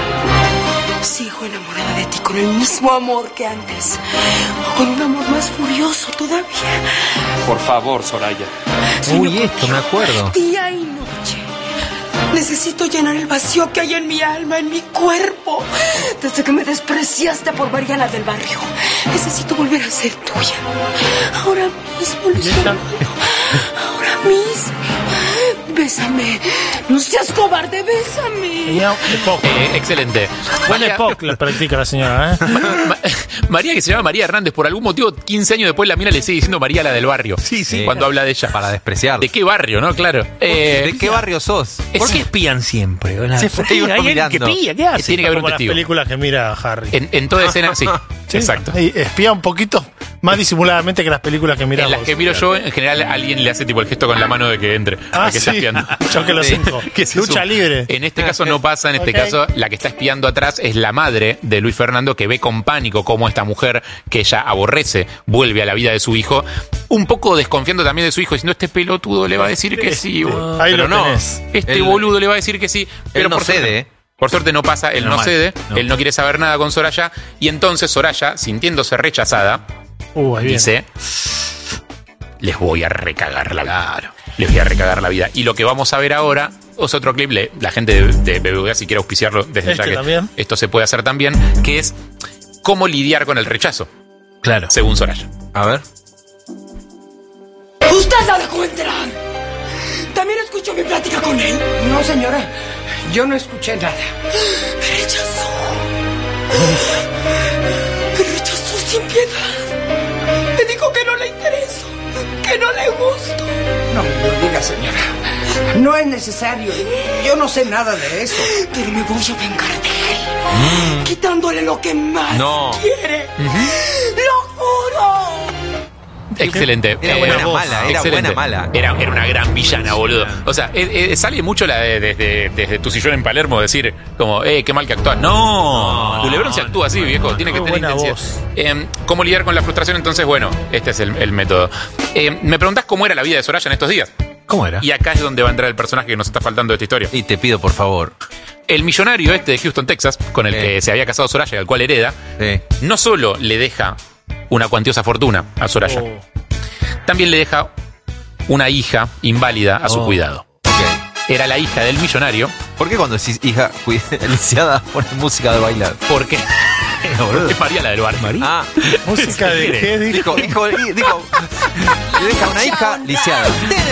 Sigo enamorada de ti con el mismo amor que antes. O con un amor más furioso todavía. Por favor, Soraya. Uy, esto me acuerdo. Día y noche. Necesito llenar el vacío que hay en mi alma, en mi cuerpo. Desde que me despreciaste por Mariana del Barrio. Necesito volver a ser tuya. Ahora mismo, Luis Fernando. Ahora mismo. Bésame. No seas cobarde, bésame. Excelente. Huele poco la practica la señora, ¿eh? María, que se llama María Hernández, por algún motivo, 15 años después la mina le sigue diciendo María la del barrio. Sí. Cuando habla de ella. Para despreciarla. ¿De qué barrio, no? Claro. ¿De qué barrio sos? ¿Por qué espían siempre? Sí, porque ¿Hay uno alguien que mirando. pilla? ¿Qué hace? Tiene que haber un Como las testigo. películas que mira Harry. En toda escena, sí. Sí, Exacto. y espía un poquito más disimuladamente que las películas que miramos. En las que miro yo, en general, alguien le hace tipo el gesto con la mano de que entre. Ah, a que está sí. espiando. Choque los cinco. Que se Lucha suma. libre. En este caso no pasa, en este Ok. caso la que está espiando atrás es la madre de Luis Fernando, que ve con pánico cómo esta mujer que ella aborrece vuelve a la vida de su hijo, un poco desconfiando también de su hijo, diciendo este pelotudo le va a decir que sí. boludo. Ahí Pero lo no. tenés. Este boludo le va a decir que sí. Pero Él no por suerte- cede, ¿eh? Por suerte no pasa, él no Normal. cede, No. él no quiere saber nada con Soraya, y entonces Soraya, sintiéndose rechazada, Ahí viene. dice, les voy a recagar la vida. Les voy a recagar la vida. Y lo que vamos a ver ahora es otro clip, la gente de BBVA, si quiere auspiciarlo desde ya que también. esto se puede hacer también, que es cómo lidiar con el rechazo, Claro. según Soraya. A ver. ¿Usted la dejó entrar? ¿También escuchó mi plática con él? No, señora. Yo no escuché nada. Me rechazó. Me rechazó sin piedad. Me dijo que no le intereso, que no le gusto. No me lo diga, señora. No es necesario. Yo no sé nada de eso. Pero me voy a vengar de él, quitándole lo que más No. quiere. ¡Lo juro! Excelente. Era buena mala, era excelente. buena mala. Era una gran villana, boludo. O sea, sale mucho la desde tu sillón en Palermo decir como, qué mal que actúas. No, Culebrón se actúa así, viejo. Tiene que Muy tener buena intensidad. ¿Cómo lidiar con la frustración? Entonces, bueno, este es el método. Me preguntás cómo era la vida de Soraya en estos días. ¿Cómo era? Y acá es donde va a entrar el personaje que nos está faltando de esta historia. Y te pido, por favor. El millonario este de Houston, Texas, con el que se había casado Soraya y al cual hereda, no solo le deja una cuantiosa fortuna a Soraya, también le deja una hija inválida a su cuidado. Era la hija del millonario. ¿Por qué cuando decís hija lisiada pones música de bailar? ¿Por qué? Es María la del bar. Ah, ¿Música de qué? dijo, le deja una hija lisiada.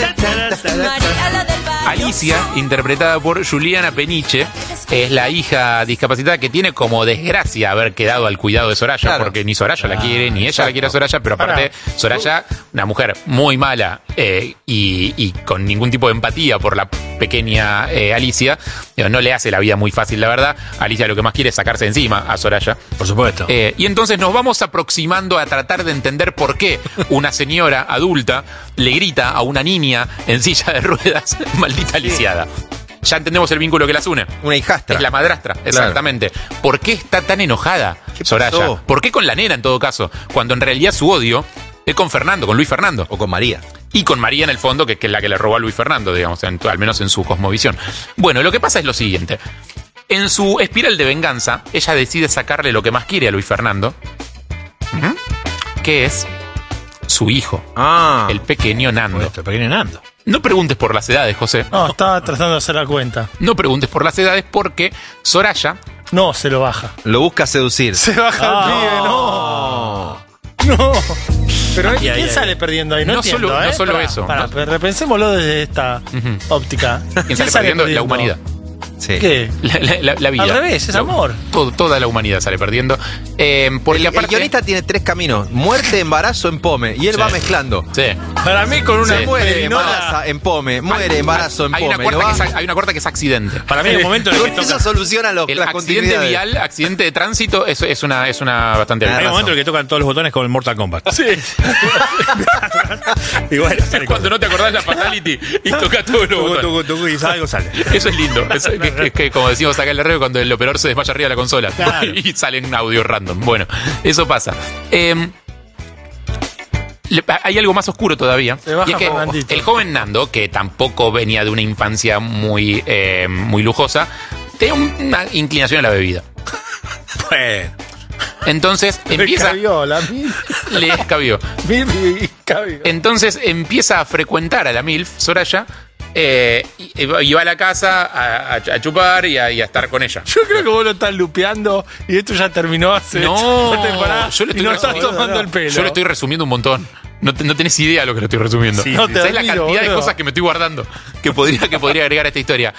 Alicia, interpretada por Juliana Peniche, es la hija discapacitada que tiene como desgracia haber quedado al cuidado de Soraya, Claro. porque ni Soraya la quiere, ni ella la quiere a Soraya, pero aparte Soraya, una mujer muy mala y con ningún tipo de empatía por la pequeña Alicia, no le hace la vida muy fácil, la verdad. Alicia lo que más quiere es sacarse encima a Soraya. Por supuesto. Y entonces nos vamos aproximando a tratar de entender por qué una señora adulta le grita a una niña en silla de ruedas, maldita lisiada. Ya entendemos el vínculo que las une. Una hijastra. Es la madrastra, exactamente. ¿Por qué está tan enojada Soraya? pasó? ¿Por qué con la nena en todo caso? Cuando en realidad su odio es con Fernando, con Luis Fernando. O con María. Y con María en el fondo, que es la que le robó a Luis Fernando, digamos, al menos en su cosmovisión. Bueno, lo que pasa es lo siguiente. En su espiral de venganza, ella decide sacarle lo que más quiere a Luis Fernando, que es su hijo, el pequeño Nando. El pequeño Nando. No preguntes por las edades, José. No, estaba tratando de hacer la cuenta. No preguntes por las edades porque Soraya... No, se lo baja. Lo busca seducir. Se baja el pibe, no. No. Pero ¿quién sale perdiendo ahí? No entiendo, solo, no solo Pará, eso. pará, no- repensémoslo desde esta óptica. ¿Quién sale perdiendo? La humanidad. Sí. ¿Qué? La vida. Al revés, es amor. Toda la humanidad sale perdiendo. Porque El aparte. guionista tiene 3 caminos: muerte, embarazo, empome. Y él va mezclando. Sí. Para mí, con una Muere, embaraza, empome. Muere, embarazo, empome. Hay una cuarta que es accidente. Para mí, en el momento en el que Eso soluciona el las accidente continuidades. vial, accidente de tránsito, es una bastante. Hay un momento en el que tocan todos los botones con el Mortal Kombat. Sí. Igual. Es cuando no te acordás la fatality y toca todos los botones. Y algo sale. Eso es lindo. Es que como decimos acá en la radio, cuando el operador se desmaya arriba de la consola. Claro. Y salen audio random. Bueno, eso pasa. Hay algo más oscuro todavía. baja Y es que Fernandito. el joven Nando, que tampoco venía de una infancia muy lujosa, tenía una inclinación a la bebida. Bueno. Entonces empieza. Le escabió. Entonces empieza a frecuentar a la MILF, Soraya, y va a la casa a chupar y a estar con ella. Yo creo que vos lo estás lupeando y esto ya terminó hace No, una temporada yo le y estoy no estás tomando el pelo. Yo lo estoy resumiendo un montón. No tenés idea de lo que lo estoy resumiendo. Sí, no te ¿Sabés la admiro, cantidad de boludo. cosas que me estoy guardando que podría agregar a esta historia?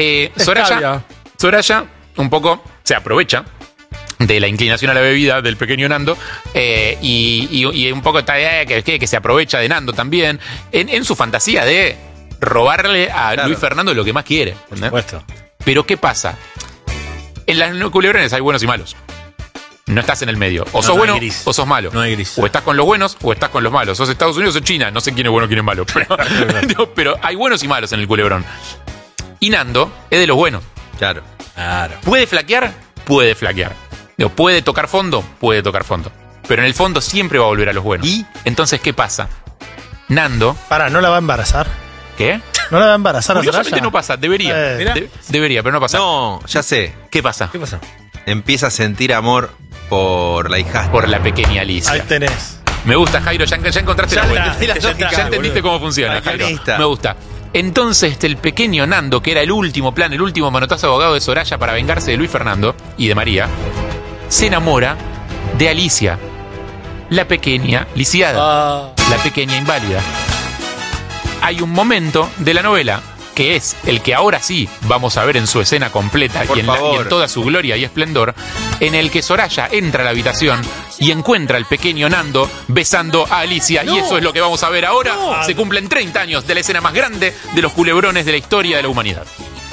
Soraya un poco se aprovecha de la inclinación a la bebida del pequeño Nando y un poco está que se aprovecha de Nando también en su fantasía de robarle a Luis Fernando lo que más quiere. Por supuesto. Pero ¿qué pasa? En las culebrones hay buenos y malos. No estás en el medio. O sos bueno o sos malo. No hay gris. O estás con los buenos o estás con los malos. Sos Estados Unidos o China. No sé quién es bueno, quién es malo. Pero hay buenos y malos en el culebrón. Y Nando es de los buenos. Claro. ¿Puede flaquear? Puede flaquear. ¿Puede tocar fondo? Puede tocar fondo. Pero en el fondo siempre va a volver a los buenos. ¿Y? Entonces, ¿qué pasa? Nando... ¿no la va a embarazar? ¿Qué? ¿No la va a embarazar a Curiosamente Soraya? no pasa, debería. Debería, pero no pasa. No, ya sé. ¿Qué pasa? Empieza a sentir amor por la hijastra. Por la pequeña Alicia. Ahí tenés. Me gusta, Jairo, ya encontraste la vuelta. Ya entendiste cómo funciona, Jairo. Guionista. Me gusta. Entonces, el pequeño Nando, que era el último plan, el último manotazo abogado de Soraya para vengarse de Luis Fernando y de María, se enamora de Alicia, la pequeña lisiada, la pequeña inválida. Hay un momento de la novela que es el que ahora sí vamos a ver en su escena completa y en toda su gloria y esplendor, en el que Soraya entra a la habitación y encuentra al pequeño Nando besando a Alicia. Y eso es lo que vamos a ver ahora. Se cumplen 30 años de la escena más grande de los culebrones de la historia de la humanidad.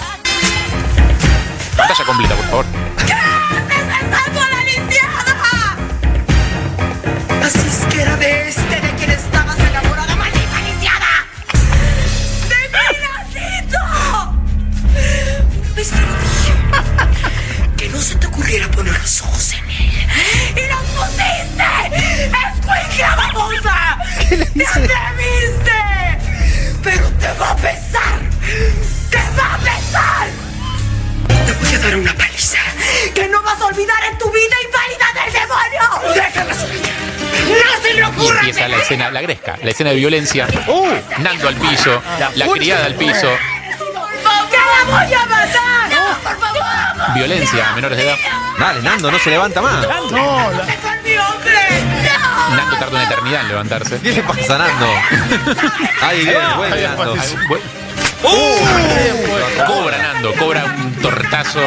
Pantalla completa, por favor. ¡Besando a la lisiada! Así es que era de quien estabas enamorada, maldita lisiada. ¡De mi Nandito! Una vez te lo dije. Que no se te ocurriera poner los ojos en él. ¡Y los pusiste! ¡Escuincla babosa! ¡Te atreviste! ¡Pero te va a pesar! ¡Te va a pesar! Te voy a dar una paliza que no vas a olvidar en tu vida inválida del demonio. ¡Déjala subir! ¡No se le Y ocurra! empieza la escena, la gresca, la escena de violencia. Nando al piso, la criada al piso. ¡Que la voy a matar! ¡No, por favor! Violencia a menores de edad. Dale, Nando, no se levanta más. ¡Con mi hombre! ¡No! Nando tarda una eternidad en levantarse. ¿Qué le pasa a Nando? Ahí viene, vuelve Nando. Cobra Nando, cobra un tortazo.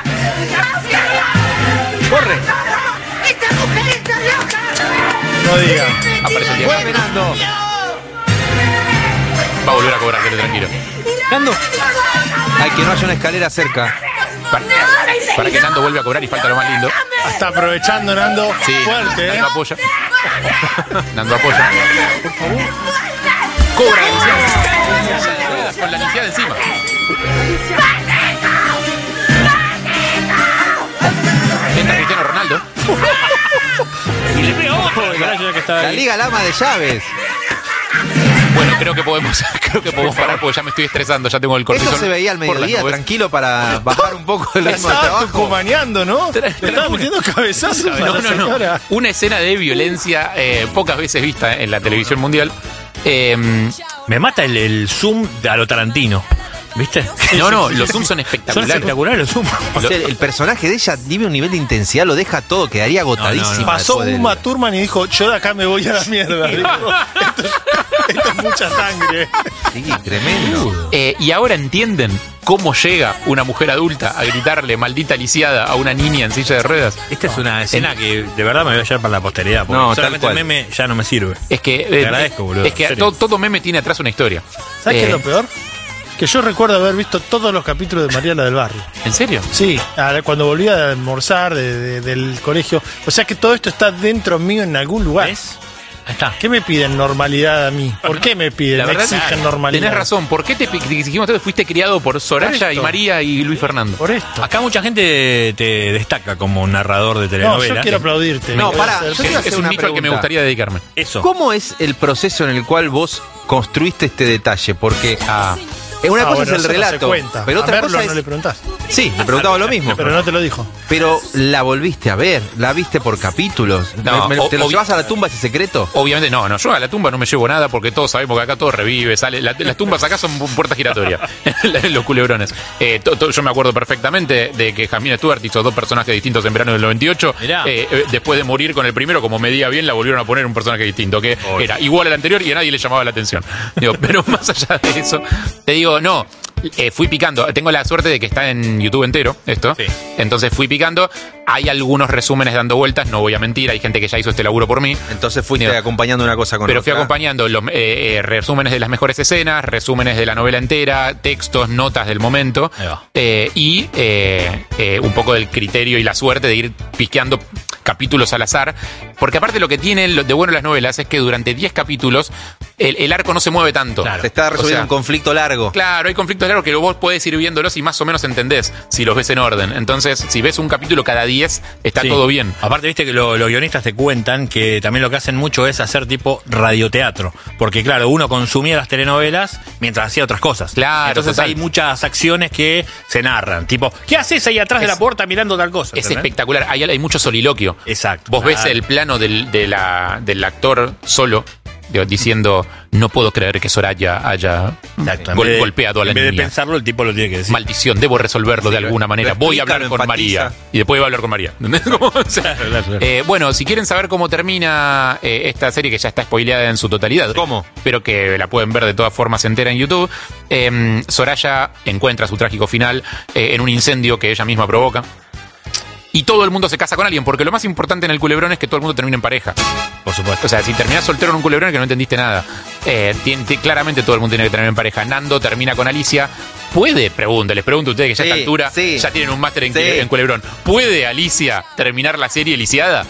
¡Corre! ¡Esta mujer está loca! No diga. Aparece el ¡Vuelve, diablo. Nando! Va a volver a cobrar, quédate tranquilo. ¡Nando! Ay, que no haya una escalera cerca. Para que Nando vuelva a cobrar y falta lo más lindo. Está aprovechando, Nando. Sí, Fuerte, Nando apoya. Nando apoya. Por favor. Cobra la lisiada. Con la lisiada encima. Entra Cristiano Ronaldo. Y le pegó. La Liga Lama de Llaves. Bueno, creo que podemos parar porque ya me estoy estresando, ya tengo el cortisol. Eso se veía al por las mediodía, nubes. tranquilo, para bajar un poco el ritmo del Estaba trabajo. tucumaneando, ¿no? Le estaba metiendo cabezazos a la señora. Una escena de violencia pocas veces vista en la televisión mundial. Me mata el zoom a lo Tarantino. ¿Viste? No, los zooms son Son espectaculares. espectaculares los zooms. O sea, el personaje de ella tiene un nivel de intensidad, lo deja todo, quedaría agotadísimo. Pasó después del- Uma Thurman y dijo, yo de acá me voy a la mierda. Dijo, esto es mucha sangre. Sí, tremendo. Y ahora entienden cómo llega una mujer adulta a gritarle maldita lisiada a una niña en silla de ruedas. Esta es una escena que de verdad me voy a llevar para la posteridad. Porque solamente el meme ya no me sirve. Es que te agradezco, boludo. Es que todo meme tiene atrás una historia. ¿Sabes qué es lo peor? Que yo recuerdo haber visto todos los capítulos de María la del Barrio. ¿En serio? Sí, cuando volvía a almorzar del colegio. O sea que todo esto está dentro mío en algún lugar. ¿Ves? Ahí está. ¿Qué me piden normalidad a mí? ¿Por qué me piden? La verdad, exigen normalidad. Tenés razón. ¿Por qué te dijimos que fuiste criado por Soraya y María y Luis Fernando? Por esto. Acá mucha gente te destaca como narrador de telenovelas. No, yo quiero aplaudirte. No, pará. Es un nicho al que me gustaría dedicarme. Eso. ¿Cómo es el proceso en el cual vos construiste este detalle? Porque una cosa es el relato, pero otra cosa es... no le preguntás. Sí, le preguntaba lo mismo. Pero no te lo dijo. Pero la volviste a ver, la viste por capítulos. No, ¿Te lo llevas a la tumba ese secreto? Obviamente no, yo a la tumba no me llevo nada porque todos sabemos que acá todo revive, sale. Las tumbas acá son puertas giratorias, los culebrones. Yo me acuerdo perfectamente de que Jasmine Stewart hizo 2 personajes distintos en verano del 98. Después de morir con el primero, como medía bien, la volvieron a poner un personaje distinto, que era igual al anterior y a nadie le llamaba la atención. Pero más allá de eso, te digo, no. Fui picando, tengo la suerte de que está en YouTube entero esto, entonces fui picando, hay algunos resúmenes dando vueltas, no voy a mentir, hay gente que ya hizo este laburo por mí. Entonces fuiste acompañando una cosa con Pero otra. fui acompañando los resúmenes de las mejores escenas, resúmenes de la novela entera, textos, notas del momento, y un poco del criterio y la suerte de ir piqueando capítulos al azar, porque aparte lo que tiene de bueno las novelas es que durante 10 capítulos el arco no se mueve tanto. Claro. Se está resolviendo un conflicto largo. Claro, hay conflictos largos que vos podés ir viéndolos y más o menos entendés si los ves en orden. Entonces, si ves un capítulo cada 10, está todo bien. Aparte, viste que los guionistas te cuentan que también lo que hacen mucho es hacer tipo radioteatro. Porque, claro, uno consumía las telenovelas mientras hacía otras cosas. Claro, entonces hay muchas acciones que se narran. Tipo, ¿qué haces ahí atrás de la puerta mirando tal cosa? Es espectacular. Hay mucho soliloquio. Exacto. Vos ves el plano del actor solo diciendo, no puedo creer que Soraya haya golpeado a la niña. En vez de pensarlo, el tipo lo tiene que decir. Maldición, debo resolverlo de alguna manera. Voy a hablar con María. Y después voy a hablar con María. Bueno, si quieren saber cómo termina esta serie, que ya está spoileada en su totalidad. ¿Cómo? Pero que la pueden ver de todas formas entera en YouTube. Soraya encuentra su trágico final en un incendio que ella misma provoca. Y todo el mundo se casa con alguien, porque lo más importante en el culebrón es que todo el mundo termine en pareja. Por supuesto. O sea, si terminás soltero en un culebrón es que no entendiste nada. Claramente todo el mundo tiene que terminar en pareja. Nando termina con Alicia. ¿Puede? Les pregunto a ustedes que ya a esta altura ya tienen un máster en culebrón. ¿Puede Alicia terminar la serie lisiada?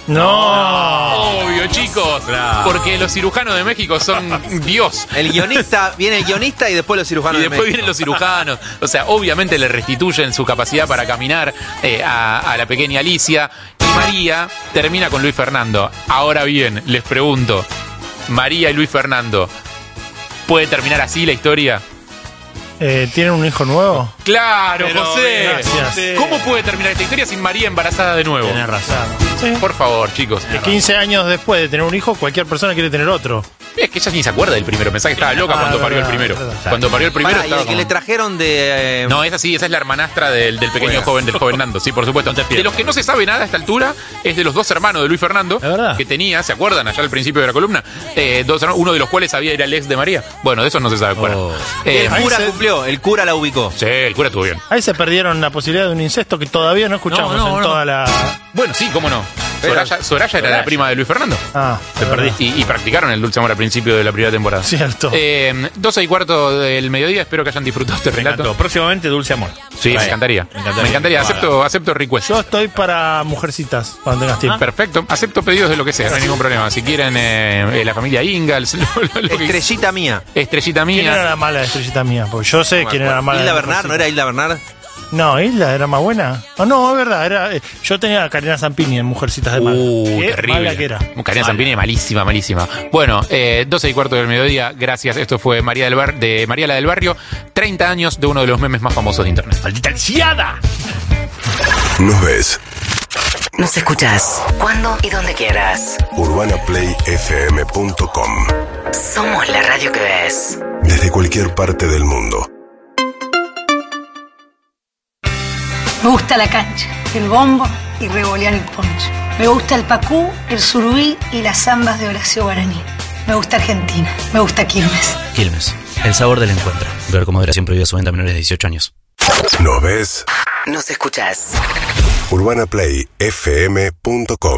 No. Obvio, chicos. Claro. Porque los cirujanos de México son Dios. Viene el guionista y después los cirujanos de México. Y después vienen los cirujanos. O sea, obviamente le restituyen su capacidad para caminar a la pequeña Alicia. Y María termina con Luis Fernando. Ahora bien, les pregunto, María y Luis Fernando, ¿puede terminar así la historia? ¿Tienen un hijo nuevo? ¡Claro, Pero, José! gracias. ¿Cómo puede terminar esta historia sin María embarazada de nuevo? Tenés razón. Sí. Por favor, chicos. 15 años después de tener un hijo, cualquier persona quiere tener otro. Es que ella ni se acuerda del primero. Pensaba que estaba loca cuando parió el primero. Cuando parió el primero Pará, y el que le trajeron de... No, esa es la hermanastra del pequeño joven, del joven Nando. Sí, por supuesto. De los que no se sabe nada a esta altura, es de los 2 hermanos de Luis Fernando, que tenía, ¿se acuerdan? Allá al principio de la columna. 2 hermanos, uno de los cuales era el ex de María. Bueno, de eso no se sabe. El cura cumplió, el cura la ubicó. Sí, el cura estuvo bien. Ahí se perdieron la posibilidad de un incesto que todavía no escuchamos en toda la... Bueno, sí, cómo no. Soraya era la prima de Luis Fernando. Te perdí. Y practicaron el dulce amor al principio de la primera temporada. Cierto. 12:15 del mediodía. Espero que hayan disfrutado este relato. Próximamente dulce amor. Sí, me encantaría. Me encantaría. Acepto request. Yo estoy para mujercitas cuando tengas tiempo. Perfecto. Acepto pedidos de lo que sea. No hay ningún problema. Si quieren la familia Ingalls. Estrellita mía. Estrellita mía. ¿Quién era la mala Estrellita mía? Porque yo sé quién era la mala. ¿Hilda Bernard? ¿No era Hilda Bernard? No, Hilda era más buena. No, es verdad. Yo tenía a Karina Zampini en Mujercitas de Mala. Terrible. Mala que era. Karina Zampini, malísima. Bueno, 12:15 del mediodía. Gracias. Esto fue María la del Barrio. 30 años de uno de los memes más famosos de internet. ¡Maldita lisiada! Nos ves. Nos escuchás cuando y donde quieras. UrbanaPlayFM.com. Somos la radio que ves. Desde cualquier parte del mundo. Me gusta la cancha, el bombo y revolear el poncho. Me gusta el pacú, el surubí y las zambas de Horacio Guaraní. Me gusta Argentina. Me gusta Quilmes. Quilmes, el sabor del encuentro. Ver con moderación prohibida su venta a menores de 18 años. ¿Nos ves? Nos escuchás. UrbanaPlayFM.com.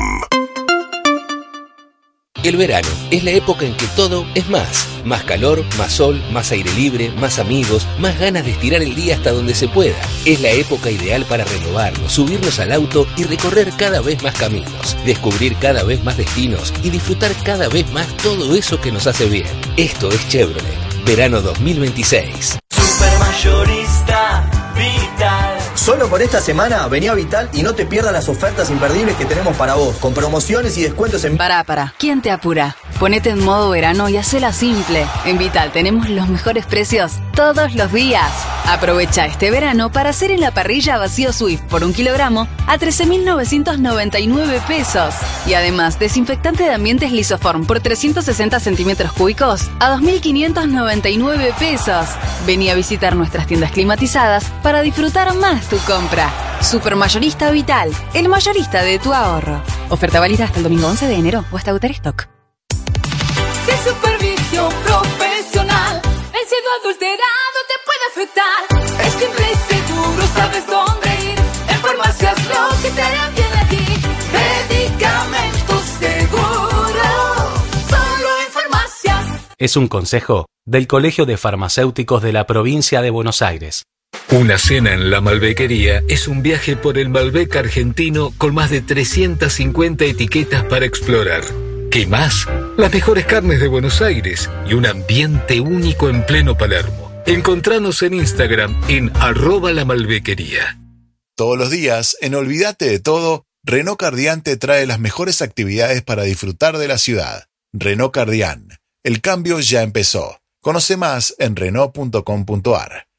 El verano es la época en que todo es más. Más calor, más sol, más aire libre, más amigos, más ganas de estirar el día hasta donde se pueda. Es la época ideal para renovarnos, subirnos al auto y recorrer cada vez más caminos, descubrir cada vez más destinos y disfrutar cada vez más todo eso que nos hace bien. Esto es Chevrolet, verano 2026. Supermayorista Vital. Solo por esta semana vení a Vital y no te pierdas las ofertas imperdibles que tenemos para vos, con promociones y descuentos en... Pará. ¿Quién te apura? Ponete en modo verano y hacela simple. En Vital tenemos los mejores precios todos los días. Aprovecha este verano para hacer en la parrilla vacío Swift por 1 kilogramo a 13.999 pesos. Y además, desinfectante de ambientes Lisoform por 360 centímetros cúbicos a 2.599 pesos. Vení a visitar nuestras tiendas climatizadas para disfrutar más tu compra. Supermayorista Vital, el mayorista de tu ahorro. Oferta válida hasta el domingo 11 de enero o hasta agotar stock. Sin supervisión profesional, el cielo adulterado te puede afectar. Es simple y seguro, sabes dónde ir. En Farmacias lo que te hará bien a ti. Medicamentos seguros, solo en Farmacias. Es un consejo del Colegio de Farmacéuticos de la Provincia de Buenos Aires. Una cena en la Malbequería es un viaje por el Malbec argentino con más de 350 etiquetas para explorar. ¿Qué más? Las mejores carnes de Buenos Aires y un ambiente único en pleno Palermo. Encontranos en Instagram en @lamalbequería. Todos los días, en Olvídate de Todo, Renault Cardian te trae las mejores actividades para disfrutar de la ciudad. Renault Cardian. El cambio ya empezó. Conoce más en Renault.com.ar.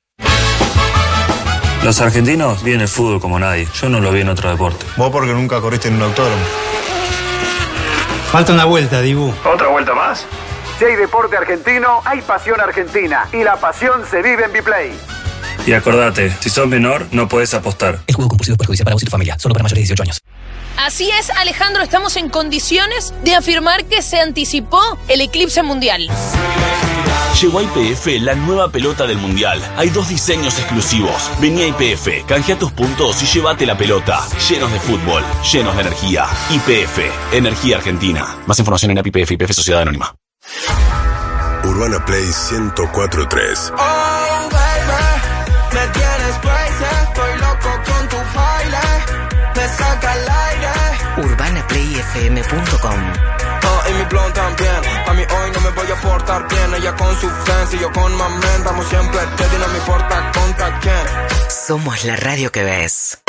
Los argentinos viven el fútbol como nadie. Yo no lo vi en otro deporte. Vos porque nunca corriste en un autódromo. Falta una vuelta, Dibu. ¿Otra vuelta más? Si hay deporte argentino, hay pasión argentina. Y la pasión se vive en Biplay. Y acordate, si sos menor, no podés apostar. El juego compulsivo es perjudicial para vos y tu familia. Solo para mayores de 18 años. Así es, Alejandro, estamos en condiciones de afirmar que se anticipó el eclipse mundial. Llegó a YPF la nueva pelota del Mundial. Hay 2 diseños exclusivos. Vení a YPF, canjea tus puntos y llévate la pelota. Llenos de fútbol, llenos de energía. YPF, Energía Argentina. Más información en YPF, YPF Sociedad Anónima. Urbana Play 104.3. Oh, baby, me tienes crazy. Estoy loco con tu baile. Me saca al aire. UrbanaPlayFM.com. Y mi blon también. A mí hoy no me voy a portar bien. Ella con su friends y yo con my man. Estamos siempre ready, no me importa contra quién. Somos la radio que ves.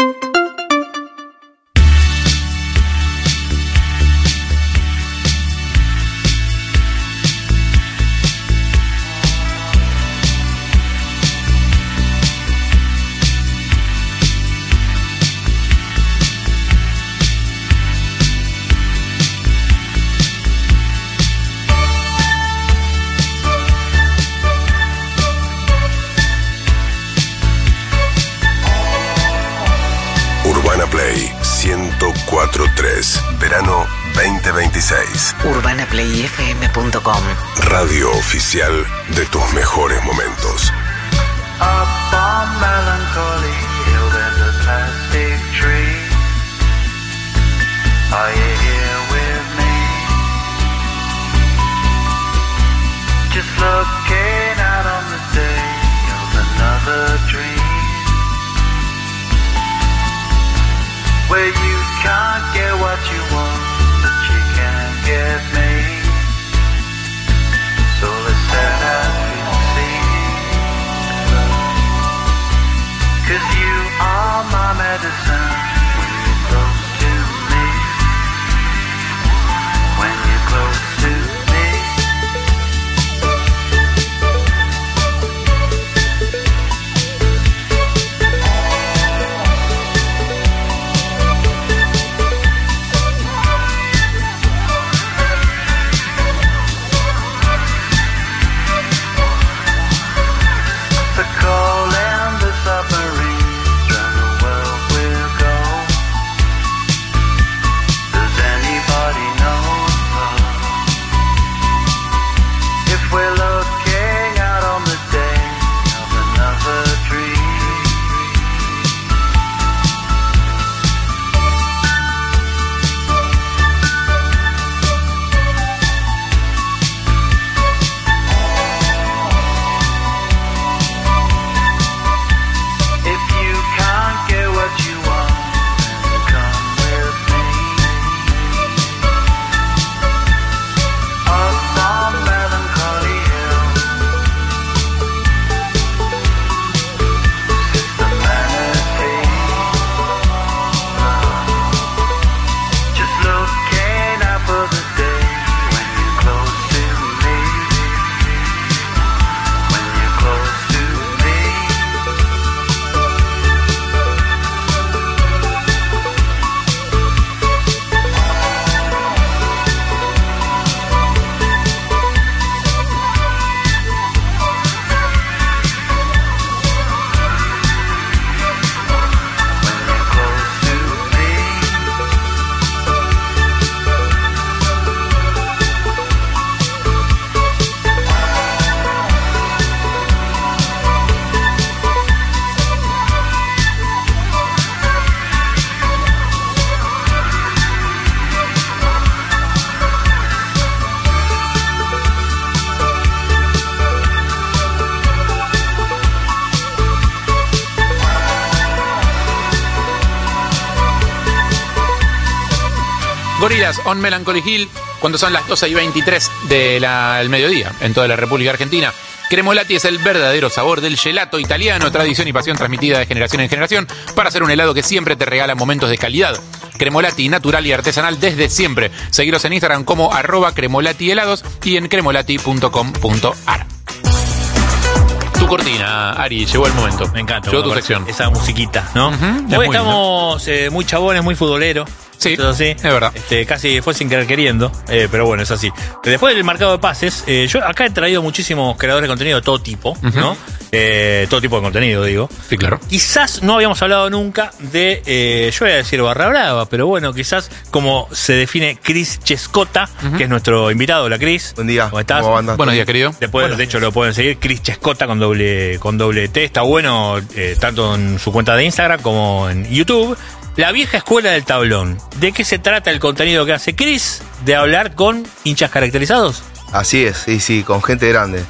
Play 104.3. Verano 2026. UrbanaPlayFM.com. Radio oficial de tus mejores momentos. Up on Melancholy Hill there's a plastic tree. Are you here with me? Just looking out on the day of another dream. Where you can't get what you want, but you can get me. So let's set out and see. 'Cause you are my medicine when you're close to me. When you're close to me. Gorillaz on Melancholy Hill, cuando son las 12:23 del mediodía en toda la República Argentina. Cremolati es el verdadero sabor del gelato italiano, tradición y pasión transmitida de generación en generación para hacer un helado que siempre te regala momentos de calidad. Cremolati, natural y artesanal desde siempre. Seguiros en Instagram como @cremolati-helados y en cremolati.com.ar. Tu cortina, Ari, llegó el momento. Me encanta. Llegó tu sección. Esa musiquita, ¿no? Uh-huh, hoy estamos muy chabones, muy futboleros. Sí, sí, es verdad. Casi fue sin querer queriendo, pero bueno, es así. Después del mercado de pases, yo acá he traído muchísimos creadores de contenido de todo tipo, ¿no? Todo tipo de contenido, digo. Sí, claro. Quizás no habíamos hablado nunca de, yo voy a decir barra brava, pero bueno, quizás como se define Chris Chescota, que es nuestro invitado. Hola, Chris. Buen día. ¿Cómo estás? ¿Cómo andas? Buenos días, querido. Después, de hecho, lo pueden seguir, Chris Chescota con doble T. Está bueno, tanto en su cuenta de Instagram como en YouTube. La vieja escuela del tablón. ¿De qué se trata el contenido que hace Chris? ¿De hablar con hinchas caracterizados? Así es, sí, con gente grande.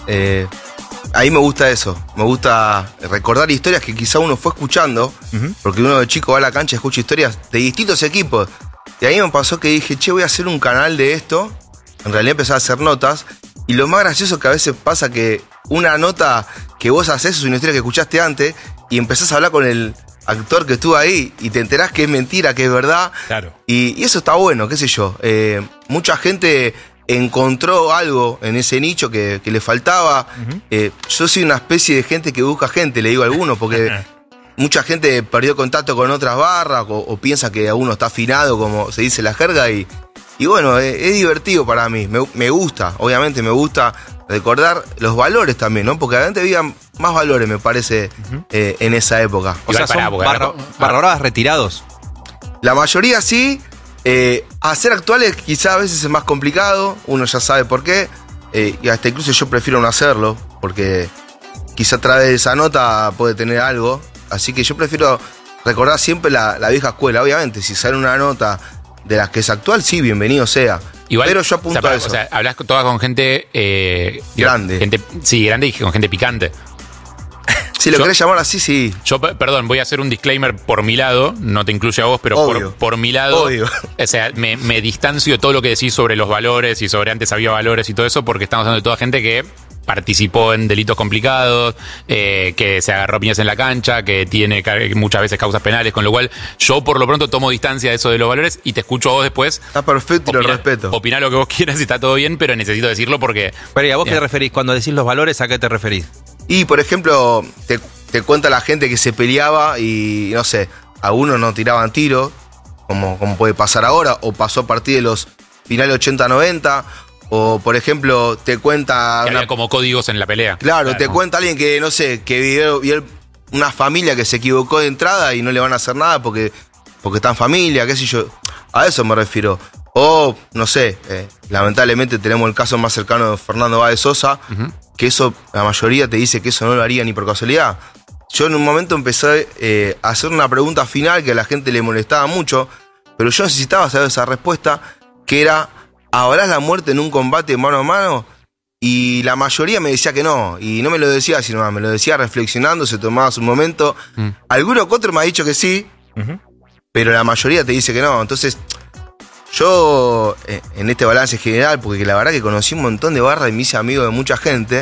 Ahí me gusta eso. Me gusta recordar historias que quizá uno fue escuchando, porque uno de chico va a la cancha y escucha historias de distintos equipos. Y ahí me pasó que dije, voy a hacer un canal de esto. En realidad empecé a hacer notas. Y lo más gracioso es que a veces pasa que una nota que vos haces es una historia que escuchaste antes y empezás a hablar con el actor que estuvo ahí y te enterás que es mentira, que es verdad. Claro. Y eso está bueno, qué sé yo. Mucha gente encontró algo en ese nicho que le faltaba. Yo soy una especie de gente que busca gente, le digo a algunos, porque mucha gente perdió contacto con otras barras o piensa que uno está afinado, como se dice en la jerga, y bueno, es divertido para mí. Me gusta, obviamente me gusta recordar los valores también, ¿no? Porque antes había más valores, me parece, en esa época. O sea, son barra bravas retirados. La mayoría sí. Hacer actuales quizá a veces es más complicado, uno ya sabe por qué, y hasta incluso yo prefiero no hacerlo, porque quizá a través de esa nota puede tener algo, así que yo prefiero recordar siempre la vieja escuela. Obviamente, si sale una nota de las que es actual, sí, bienvenido sea. Igual, pero yo apunto a eso. O sea, hablas todas con gente grande. Grande y con gente picante. Si lo querés llamar así, sí. Yo, perdón, voy a hacer un disclaimer por mi lado, no te incluye a vos, pero por mi lado, o sea, me distancio de todo lo que decís sobre los valores y sobre antes había valores y todo eso, porque estamos hablando de toda gente que participó en delitos complicados, que se agarró piñas en la cancha, que tiene muchas veces causas penales, con lo cual yo por lo pronto tomo distancia de eso de los valores y te escucho a vos después. Está perfecto y lo respeto. Opina lo que vos quieras y está todo bien, pero necesito decirlo porque... Pero ¿y a vos qué te referís? Cuando decís los valores, ¿a qué te referís? Y, por ejemplo, te cuenta la gente que se peleaba y, no sé, a uno no tiraban tiro, como puede pasar ahora, o pasó a partir de los finales 80-90, o, por ejemplo, te cuenta... Que había como códigos en la pelea. Claro, te cuenta alguien que, no sé, que vio una familia que se equivocó de entrada y no le van a hacer nada porque está en familia, qué sé yo. A eso me refiero. O, no sé, lamentablemente tenemos el caso más cercano de Fernando Báez Sosa, que eso, la mayoría te dice que eso no lo haría ni por casualidad. Yo en un momento empecé a hacer una pregunta final que a la gente le molestaba mucho, pero yo necesitaba saber esa respuesta, que era, ¿habrás la muerte en un combate mano a mano? Y la mayoría me decía que no, y no me lo decía así nomás, me lo decía reflexionando, se tomaba su momento. Alguno que otro me ha dicho que sí, pero la mayoría te dice que no. Entonces, yo, en este balance general, porque la verdad que conocí un montón de barras y me hice amigo de mucha gente,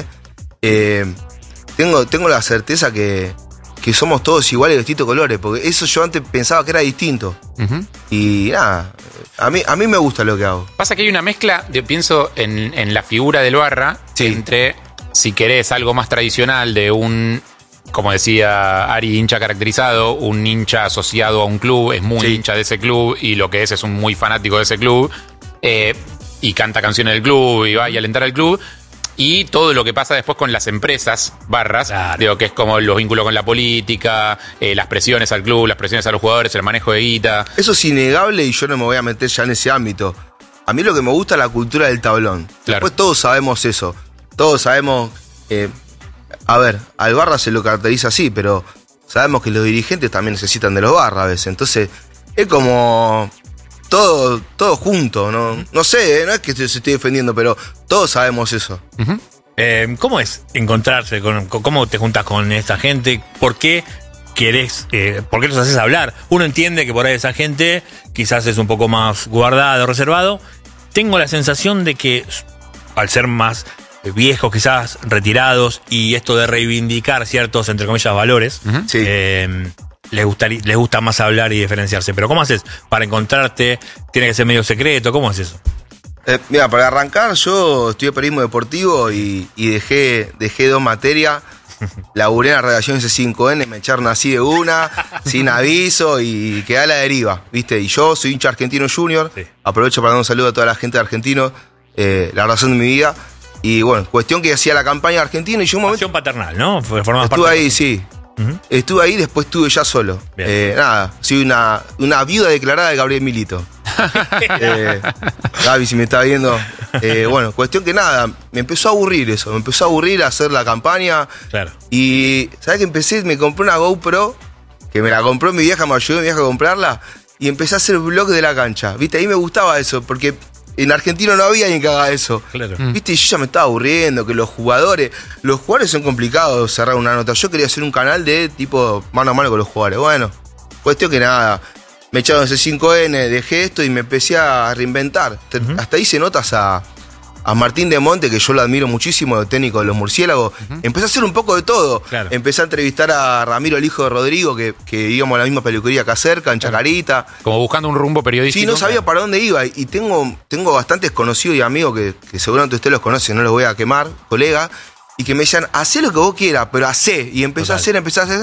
tengo la certeza que somos todos iguales de distintos colores, porque eso yo antes pensaba que era distinto. Y nada, a mí me gusta lo que hago. Pasa que hay una mezcla, pienso en la figura del barra, entre, si querés, algo más tradicional de un... Como decía Ari, hincha caracterizado, un hincha asociado a un club, es muy hincha de ese club y lo que es un muy fanático de ese club, y canta canciones del club y va a alentar al club, y todo lo que pasa después con las empresas, barras, digo, que es como los vínculos con la política, las presiones al club, las presiones a los jugadores, el manejo de guita. Eso es innegable y yo no me voy a meter ya en ese ámbito. A mí lo que me gusta es la cultura del tablón. Claro. Después todos sabemos eso, todos sabemos... A ver, al barra se lo caracteriza así, pero sabemos que los dirigentes también necesitan de los barra a veces. Entonces, es como todo junto, ¿no? No sé, no es que se estoy defendiendo, pero todos sabemos eso. ¿Cómo es encontrarse? ¿Cómo te juntas con esta gente? ¿Por qué? querés, ¿por qué los haces hablar? Uno entiende que por ahí esa gente quizás es un poco más guardado, reservado. Tengo la sensación de que al ser más viejos, quizás retirados, y esto de reivindicar ciertos, entre comillas, valores, les gusta más hablar y diferenciarse. Pero ¿cómo haces para encontrarte? ¿Tiene que ser medio secreto? ¿Cómo es eso? Mira, para arrancar, yo estudié periodismo deportivo y dejé 2 materias. Laburé en la redacción C5N, me echaron así de una, sin aviso, y quedé a la deriva, ¿viste? Y yo soy hincha Argentino Junior, aprovecho para dar un saludo a toda la gente de Argentino, la razón de mi vida. Y bueno, cuestión que hacía la campaña argentina y yo un momento... Acción paternal, ¿no? Estuve ahí, sí. Estuve ahí, después estuve ya solo. Nada, soy una viuda declarada de Gabriel Milito. Gaby, si me está viendo. Bueno, cuestión que nada, me empezó a aburrir eso. Me empezó a aburrir hacer la campaña. Claro. Y, ¿sabes qué empecé? Me compré una GoPro, que me la compró mi vieja, me ayudó mi vieja a comprarla. Y empecé a hacer vlog de la cancha. ¿Viste? Ahí me gustaba eso, porque en Argentina no había ni que haga eso. Claro. ¿Viste? Y yo ya me estaba aburriendo, que los jugadores son complicados cerrar una nota. Yo quería hacer un canal de tipo mano a mano con los jugadores. Bueno, cuestión que nada, me echaron C5N, dejé esto y me empecé a reinventar. Hasta hice notas a Martín de Monte, que yo lo admiro muchísimo, el técnico de los Murciélagos. Empecé a hacer un poco de todo. Claro. Empecé a entrevistar a Ramiro, el hijo de Rodrigo, que íbamos a la misma peluquería acá cerca, en Chacarita. Como buscando un rumbo periodístico. Sí, no sabía para dónde iba. Y tengo bastantes conocidos y amigos que seguramente usted los conoce, no los voy a quemar, colegas, y que me decían, hacé lo que vos quieras, pero hacé. Y empecé a hacer.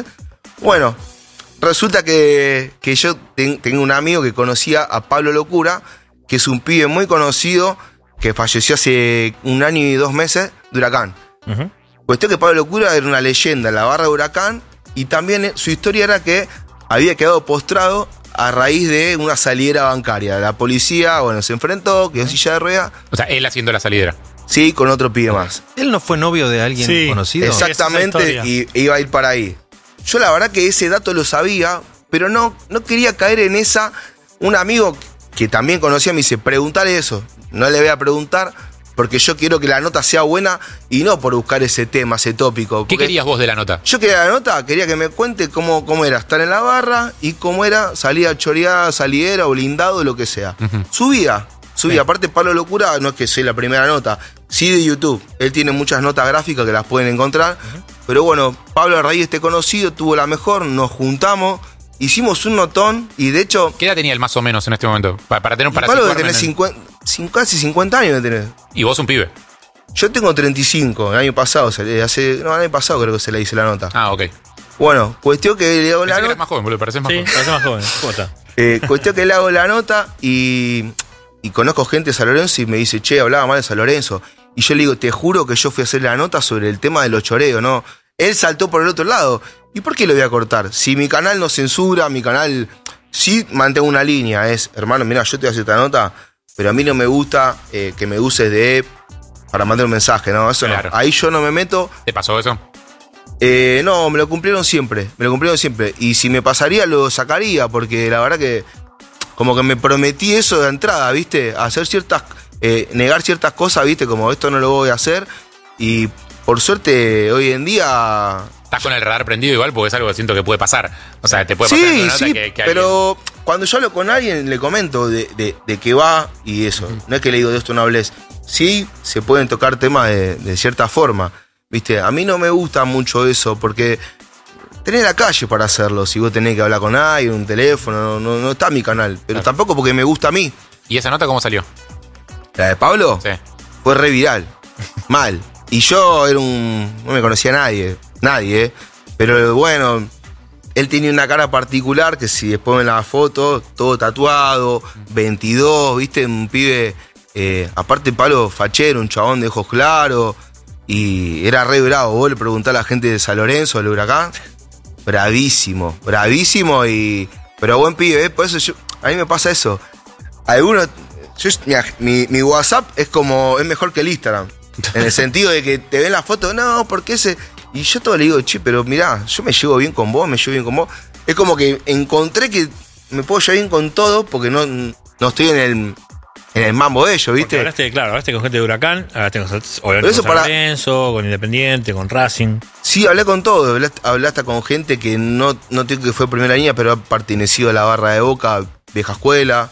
Bueno, resulta que yo tengo un amigo que conocía a Pablo Locura, que es un pibe muy conocido, que falleció hace 1 año y 2 meses de Huracán. Cuestión que Pablo Locura era una leyenda en la barra de Huracán, y también su historia era que había quedado postrado a raíz de una salidera bancaria. La policía, bueno, se enfrentó, quedó en silla de ruedas. O sea, él haciendo la salidera. Sí, con otro pibe más. ¿Él no fue novio de alguien conocido? Exactamente, y iba a ir para ahí. Yo la verdad que ese dato lo sabía, pero no quería caer en esa. Un amigo que también conocía me dice, preguntale eso. No le voy a preguntar porque yo quiero que la nota sea buena y no por buscar ese tema, ese tópico. ¿Qué querías vos de la nota? Yo quería la nota, quería que me cuente cómo era estar en la barra y cómo era salida choreada, salidera o blindado, lo que sea. Subía. Aparte, Pablo Locura, no es que soy la primera nota, sí de YouTube. Él tiene muchas notas gráficas que las pueden encontrar. Pero bueno, Pablo, a raíz de este conocido, tuvo la mejor, nos juntamos, hicimos un notón y de hecho... ¿Qué edad tenía él más o menos en este momento? Para tener un Pablo debe tener casi 50 años de tener. ¿Y vos un pibe? Yo tengo 35, el año pasado, el año pasado creo que se le hice la nota. Ah, ok. Bueno, cuestión que le hago la nota... eres más joven, boludo, pareces más joven. Pareces más joven, ¿cómo está? Cuestión que le hago la nota y conozco gente de San Lorenzo y me dice, che, hablaba mal de San Lorenzo. Y yo le digo, te juro que yo fui a hacer la nota sobre el tema de los choreos, ¿no? Él saltó por el otro lado. ¿Y por qué lo voy a cortar? Si mi canal no censura, mi canal sí mantengo una línea. Es, hermano, mira, yo te voy a hacer esta nota, pero a mí no me gusta que me uses para mandar un mensaje, ¿no? Eso claro. No. Ahí yo no me meto. ¿Te pasó eso? No, me lo cumplieron siempre. Y si me pasaría, lo sacaría, porque la verdad que como que me prometí eso de entrada, ¿viste? Hacer negar ciertas cosas, ¿viste? Como esto no lo voy a hacer. Y por suerte, hoy en día... Estás con el radar prendido igual porque es algo que siento que puede pasar. O sea, te puede pasar en una nota que pero cuando yo hablo con alguien le comento de qué va y eso. No es que le digo de esto no hables. Sí, se pueden tocar temas de cierta forma. ¿Viste? A mí no me gusta mucho eso porque tenés la calle para hacerlo. Si vos tenés que hablar con alguien, un teléfono, no está mi canal. Pero tampoco porque me gusta a mí. ¿Y esa nota cómo salió? ¿La de Pablo? Sí. Fue re viral. Mal. Y yo no me conocía a nadie, pero bueno, él tenía una cara particular que si después ven la foto, todo tatuado, 22, ¿viste? Un pibe, aparte Pablo fachero, un chabón de ojos claros, y era re bravo. Vos le preguntás a la gente de San Lorenzo, del Huracán, bravísimo, pero buen pibe, por eso a mí me pasa eso. Algunos, mi WhatsApp es mejor que el Instagram. En el sentido de que te ven la foto, no, porque ese... Y yo todo le digo, che, pero mirá, yo me llevo bien con vos. Es como que encontré que me puedo llevar bien con todo porque no estoy en el mambo de ellos, ¿viste? Hablaste con gente de Huracán, hablaste con San Lorenzo, con Independiente, con Racing. Sí, hablé con todo, hablé hasta con gente que no digo que fue primera línea, pero ha pertenecido a la barra de Boca, vieja escuela.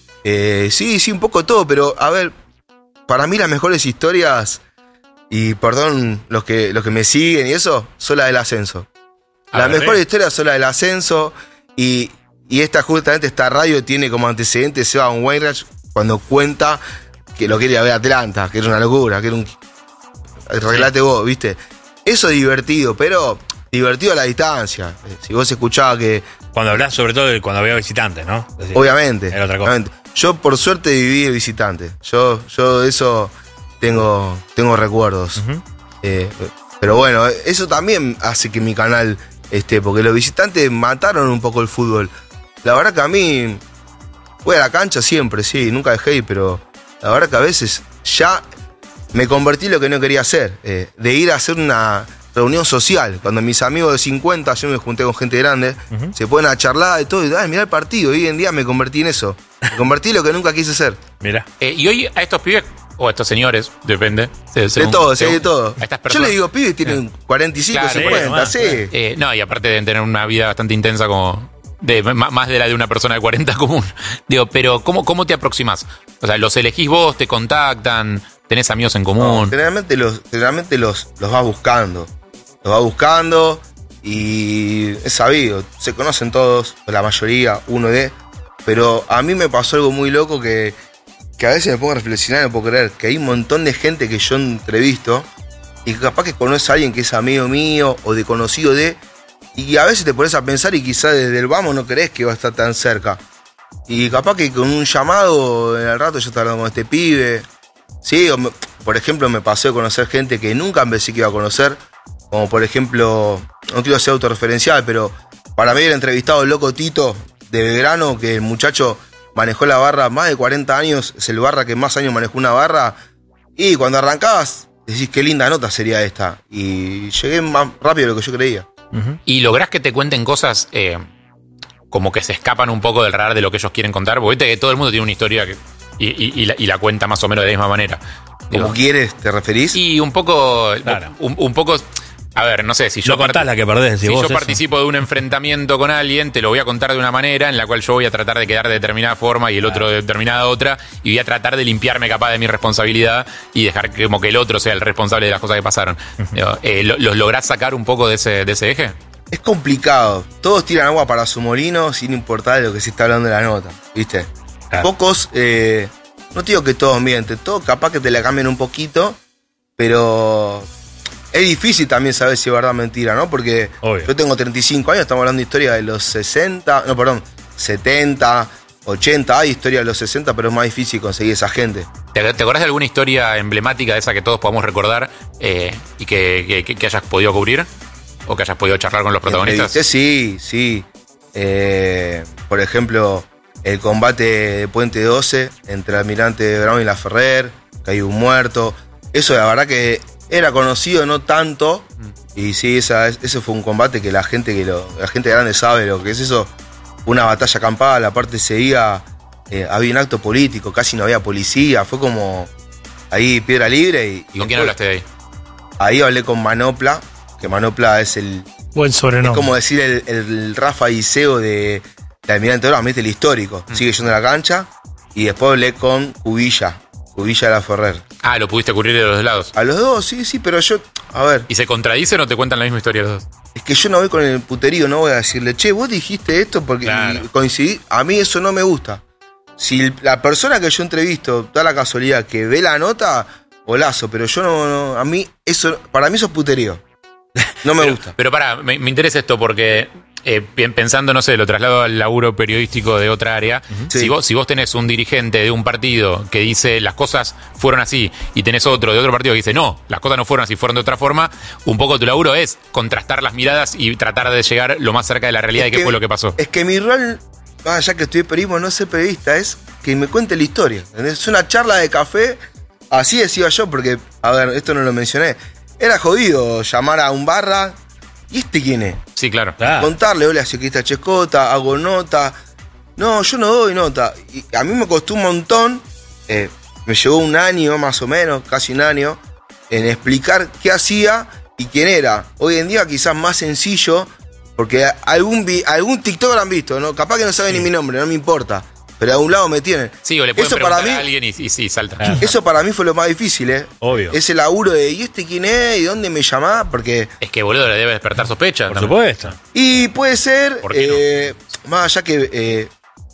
Sí, un poco todo, pero a ver, para mí las mejores historias, y perdón los que me siguen y eso, son las del ascenso. Las mejores historias son las del ascenso, y justamente esta radio tiene como antecedente Seba Weinreich cuando cuenta que lo quería ver Atlanta, que era una locura, que era un... Relate vos, ¿viste? Eso es divertido, pero divertido a la distancia. Si vos escuchabas que... Cuando hablás sobre todo de cuando había visitantes, ¿no? Es decir, obviamente. Era otra cosa. Yo por suerte viví de visitante. Yo de eso tengo recuerdos. Pero bueno, eso también hace que mi canal esté, porque los visitantes mataron un poco el fútbol. La verdad que a mí... Voy a la cancha siempre, sí, nunca dejé ir, pero la verdad que a veces ya me convertí en lo que no quería hacer, de ir a hacer una reunión social. Cuando mis amigos de 50, yo me junté con gente grande, se ponen a charlar y todo, y mirá el partido. Hoy en día me convertí en eso, me convertí en lo que nunca quise ser. Mira. Y hoy a estos pibes, o a estos señores, depende. De todo, sí, de todo. A estas personas, yo le digo, pibes tienen 45, claro, 50, sí. No, y aparte deben tener una vida bastante intensa como... más de la de una persona de 40 común. Digo, pero ¿cómo te aproximás? O sea, ¿los elegís vos, te contactan, tenés amigos en común? No, generalmente los vas buscando. Los vas buscando y es sabido. Se conocen todos, la mayoría, uno de. Pero a mí me pasó algo muy loco que a veces me pongo a reflexionar y no puedo creer. Que hay un montón de gente que yo entrevisto y que capaz que conoce a alguien que es amigo mío o de conocido de... Y a veces te pones a pensar y quizás desde el vamos no crees que va a estar tan cerca. Y capaz que con un llamado en el rato yo estaba hablando con este pibe. Sí, por ejemplo me pasó de conocer gente que nunca pensé que iba a conocer. Como por ejemplo, no quiero ser autorreferencial, pero para mí el entrevistado Loco Tito de Belgrano, que el muchacho manejó la barra más de 40 años, es el barra que más años manejó una barra. Y cuando arrancabas decís qué linda nota sería esta. Y llegué más rápido de lo que yo creía. ¿Y lográs que te cuenten cosas como que se escapan un poco del radar de lo que ellos quieren contar? Porque viste que todo el mundo tiene una historia y la cuenta más o menos de la misma manera. ¿Cómo quieres? ¿Te referís? Y un poco... Claro. Un poco... A ver, no sé, si yo... No contás la que perdés. Si yo participo de un enfrentamiento con alguien, te lo voy a contar de una manera en la cual yo voy a tratar de quedar de determinada forma y el otro de determinada otra, y voy a tratar de limpiarme capaz de mi responsabilidad y dejar como que el otro sea el responsable de las cosas que pasaron. ¿Los lográs sacar un poco de ese eje? Es complicado. Todos tiran agua para su molino sin importar de lo que se está hablando de la nota, ¿viste? Claro. Pocos... no te digo que todos mienten, todos capaz que te la cambien un poquito, pero... Es difícil también saber si es verdad o mentira, ¿no? Porque obvio. Yo tengo 35 años, estamos hablando de historia de los 60, 70, 80, hay historia de los 60, pero es más difícil conseguir esa gente. ¿Te acordás de alguna historia emblemática de esa que todos podamos recordar y que hayas podido cubrir? ¿O que hayas podido charlar con los protagonistas? Sí. Por ejemplo, el combate de Puente 12 entre Almirante Brown y Laferrer, que hay un muerto. Eso la verdad que... Era conocido, no tanto, y sí, ese fue un combate que la gente grande sabe lo que es eso. Una batalla campal, aparte seguía, había un acto político, casi no había policía, fue como ahí piedra libre. ¿Y con quién hablaste de ahí? Ahí hablé con Manopla, que Manopla es el... Buen sobrenombre. Es como decir el Rafa Iseo de Almirante Brown, ¿viste? El histórico, sigue yendo a la cancha, y después hablé con Cubilla de Laferrer. Ah, ¿lo pudiste cubrir de los dos lados? A los dos, sí, pero yo... A ver... ¿Y se contradicen o te cuentan la misma historia los dos? Es que yo no voy con el puterío, no voy a decirle, che, vos dijiste esto porque coincidí. A mí eso no me gusta. Si la persona que yo entrevisto da la casualidad que ve la nota, golazo, pero yo no a mí eso... Para mí eso es puterío. No me gusta. Pero pará, me interesa esto porque... pensando, no sé, lo traslado al laburo periodístico de otra área. Sí. Si vos tenés un dirigente de un partido que dice las cosas fueron así y tenés otro de otro partido que dice no, las cosas no fueron así, fueron de otra forma, un poco tu laburo es contrastar las miradas y tratar de llegar lo más cerca de la realidad de qué fue lo que pasó. Es que mi rol, ya que estudié periodismo, no ser periodista, es que me cuente la historia. Es una charla de café, así decía yo, porque, a ver, esto no lo mencioné, era jodido llamar a un barra. ¿Y este quién es? Sí, claro. Contarle, hola, soy Crista Chescota, hago nota. No, yo no doy nota. Y a mí me costó un montón me llevó un año más o menos, casi un año, en explicar qué hacía y quién era. Hoy en día quizás más sencillo, porque algún TikTok lo han visto, ¿no? Capaz que no saben ni mi nombre, no me importa. Pero a un lado me tienen. Sí, o le pueden preguntar a alguien y sí, salta. Eso para mí fue lo más difícil, ¿eh? Obvio. Ese laburo de, ¿y este quién es? ¿Y dónde me llamás? Porque... Es que, boludo, le debe despertar sospecha. Por supuesto. Y puede ser, ¿Por qué no? más allá que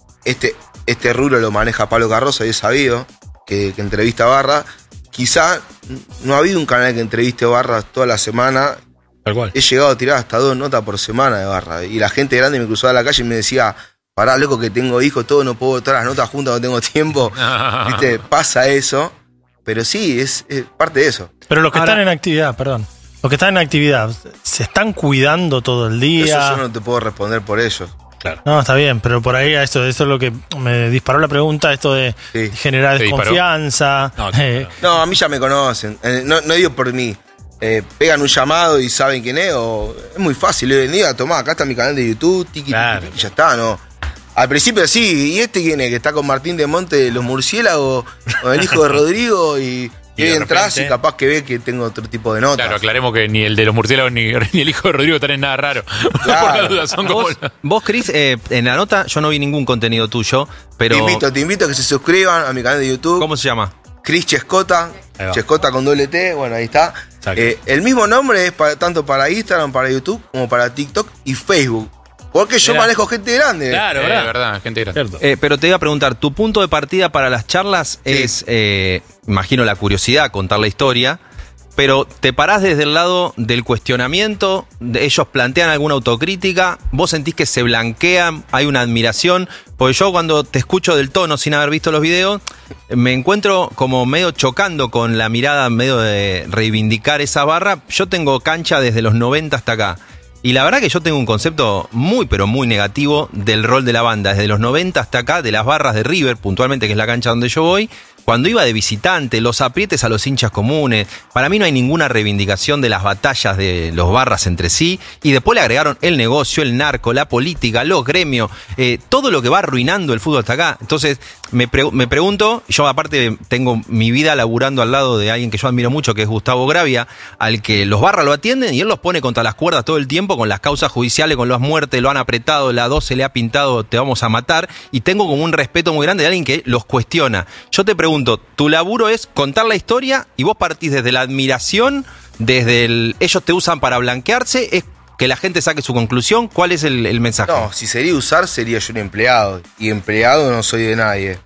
este rubro lo maneja Pablo Carroza y es sabido, que entrevista a Barra, quizá no ha habido un canal que entreviste a Barra toda la semana. Tal cual. He llegado a tirar hasta 2 notas por semana de Barra. Y la gente grande me cruzaba la calle y me decía... Pará, loco, que tengo hijos, todo, no puedo todas las notas juntas, no tengo tiempo. ¿Viste? Pasa eso. Pero sí, es parte de eso. Pero los que están en actividad, los que están en actividad, ¿se están cuidando todo el día? Eso yo no te puedo responder por ellos. Claro. No, está bien, pero por ahí esto es lo que me disparó la pregunta, esto de generar desconfianza. No, a mí ya me conocen. No digo por mí. Pegan un llamado y saben quién es. Es muy fácil hoy en día. Tomá, acá está mi canal de YouTube, tiki, ya está, ¿no? Al principio sí, ¿y este quién es? Que está con Martín de Monte de los Murciélagos, o el hijo de Rodrigo, y hoy entras y capaz que ve que tengo otro tipo de notas. Claro, aclaremos que ni el de los Murciélagos ni el hijo de Rodrigo están en nada raro. Claro. Por la duda, son como... Vos, Cris, en la nota yo no vi ningún contenido tuyo, pero... Te invito a que se suscriban a mi canal de YouTube. ¿Cómo se llama? Cris Chescota, Chescota con doble T, bueno, ahí está. El mismo nombre es tanto para Instagram, para YouTube, como para TikTok y Facebook. Porque yo manejo gente grande. Claro, verdad, gente grande. Pero te iba a preguntar, tu punto de partida para las charlas es, imagino, la curiosidad, contar la historia, pero te parás desde el lado del cuestionamiento, ellos plantean alguna autocrítica, vos sentís que se blanquean, hay una admiración, porque yo cuando te escucho del tono sin haber visto los videos, me encuentro como medio chocando con la mirada, medio de reivindicar esa barra. Yo tengo cancha desde los 90 hasta acá. Y la verdad que yo tengo un concepto muy, pero muy negativo del rol de la banda. Desde los 90 hasta acá, de las barras de River, puntualmente, que es la cancha donde yo voy, cuando iba de visitante, los aprietes a los hinchas comunes. Para mí no hay ninguna reivindicación de las batallas de los barras entre sí. Y después le agregaron el negocio, el narco, la política, los gremios, todo lo que va arruinando el fútbol hasta acá. Entonces, me pregunto, yo aparte tengo mi vida laburando al lado de alguien que yo admiro mucho, que es Gustavo Gravia, al que los barras lo atienden y él los pone contra las cuerdas todo el tiempo con las causas judiciales, con las muertes, lo han apretado, la 12 le ha pintado, te vamos a matar. Y tengo como un respeto muy grande de alguien que los cuestiona. Yo te pregunto, tu laburo es contar la historia y vos partís desde la admiración, desde ellos te usan para blanquearse, es que la gente saque su conclusión. ¿Cuál es el mensaje? No, si sería usar, sería yo un empleado. Y empleado no soy de nadie.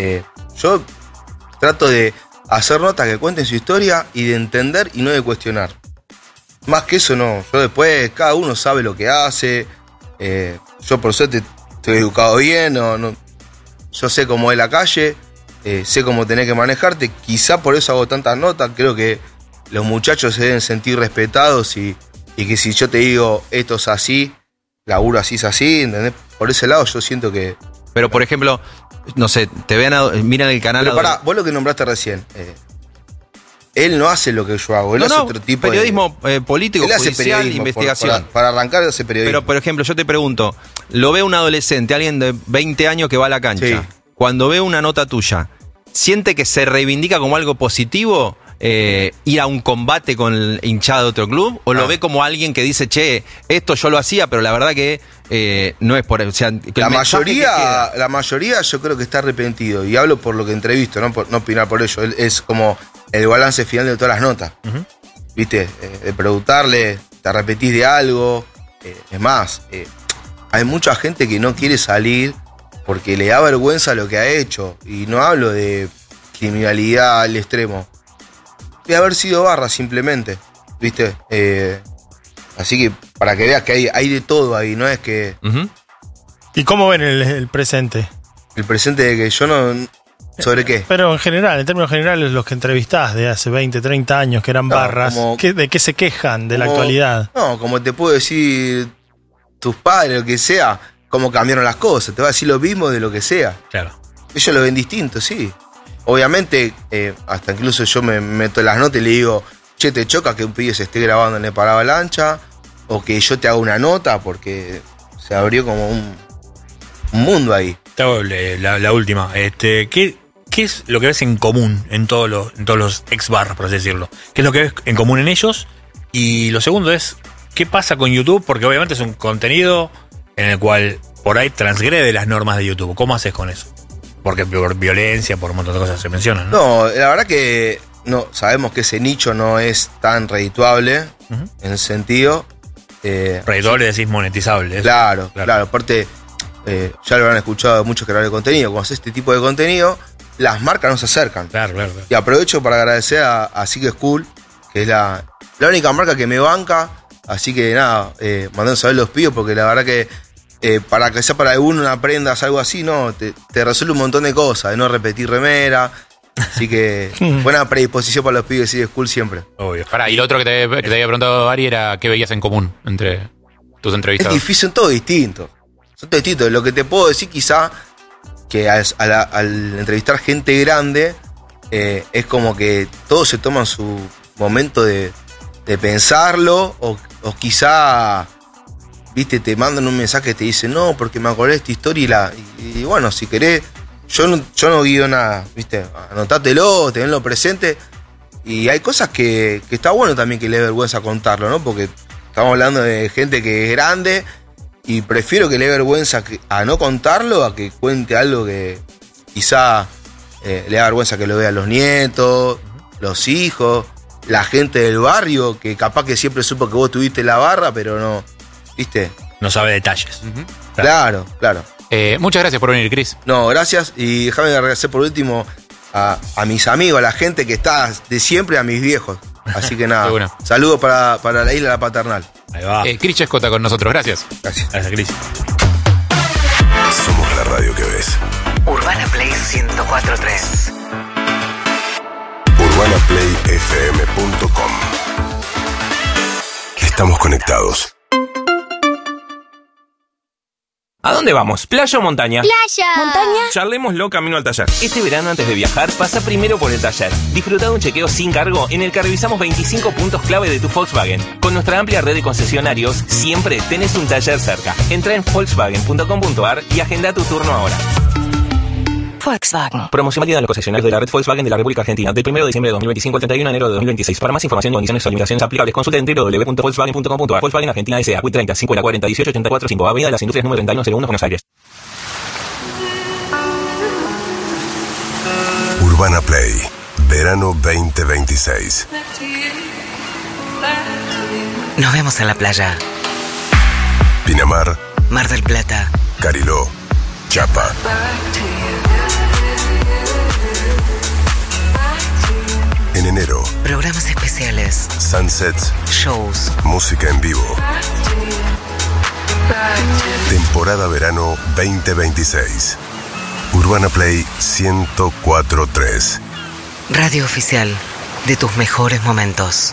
Yo trato de hacer notas que cuenten su historia y de entender y no de cuestionar. Más que eso no. Yo después, cada uno sabe lo que hace. Yo por suerte estoy educado bien. Yo sé cómo es la calle. Sé cómo tenés que manejarte. Quizá por eso hago tantas notas. Creo que los muchachos se deben sentir respetados y que si yo te digo esto es así, laburo así es así, ¿entendés? Por ese lado yo siento que... Pero por ejemplo, no sé, te ven, miran el canal... Pero pará, vos lo que nombraste recién, él no hace lo que yo hago, él hace otro tipo periodismo político, él hace judicial, periodismo, investigación. Para arrancar hace periodismo. Pero por ejemplo, yo te pregunto, lo ve un adolescente, alguien de 20 años que va a la cancha, sí. Cuando ve una nota tuya, ¿siente que se reivindica como algo positivo ir a un combate con el hinchada de otro club? ¿O lo ve como alguien que dice, che, esto yo lo hacía, pero la verdad que no es por... O sea, que la mayoría yo creo que está arrepentido. Y hablo por lo que entrevisto, no opinar por ello. Es como el balance final de todas las notas. Uh-huh. ¿Viste? De preguntarle, te arrepentís de algo. Es más, hay mucha gente que no quiere salir porque le da vergüenza lo que ha hecho. Y no hablo de criminalidad al extremo. De haber sido barra simplemente, ¿viste? Así que para que veas que hay de todo ahí, no es que... Uh-huh. ¿Y cómo ven el presente? El presente de que yo no... ¿Sobre qué? Pero en general, en términos generales, los que entrevistás de hace 20, 30 años que eran barras, ¿de qué se quejan de la actualidad? No, como te puedo decir tus padres, lo que sea, cómo cambiaron las cosas. Te va a decir lo mismo de lo que sea. Claro. Ellos lo ven distinto, sí. Obviamente, hasta incluso yo me meto en las notas y le digo, che, ¿te choca que un pibe se esté grabando en el paravalancha? O que yo te haga una nota, porque se abrió como un mundo ahí. Te hago la última. ¿Qué ¿qué es lo que ves en común en todos los ex-barras, por así decirlo? ¿Qué es lo que ves en común en ellos? Y lo segundo es, ¿qué pasa con YouTube? Porque obviamente es un contenido en el cual por ahí transgrede las normas de YouTube. ¿Cómo haces con eso? Porque por violencia, por un montón de cosas se mencionan, ¿no? No, la verdad que no, sabemos que ese nicho no es tan redituable en ese sentido. Redituable decís monetizable. Claro. Aparte, ya lo habrán escuchado muchos creadores de contenido. Cuando haces este tipo de contenido, las marcas no se acercan. Claro. Y aprovecho para agradecer a Sigue School, que es la única marca que me banca. Así que nada, mandando a saber los pibos, porque la verdad que para que sea para alguno una prenda, algo así, no, te resuelve un montón de cosas, de no repetir remera. Así que buena predisposición para los pibes de Sigue School siempre. Obvio. Y lo otro que te había preguntado, Ari, era qué veías en común entre tus entrevistados. Es difícil, son todos distintos. Lo que te puedo decir quizá, que al entrevistar gente grande, es como que todos se toman su momento de pensarlo, o quizá, viste, te mandan un mensaje que te dice, no, porque me acordé de esta historia y bueno, si querés, yo no guío nada, viste, anotátelo, tenlo presente. Y hay cosas que está bueno también que le dé vergüenza contarlo, ¿no? Porque estamos hablando de gente que es grande y prefiero que le dé vergüenza a no contarlo a que cuente algo que quizá le da vergüenza que lo vean los nietos, los hijos, la gente del barrio, que capaz que siempre supo que vos tuviste la barra, pero no, ¿viste? No sabe detalles. Claro. Muchas gracias por venir, Cris. No, gracias. Y déjame agradecer por último a mis amigos, a la gente que está de siempre, a mis viejos. Así que nada, bueno. Saludos para la isla La Paternal. Ahí va. Cris Chescota con nosotros, gracias. Gracias, Cris. Somos la radio que ves. Urbana Play 104.3. UrbanaPlayFM.com. Estamos conectados. ¿A dónde vamos? ¿Playa o montaña? ¡Playa! ¿Montaña? Charlémoslo camino al taller. Este verano, antes de viajar, pasa primero por el taller. Disfruta de un chequeo sin cargo en el que revisamos 25 puntos clave de tu Volkswagen. Con nuestra amplia red de concesionarios, siempre tenés un taller cerca. Entra en volkswagen.com.ar y agenda tu turno ahora. Volkswagen. Promoción válida en los concesionarios de la red Volkswagen de la República Argentina del 1 de diciembre de 2025 al 31 de enero de 2026. Para más información, condiciones o limitaciones aplicables, consulta en www.volkswagen.com.ar. Volkswagen Argentina S.A. WIT 30 50 40 18 84 5. Avenida de las Industrias número 3101, Buenos Aires. Urbana Play, verano 2026. Nos vemos en la playa. Pinamar, Mar del Plata, Cariló, Chapa. En enero, programas especiales, sunsets, shows, música en vivo. Temporada verano 2026. Urbana Play 104.3. Radio oficial de tus mejores momentos.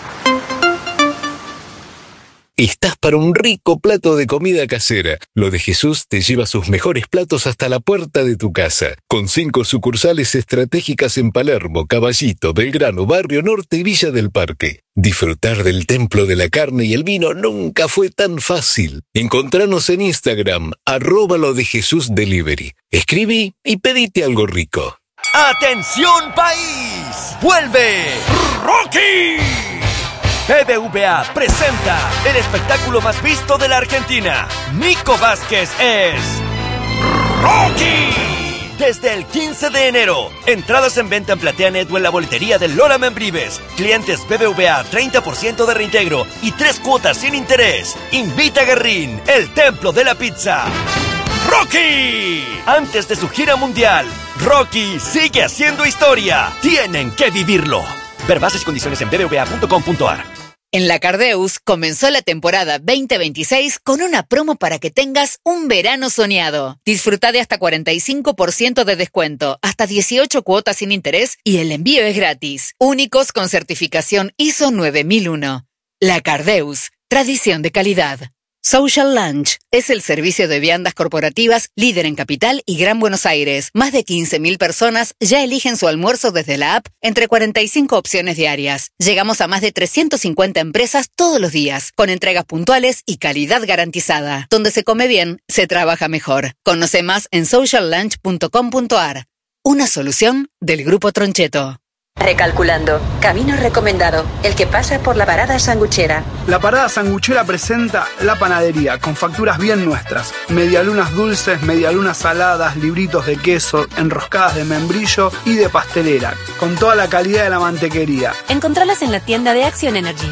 Estás para un rico plato de comida casera. Lo de Jesús te lleva sus mejores platos hasta la puerta de tu casa. Con 5 sucursales estratégicas en Palermo, Caballito, Belgrano, Barrio Norte y Villa del Parque. Disfrutar del templo de la carne y el vino nunca fue tan fácil. Encontranos en Instagram, @lodejesusdelivery. Escribí y pedite algo rico. ¡Atención país! ¡Vuelve Rocky! BBVA presenta el espectáculo más visto de la Argentina. Nico Vázquez es Rocky. Desde el 15 de enero. Entradas en venta en PlateaNet o en la boletería de Lola Membrives. Clientes BBVA 30% de reintegro y 3 cuotas sin interés. Invita a Guerrín, el templo de la pizza. ¡Rocky! Antes de su gira mundial, Rocky sigue haciendo historia. Tienen que vivirlo. Ver bases y condiciones en bbva.com.ar. En la Cardeus comenzó la temporada 2026 con una promo para que tengas un verano soñado. Disfruta de hasta 45% de descuento, hasta 18 cuotas sin interés y el envío es gratis. Únicos con certificación ISO 9001. La Cardeus, tradición de calidad. Social Lunch es el servicio de viandas corporativas líder en Capital y Gran Buenos Aires. Más de 15.000 personas ya eligen su almuerzo desde la app entre 45 opciones diarias. Llegamos a más de 350 empresas todos los días, con entregas puntuales y calidad garantizada. Donde se come bien, se trabaja mejor. Conoce más en sociallunch.com.ar. una solución del Grupo Troncheto. Recalculando. Camino recomendado. El que pasa por la parada sanguchera. La parada sanguchera presenta La Panadería, con facturas bien nuestras. Medialunas dulces, medialunas saladas, libritos de queso, enroscadas de membrillo y de pastelera, con toda la calidad de la mantequería. Encontralas en la tienda de Action Energy.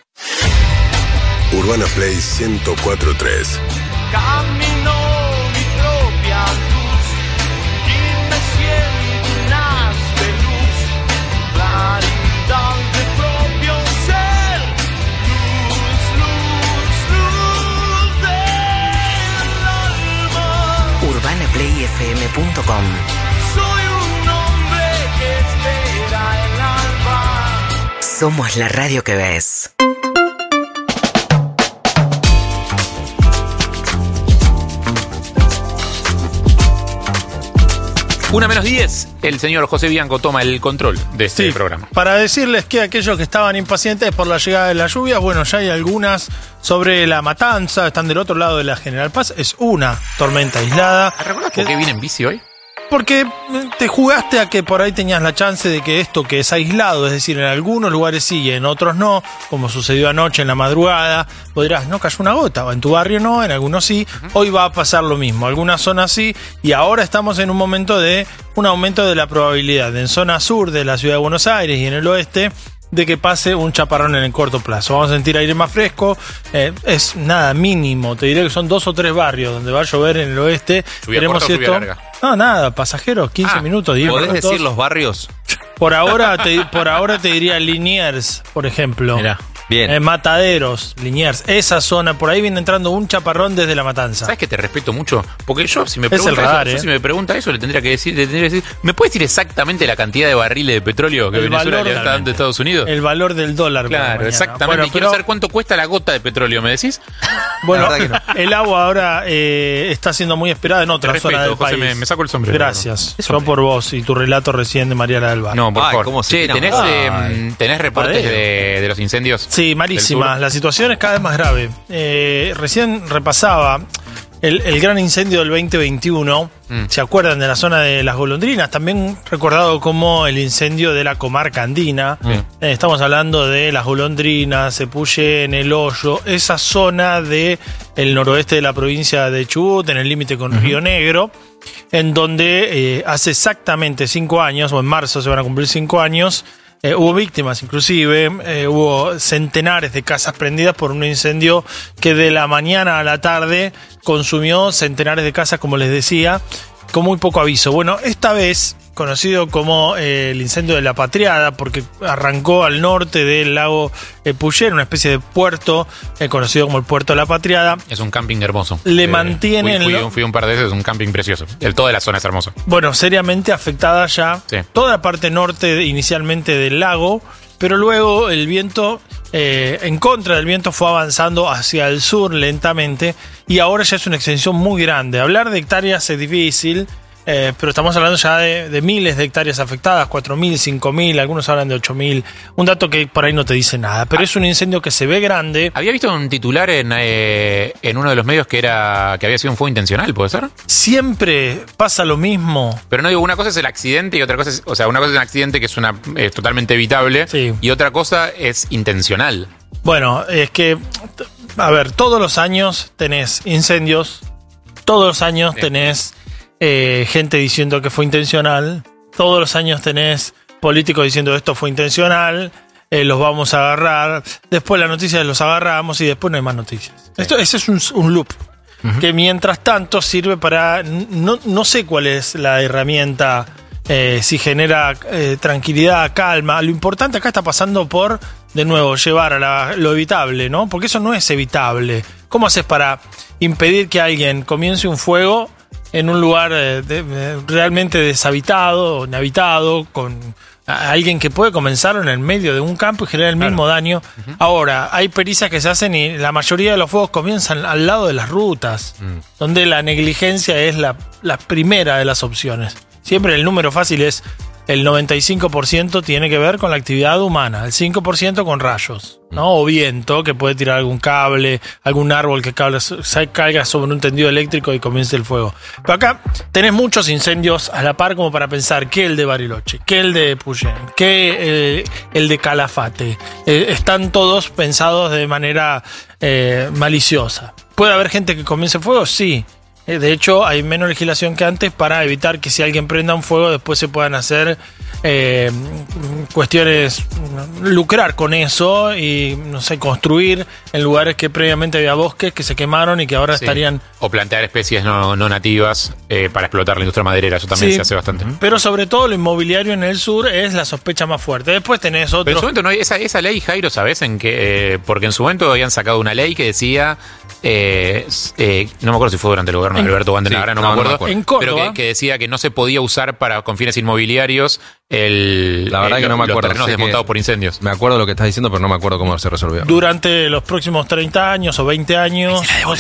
Urbana Play 104.3. Camino mi propia luz y me siento llenas de luz, claridad de propio ser, luz, luz, luz del alma. UrbanaPlayFM.com. Soy un hombre que espera el alba. Somos la radio que ves. Una menos 10, el señor José Bianco toma el control de este programa. Para decirles que aquellos que estaban impacientes por la llegada de las lluvias, bueno, ya hay algunas sobre La Matanza, están del otro lado de la General Paz, es una tormenta aislada. ¿Recordás por qué vine en bici hoy? Porque te jugaste a que por ahí tenías la chance de que esto que es aislado, es decir, en algunos lugares sí y en otros no, como sucedió anoche en la madrugada, podrás, no cayó una gota, o en tu barrio no, en algunos sí, hoy va a pasar lo mismo, algunas zonas sí, y ahora estamos en un momento de un aumento de la probabilidad en zona sur de la ciudad de Buenos Aires y en el oeste, de que pase un chaparrón en el corto plazo. Vamos a sentir aire más fresco, es nada mínimo, te diré que son 2 o 3 barrios donde va a llover en el oeste. ¿Lluvia corta o lluvia larga? No, nada, pasajeros, 15 minutos, 10 minutos. ¿Podés decir los barrios? Por ahora te diría Liniers, por ejemplo. Mirá. Bien. Mataderos, Liniers, esa zona, por ahí viene entrando un chaparrón desde La Matanza. ¿Sabes que te respeto mucho? Porque yo, si me Es el radar, si me pregunta eso, le tendría que decir, ¿me puedes decir exactamente la cantidad de barriles de petróleo que Venezuela le está dando a Estados Unidos? El valor del dólar. Claro, exactamente. Bueno, y quiero saber cuánto cuesta la gota de petróleo, ¿me decís? Bueno, el agua ahora está siendo muy esperada en otra zona del José, país. Me saco el sombrero. Gracias. Yo por vos y tu relato recién de Mariana del Bar. No, por favor. Che, ¿tenés reportes de los incendios? Sí, malísimas. La situación es cada vez más grave. Recién repasaba el gran incendio del 2021. ¿Se acuerdan de la zona de Las Golondrinas? También recordado como el incendio de la comarca andina. Estamos hablando de Las Golondrinas, Epuyén, El Hoyo, esa zona del noroeste de la provincia de Chubut, en el límite con Río Negro, en donde hace exactamente 5 años, o en marzo se van a cumplir 5 años, hubo víctimas inclusive, hubo centenares de casas prendidas por un incendio que de la mañana a la tarde consumió centenares de casas, como les decía, con muy poco aviso. Bueno, esta vez conocido como el incendio de La Patriada, porque arrancó al norte del lago Epuyén, una especie de puerto conocido como el Puerto de La Patriada. Es un camping hermoso. Le mantienen... Fui un par de veces, es un camping precioso. Toda la zona es hermosa. Bueno, seriamente afectada ya. Sí. Toda la parte norte inicialmente del lago, pero luego el viento, en contra del viento, fue avanzando hacia el sur lentamente y ahora ya es una extensión muy grande. Hablar de hectáreas es difícil, pero estamos hablando ya de miles de hectáreas afectadas, 4.000, 5.000, algunos hablan de 8.000. Un dato que por ahí no te dice nada, pero es un incendio que se ve grande. Había visto un titular en uno de los medios que había sido un fuego intencional, ¿puede ser? Siempre pasa lo mismo. Pero no digo, una cosa es el accidente y otra cosa es, una cosa es un accidente que es totalmente evitable, sí, y otra cosa es intencional. Bueno, es que, a ver, todos los años tenés incendios, todos los años tenés gente diciendo que fue intencional, todos los años tenés políticos diciendo esto fue intencional, los vamos a agarrar, después la noticia los agarramos y después no hay más noticias. Sí. Ese es un loop que mientras tanto sirve para, no sé cuál es la herramienta, si genera tranquilidad, calma. Lo importante acá está pasando por, de nuevo, llevar a lo evitable, ¿no? Porque eso no es evitable. ¿Cómo haces para impedir que alguien comience un fuego en un lugar realmente deshabitado, inhabitado, con alguien que puede comenzar en el medio de un campo y generar el mismo daño? Ahora, hay pericias que se hacen y la mayoría de los fuegos comienzan al lado de las rutas, donde la negligencia es la primera de las opciones. Siempre el número fácil es el 95% tiene que ver con la actividad humana, el 5% con rayos, ¿no? O viento, que puede tirar algún cable, algún árbol que caiga sobre un tendido eléctrico y comience el fuego. Pero acá tenés muchos incendios a la par como para pensar que el de Bariloche, que el de Puyén, que el de Calafate. Están todos pensados de manera maliciosa. ¿Puede haber gente que comience fuego? Sí. De hecho, hay menos legislación que antes para evitar que si alguien prenda un fuego después se puedan hacer cuestiones, lucrar con eso y, no sé, construir en lugares que previamente había bosques que se quemaron y que ahora estarían... O plantear especies no nativas para explotar la industria maderera, eso también se hace bastante. Pero sobre todo lo inmobiliario en el sur es la sospecha más fuerte. Después tenés otro... Pero en su momento no hay esa ley, Jairo, ¿sabés? Porque en su momento habían sacado una ley que decía... no me acuerdo si fue durante el gobierno de Alberto Bandenara, no me acuerdo. En Córdoba, pero que decía que no se podía usar con fines inmobiliarios la verdad que no me acuerdo. Los terrenos desmontados por incendios. Me acuerdo lo que estás diciendo, pero no me acuerdo cómo se resolvió. Durante los próximos 30 años o 20 años no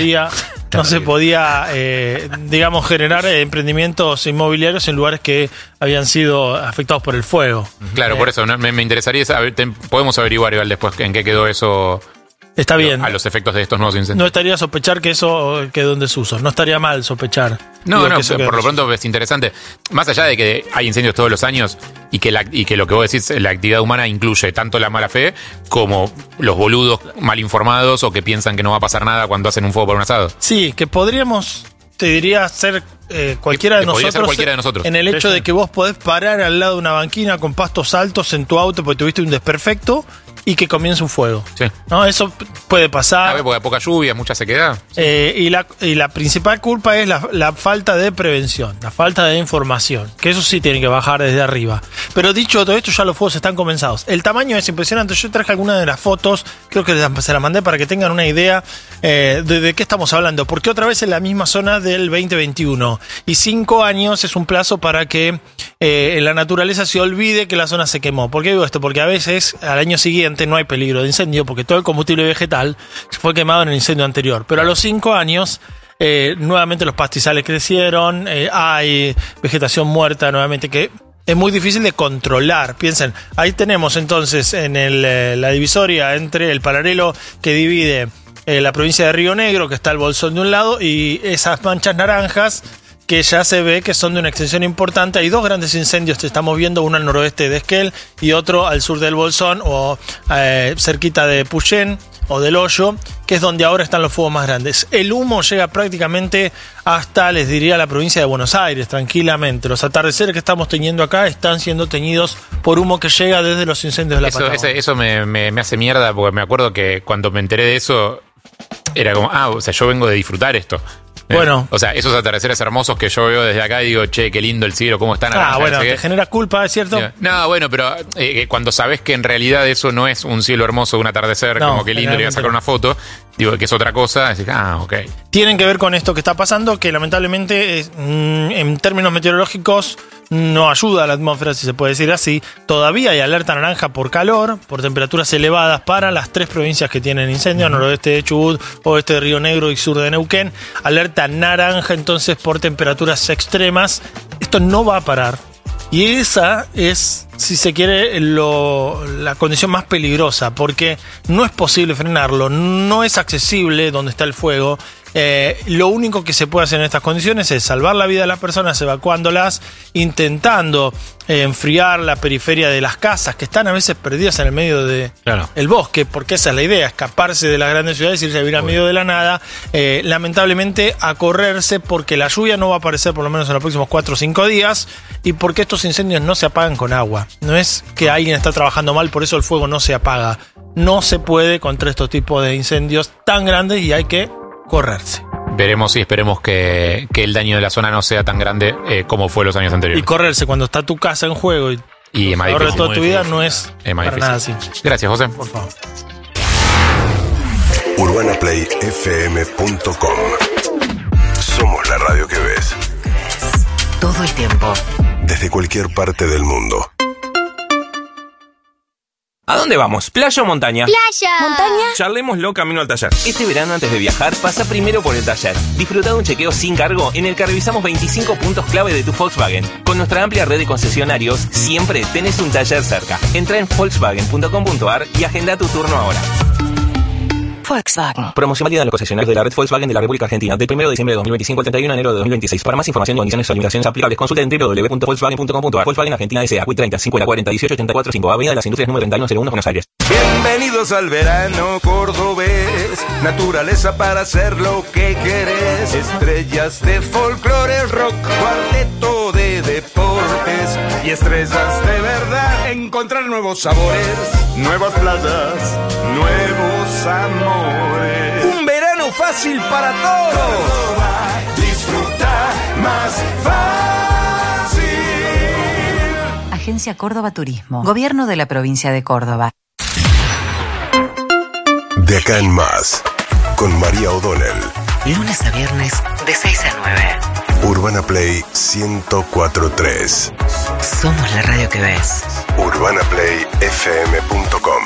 se podía, digamos, generar emprendimientos inmobiliarios en lugares que habían sido afectados por el fuego. Claro, por eso me interesaría saber, podemos averiguar igual después en qué quedó eso. Está bien. A los efectos de estos nuevos incendios. No estaría sospechar que eso quedó en desuso. No estaría mal sospechar. No, por lo pronto es interesante. Más allá de que hay incendios todos los años y que lo que vos decís, la actividad humana incluye tanto la mala fe como los boludos mal informados o que piensan que no va a pasar nada cuando hacen un fuego por un asado. Sí, que podríamos, te diría, ser cualquiera de nosotros. En el hecho de que vos podés parar al lado de una banquina con pastos altos en tu auto porque tuviste un desperfecto y que comience un fuego. Sí. ¿No? Eso puede pasar. Porque hay poca lluvia, mucha sequedad. Y la principal culpa es la falta de prevención, la falta de información, que eso sí tiene que bajar desde arriba. Pero dicho todo esto, ya los fuegos están comenzados. El tamaño es impresionante. Yo traje algunas de las fotos, creo que se las mandé para que tengan una idea de qué estamos hablando. Porque otra vez en la misma zona del 2021. Y 5 años es un plazo para que la naturaleza se olvide que la zona se quemó. ¿Por qué digo esto? Porque a veces al año siguiente no hay peligro de incendio porque todo el combustible vegetal fue quemado en el incendio anterior. Pero a los 5 años nuevamente los pastizales crecieron, hay vegetación muerta nuevamente que es muy difícil de controlar. Piensen, ahí tenemos entonces en la divisoria entre el paralelo que divide la provincia de Río Negro, que está el Bolsón de un lado, y esas manchas naranjas que ya se ve que son de una extensión importante. Hay 2 grandes incendios que estamos viendo, uno al noroeste de Esquel y otro al sur del Bolsón o cerquita de Puyén o del Hoyo, que es donde ahora están los fuegos más grandes. El humo llega prácticamente hasta, les diría, la provincia de Buenos Aires, tranquilamente. Los atardeceres que estamos teniendo acá están siendo teñidos por humo que llega desde los incendios de la Patagonia. Eso me hace mierda porque me acuerdo que cuando me enteré de eso era como, o sea, yo vengo de disfrutar esto. Bueno. O sea, esos atardeceres hermosos que yo veo desde acá y digo, che, qué lindo el cielo, cómo están. Bueno, te genera culpa, ¿es cierto? No, bueno, pero cuando sabes que en realidad eso no es un cielo hermoso de un atardecer, como que lindo, le voy a sacar una foto, digo que es otra cosa, decís, ok. Tienen que ver con esto que está pasando, que lamentablemente en términos meteorológicos no ayuda a la atmósfera, si se puede decir así. Todavía hay alerta naranja por calor, por temperaturas elevadas para las 3 provincias que tienen incendios, noroeste de Chubut, oeste de Río Negro y sur de Neuquén. Alerta naranja entonces por temperaturas extremas. Esto no va a parar. Y esa es, si se quiere, la condición más peligrosa, porque no es posible frenarlo, no es accesible donde está el fuego. Lo único que se puede hacer en estas condiciones es salvar la vida de las personas evacuándolas, intentando enfriar la periferia de las casas que están a veces perdidas en el medio del bosque, porque esa es la idea, escaparse de las grandes ciudades y irse a vivir al medio de la nada. Lamentablemente a correrse porque la lluvia no va a aparecer por lo menos en los próximos 4 o 5 días y porque estos incendios no se apagan con agua. No es que alguien está trabajando mal, por eso el fuego no se apaga. No se puede contra estos tipos de incendios tan grandes y hay que correrse. Veremos y esperemos que el daño de la zona no sea tan grande como fue los años anteriores. Y correrse cuando está tu casa en juego y es más ahorre difícil, toda tu vida no es más para difícil. nada así. Gracias, José. Por favor. UrbanaPlayFM.com. Somos la radio que ves. Todo el tiempo. Desde cualquier parte del mundo. ¿A dónde vamos? ¿Playa o montaña? ¡Playa! ¿Montaña? Charlémoslo camino al taller. Este verano antes de viajar, pasa primero por el taller. Disfruta de un chequeo sin cargo en el que revisamos 25 puntos clave de tu Volkswagen. Con nuestra amplia red de concesionarios, siempre tenés un taller cerca. Entra en volkswagen.com.ar y agenda tu turno ahora. Volkswagen. Promoción válida en los concesionarios de la red Volkswagen de la República Argentina del 1 de diciembre de 2025 al 31 de enero de 2026. Para más información y condiciones o limitaciones aplicables, consulta en www.volkswagen.com.ar. Volkswagen Argentina S.A. Q 30 50 40 18 84 5, Avenida de las Industrias número 3101, Buenos Aires. Bienvenidos al verano cordobés, naturaleza para hacer lo que querés, estrellas de folclore, rock, cuarteto de deportes y estrellas de verdad. Encontrar nuevos sabores, nuevas playas, nuevos amores. Un verano fácil para todos. Córdoba, disfruta más fácil. Agencia Córdoba Turismo. Gobierno de la provincia de Córdoba. De acá en más, con María O'Donnell. Lunes a viernes de 6 a 9. Urbana Play 104.3. Somos la radio que ves. UrbanaPlayFM.com.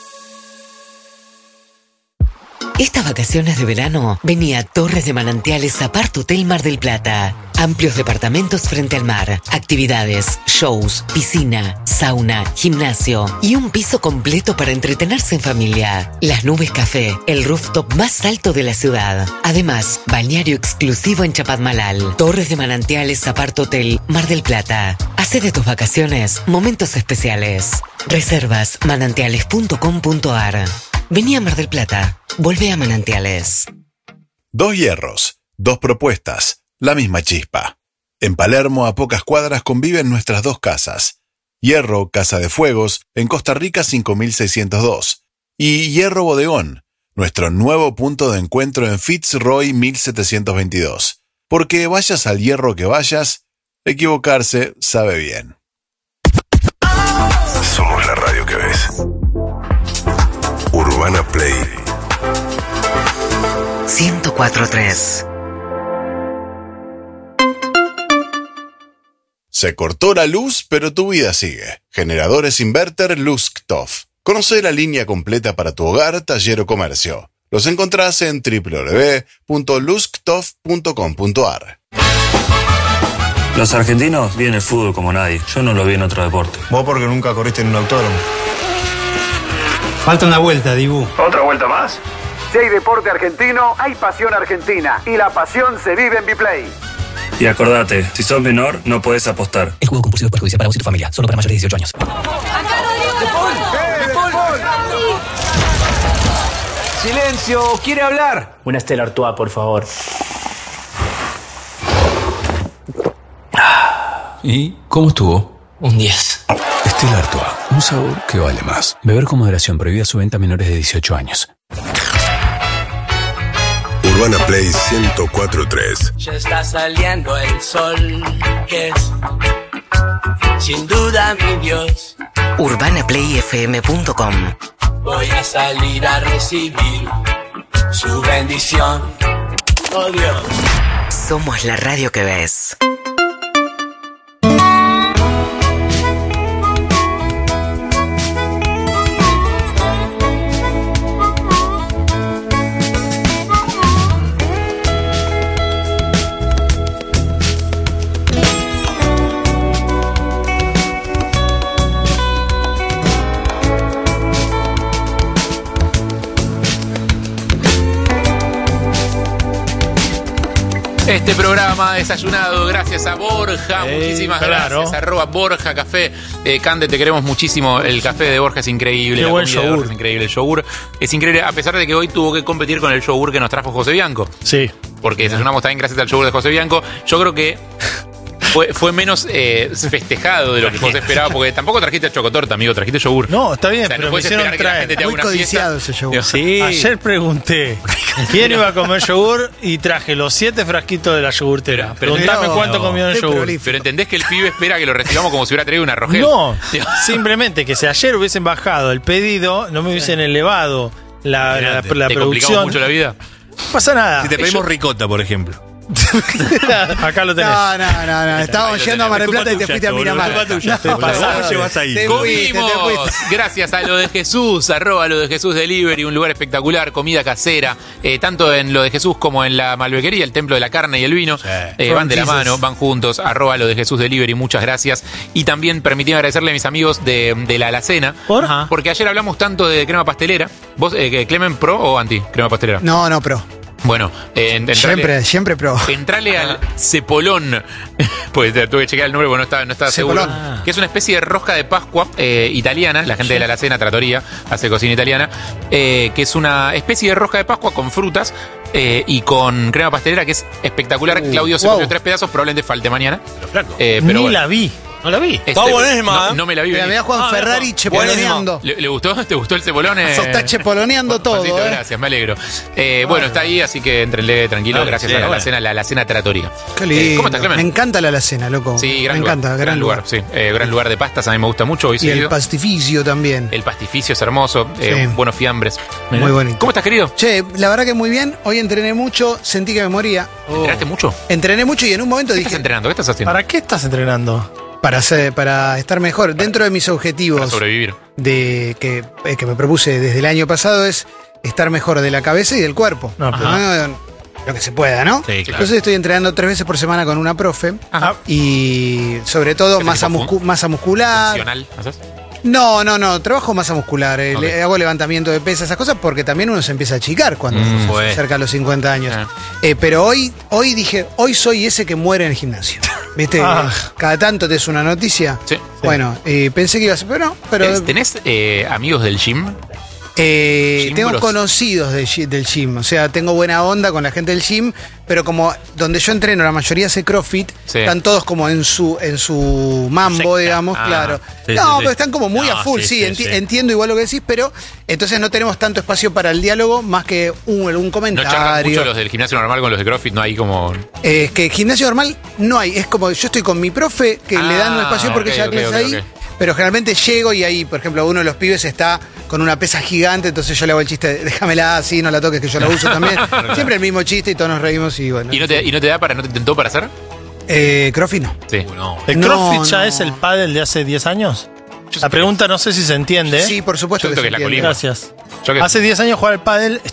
Estas vacaciones de verano, vení a Torres de Manantiales Apart Hotel Mar del Plata. Amplios departamentos frente al mar, actividades, shows, piscina, sauna, gimnasio y un piso completo para entretenerse en familia. Las Nubes Café, el rooftop más alto de la ciudad. Además, balneario exclusivo en Chapadmalal. Torres de Manantiales Apart Hotel Mar del Plata. Hacé de tus vacaciones momentos especiales. Reservas manantiales.com.ar. Vení a Mar del Plata. Vuelve a Manantiales. 2 hierros, 2 propuestas, la misma chispa. En Palermo, a pocas cuadras, conviven nuestras 2 casas. Hierro, Casa de Fuegos, en Costa Rica 5602. Y Hierro Bodegón, nuestro nuevo punto de encuentro en Fitzroy 1722. Porque vayas al hierro que vayas, equivocarse sabe bien. Somos la radio que ves. Urbana Play 104.3. Se cortó la luz, pero tu vida sigue. Generadores Inverter Lusktoff. Conoce la línea completa para tu hogar, taller o comercio. Los encontrás en www.lusktoff.com.ar. Los argentinos viven el fútbol como nadie. Yo no lo vi en otro deporte. Vos porque nunca corriste en un autódromo. Falta una vuelta, Dibu. ¿Otra vuelta más? Si hay deporte argentino, hay pasión argentina. Y la pasión se vive en Biplay. Y acordate, si sos menor, no podés apostar. El juego compulsivo es perjudicial para vos y tu familia. Solo para mayores de 18 años. Silencio, ¿quiere hablar? Una Stella Artois, por favor. ¿Y cómo estuvo? Un 10. Stella Artois, un sabor que vale más. Beber con moderación, prohibida su venta a menores de 18 años. Urbana Play 104.3. Ya está saliendo el sol, que es sin duda mi Dios. UrbanaPlayFM.com. Voy a salir a recibir su bendición. Oh Dios. Somos la radio que ves. Este programa desayunado gracias a Borja, muchísimas gracias, @Borja Café. Cande, te queremos muchísimo, el café de Borja es increíble. Qué buen yogur. Es increíble, el yogur es increíble, a pesar de que hoy tuvo que competir con el yogur que nos trajo José Bianco. Sí. Porque desayunamos también gracias al yogur de José Bianco. Yo creo que fue menos festejado de lo que José esperaba, porque tampoco trajiste chocotorta, amigo, trajiste yogur. No, está bien, o sea, pero no me puedes hicieron esperar que la gente te haga muy una codiciado fiesta. ese yogur. Sí. Ayer pregunté quién iba a comer yogur y traje los 7 frasquitos de la yogurtera. Preguntame cuánto comió en yogur. Pero entendés que el pibe espera que lo recibamos como si hubiera traído una Rogel. No, simplemente que si ayer hubiesen bajado el pedido, no me hubiesen elevado la ¿Te producción. complicamos mucho la vida? No pasa nada. Si te pedimos ricota, por ejemplo. Acá lo tenés. No. Estábamos yendo a Mar del Plata y te fuiste a Miramar. Comimos. Gracias a Lo de Jesús, @Lo de Jesús Delivery, un lugar espectacular, comida casera, tanto en Lo de Jesús como en la Malbequería, el templo de la carne y el vino. Van de la mano, van juntos, @Lo de Jesús Delivery, muchas gracias. Y también permitíme agradecerle a mis amigos de la alacena, porque ayer hablamos tanto de crema pastelera. ¿Vos, Clemen, pro o anti crema pastelera? No, pro. Bueno, siempre pro. Entrale al cepolón, pues tuve que chequear el número porque no estaba seguro. Que es una especie de rosca de Pascua italiana, la gente de la alacena, trattoria, hace cocina italiana, que es una especie de rosca de Pascua con frutas y con crema pastelera que es espectacular. Claudio se comió 3 pedazos, probablemente falte mañana. Pero Ni la vi. No la vi. Está buenísima. No me la vi. Me da Juan Ferrari chepoloneando. ¿Le gustó? ¿Te gustó el cepolón? Está chepoloneando todo. Gracias, me alegro. Bueno, está ahí, así que entrenle tranquilo. Gracias a la alacena trattoria. Qué lindo. ¿Cómo estás, Clemen? Me encanta la alacena, loco. Sí, me encanta, gran lugar. Sí, gran lugar de pastas, a mí me gusta mucho. Y el pastificio también. El pastificio es hermoso. Buenos fiambres. Muy bonito. ¿Cómo estás, querido? Che, la verdad que muy bien. Hoy entrené mucho, sentí que me moría. ¿Entrenaste mucho? Entrené mucho y en un momento dije... ¿Qué estás entrenando? ¿Qué estás haciendo? ¿Para qué estás entrenando? Para estar mejor. Dentro de mis objetivos. Para sobrevivir. Que me propuse desde el año pasado es estar mejor de la cabeza y del cuerpo. Lo que se pueda, ¿no? Sí, claro. Entonces estoy entrenando 3 veces por semana con una profe. Y sobre todo masa muscular. ¿Funcional haces? No, trabajo masa muscular, hago levantamiento de pesas, esas cosas, porque también uno se empieza a achicar cuando se acerca a los 50 años. Pero hoy dije, hoy soy ese que muere en el gimnasio. ¿Viste? Cada tanto te es una noticia. Sí. Bueno, pensé que iba a ser, pero no. ¿Tenés amigos del gym? Tengo conocidos del gym, o sea, tengo buena onda con la gente del gym, pero como donde yo entreno, la mayoría hace CrossFit, están todos como en su mambo, digamos, claro. Pero están como muy a full, entiendo igual lo que decís, pero entonces no tenemos tanto espacio para el diálogo más que un comentario. ¿No charlan mucho los del gimnasio normal con los de CrossFit? No hay como... Es que gimnasio normal no hay, es como yo estoy con mi profe que le dan un espacio porque ya clases ahí. Pero generalmente llego y ahí, por ejemplo, uno de los pibes está con una pesa gigante, entonces yo le hago el chiste, déjamela así, no la toques, que yo la uso también. Siempre el mismo chiste y todos nos reímos y bueno. ¿Y no te intentó para hacer? CrossFit no. Sí. ¿El CrossFit ya es el pádel de hace 10 años? La pregunta no sé si se entiende. Sí, por supuesto que se entiende. Gracias. Hace 10 años jugar al pádel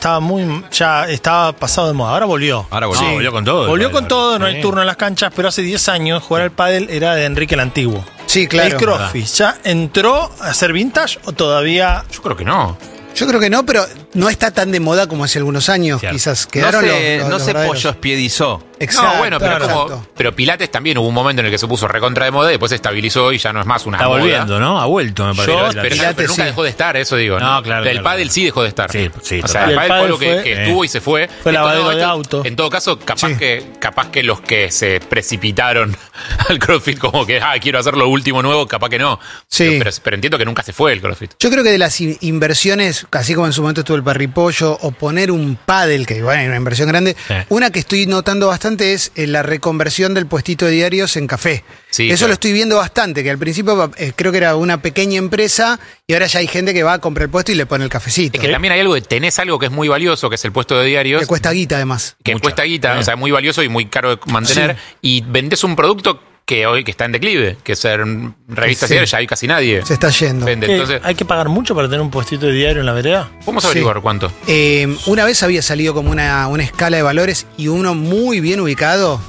estaba pasado de moda. Ahora volvió. Volvió con todo. Volvió con todo, no hay turno en las canchas, pero hace 10 años jugar al pádel era de Enrique el Antiguo. Sí, claro. ¿El CrossFit ya entró a ser vintage o todavía? Yo creo que no. Yo creo que no, pero no está tan de moda como hace algunos años. Cierto. Quizás quedaron no se pollospiedizó. Exacto. No, bueno, pero Pilates también hubo un momento en el que se puso recontra de moda y después se estabilizó y ya no es más una moda. Está volviendo, ¿no? Ha vuelto, me parece. Pero nunca dejó de estar, eso digo. No, claro. El pádel sí dejó de estar. Sí. O sea, el pádel fue algo que estuvo y se fue. Fue lavadero de auto. En todo caso, capaz que los que se precipitaron al CrossFit como que, quiero hacer lo último nuevo, capaz que no. Sí. Pero entiendo que nunca se fue el CrossFit. Yo creo que de las inversiones, así como en su momento estuvo el parripollo, o poner un pádel, que bueno, es una inversión grande, una que estoy notando bastante es la reconversión del puestito de diarios en café. Sí, eso lo estoy viendo bastante, que al principio creo que era una pequeña empresa y ahora ya hay gente que va a comprar el puesto y le pone el cafecito. Es que también hay tenés algo que es muy valioso, que es el puesto de diarios. Que cuesta guita además. Cuesta guita, o sea, muy valioso y muy caro de mantener. Y vendés un producto que hoy que está en declive, que ser revistas diarias ya hay casi nadie. Se está yendo. Entonces, ¿hay que pagar mucho para tener un puestito de diario en la vereda? Vamos a averiguar cuánto. Una vez había salido como una escala de valores y uno muy bien ubicado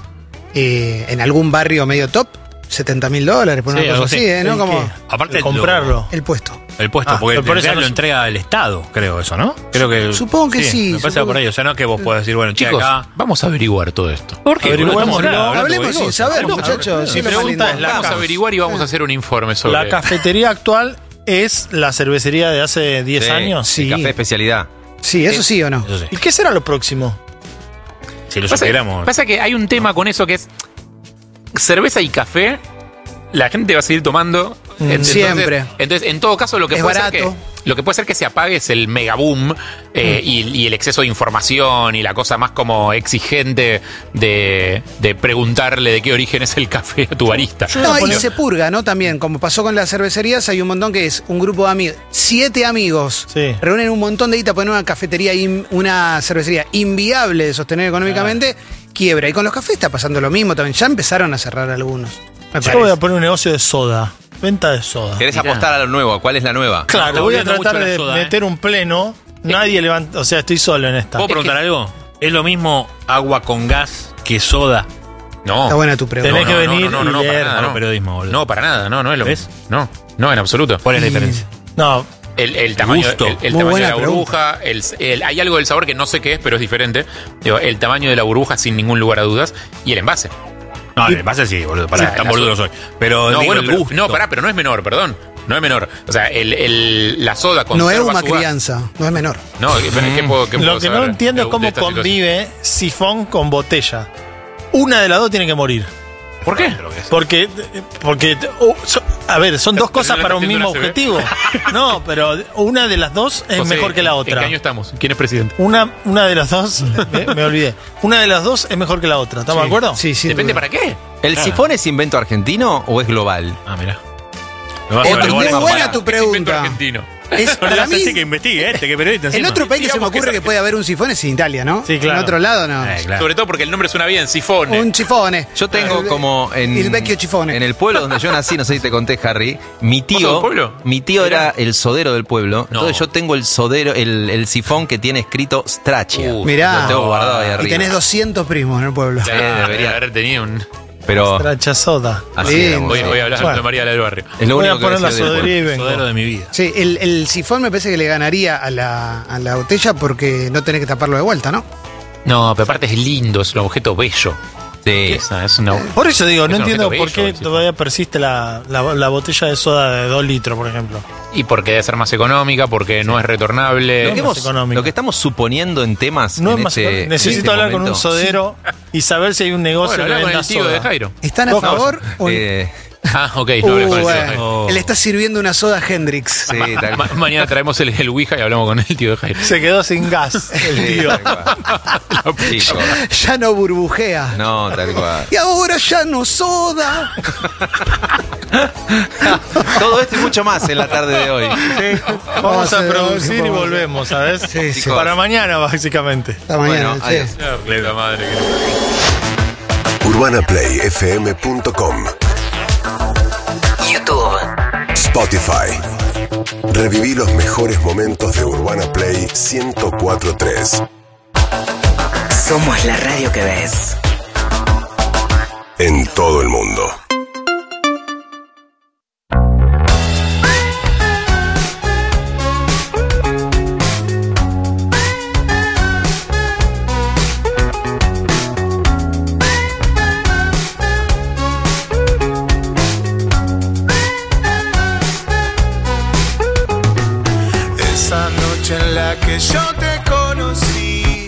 en algún barrio medio top, $70.000, por una cosa así, ¿no? Como aparte de comprarlo. El puesto. El puesto, porque por eso lo entrega el Estado, creo eso, ¿no? Creo que supongo que sí. Me parece por ahí, o sea, no que vos podés decir, bueno, chicos, acá vamos a averiguar todo esto. ¿Por qué? Hablemos sin saber, muchachos. Mi pregunta es, vamos a averiguar y vamos a hacer un informe sobre la cafetería actual es la cervecería de hace 10 años. Sí, café especialidad. Sí, eso sí o no. Eso sí. ¿Y qué será lo próximo? Si lo superamos. Pasa que hay un tema con eso que es cerveza y café. La gente va a seguir tomando. Siempre. Entonces, en todo caso, lo que es puede barato. Lo que puede ser que se apague es el mega boom y el exceso de información y la cosa más como exigente de preguntarle de qué origen es el café a tu barista. No, y se purga, ¿no? También, como pasó con las cervecerías, hay un montón que es un grupo de amigos, 7 amigos, reúnen un montón de guita para poner una cafetería, una cervecería inviable de sostener económicamente. quiebra. Y con los cafés está pasando lo mismo también. Ya empezaron a cerrar algunos. Yo voy a poner un negocio de soda. Venta de soda. ¿Querés apostar a lo nuevo? ¿Cuál es la nueva? Claro, voy a tratar de meter un pleno. Nadie levanta. O sea, estoy solo en esta. ¿Puedo preguntar algo? ¿Es lo mismo agua con gas que soda? No. Está buena tu pregunta. Tenés que venir no, y para leer. nada, no. Periodismo, boludo. No, para nada, no es lo ¿Ves? No, en absoluto. ¿Cuál es la diferencia? No. El tamaño, gusto. el Muy tamaño de buena la burbuja, hay algo del sabor que no sé qué es, pero es diferente. Digo, el tamaño de la burbuja, sin ningún lugar a dudas, y el envase. No, el envase sí, boludo. Pará, tan boludo no soy. Pero No, digo, bueno, el pero, gusto. no, pará, pero no es menor, perdón. No es menor. O sea, la soda con No es una crianza, no es menor. No, ¿qué puedo Lo que no entiendo es cómo convive sifón con botella. Una de las dos tiene que morir. ¿Por qué? Porque a ver, son dos cosas para un mismo objetivo. No, pero una de las dos es José, mejor que la ¿En otra. qué año estamos? ¿Quién es presidente? Una de las dos, me olvidé. Una de las dos es mejor que la otra. ¿Estamos de acuerdo? Sí, sí. Depende para qué. ¿El sifón es invento argentino o es global? Ah, mirá. Muy buena tu pregunta. Argentino. Para mí, que investigue que periodista en encima. otro país que se me ocurre que puede haber un sifón es en Italia, ¿no? Sí, claro. En otro lado no. Claro. Sobre todo porque el nombre suena bien, sifone. Un chifone. Yo tengo como en Il vecchio chifone. En el pueblo donde yo nací, no sé si te conté, Harry, mi ¿Vos sos tío del pueblo? era el sodero del pueblo. No. Entonces yo tengo el sodero, el sifón que tiene escrito Straccia. Mirá. Lo tengo guardado ahí Y arriba. tenés 200 primos en el pueblo. debería. haber tenido un. Pero Tracha soda. así era, Lindo. Voy a hablar Bueno. de María del Barrio. es lo Voy único a que poner la decía del sodería y pueblo. vengo. Sodero de mi vida. Sí, el sifón me parece que le ganaría a la botella porque no tenés que taparlo de vuelta, ¿no? No, pero aparte es lindo, es un objeto bello. Sí. Es una. Por eso digo, Es no un entiendo objeto por qué bello, sí. todavía persiste la botella de soda de 2 litros, por ejemplo. Y porque debe ser más económica, porque no es retornable. No es más económico. Lo que estamos suponiendo en temas No en es más este, necesito en este hablar con un momento. sodero y saber si hay un negocio Bueno, que hablá con venda el tío soda. de Jairo. ¿Están a Vos, favor o Ah, ok, no hablé con el tío de Jairo. Oh. Él está sirviendo una soda Hendrix. Sí, tal cual. Mañana traemos el Ouija y hablamos con el tío de Jairo. Se quedó sin gas el Sí, tío. tal cual. Chico. Ya no burbujea. No, tal cual. Y ahora ya no soda. Todo esto y mucho más en la tarde de hoy. Vamos a hacer producir algo, y vamos a volvemos, ¿sabes? Sí, sí. Para mañana, básicamente. Hasta mañana. Bueno, sí. adiós. La madre que UrbanaPlayFM.com, YouTube. Spotify. Reviví los mejores momentos de Urbana Play 104.3 Somos la radio que ves. en todo el mundo. Esa noche en la que yo te conocí,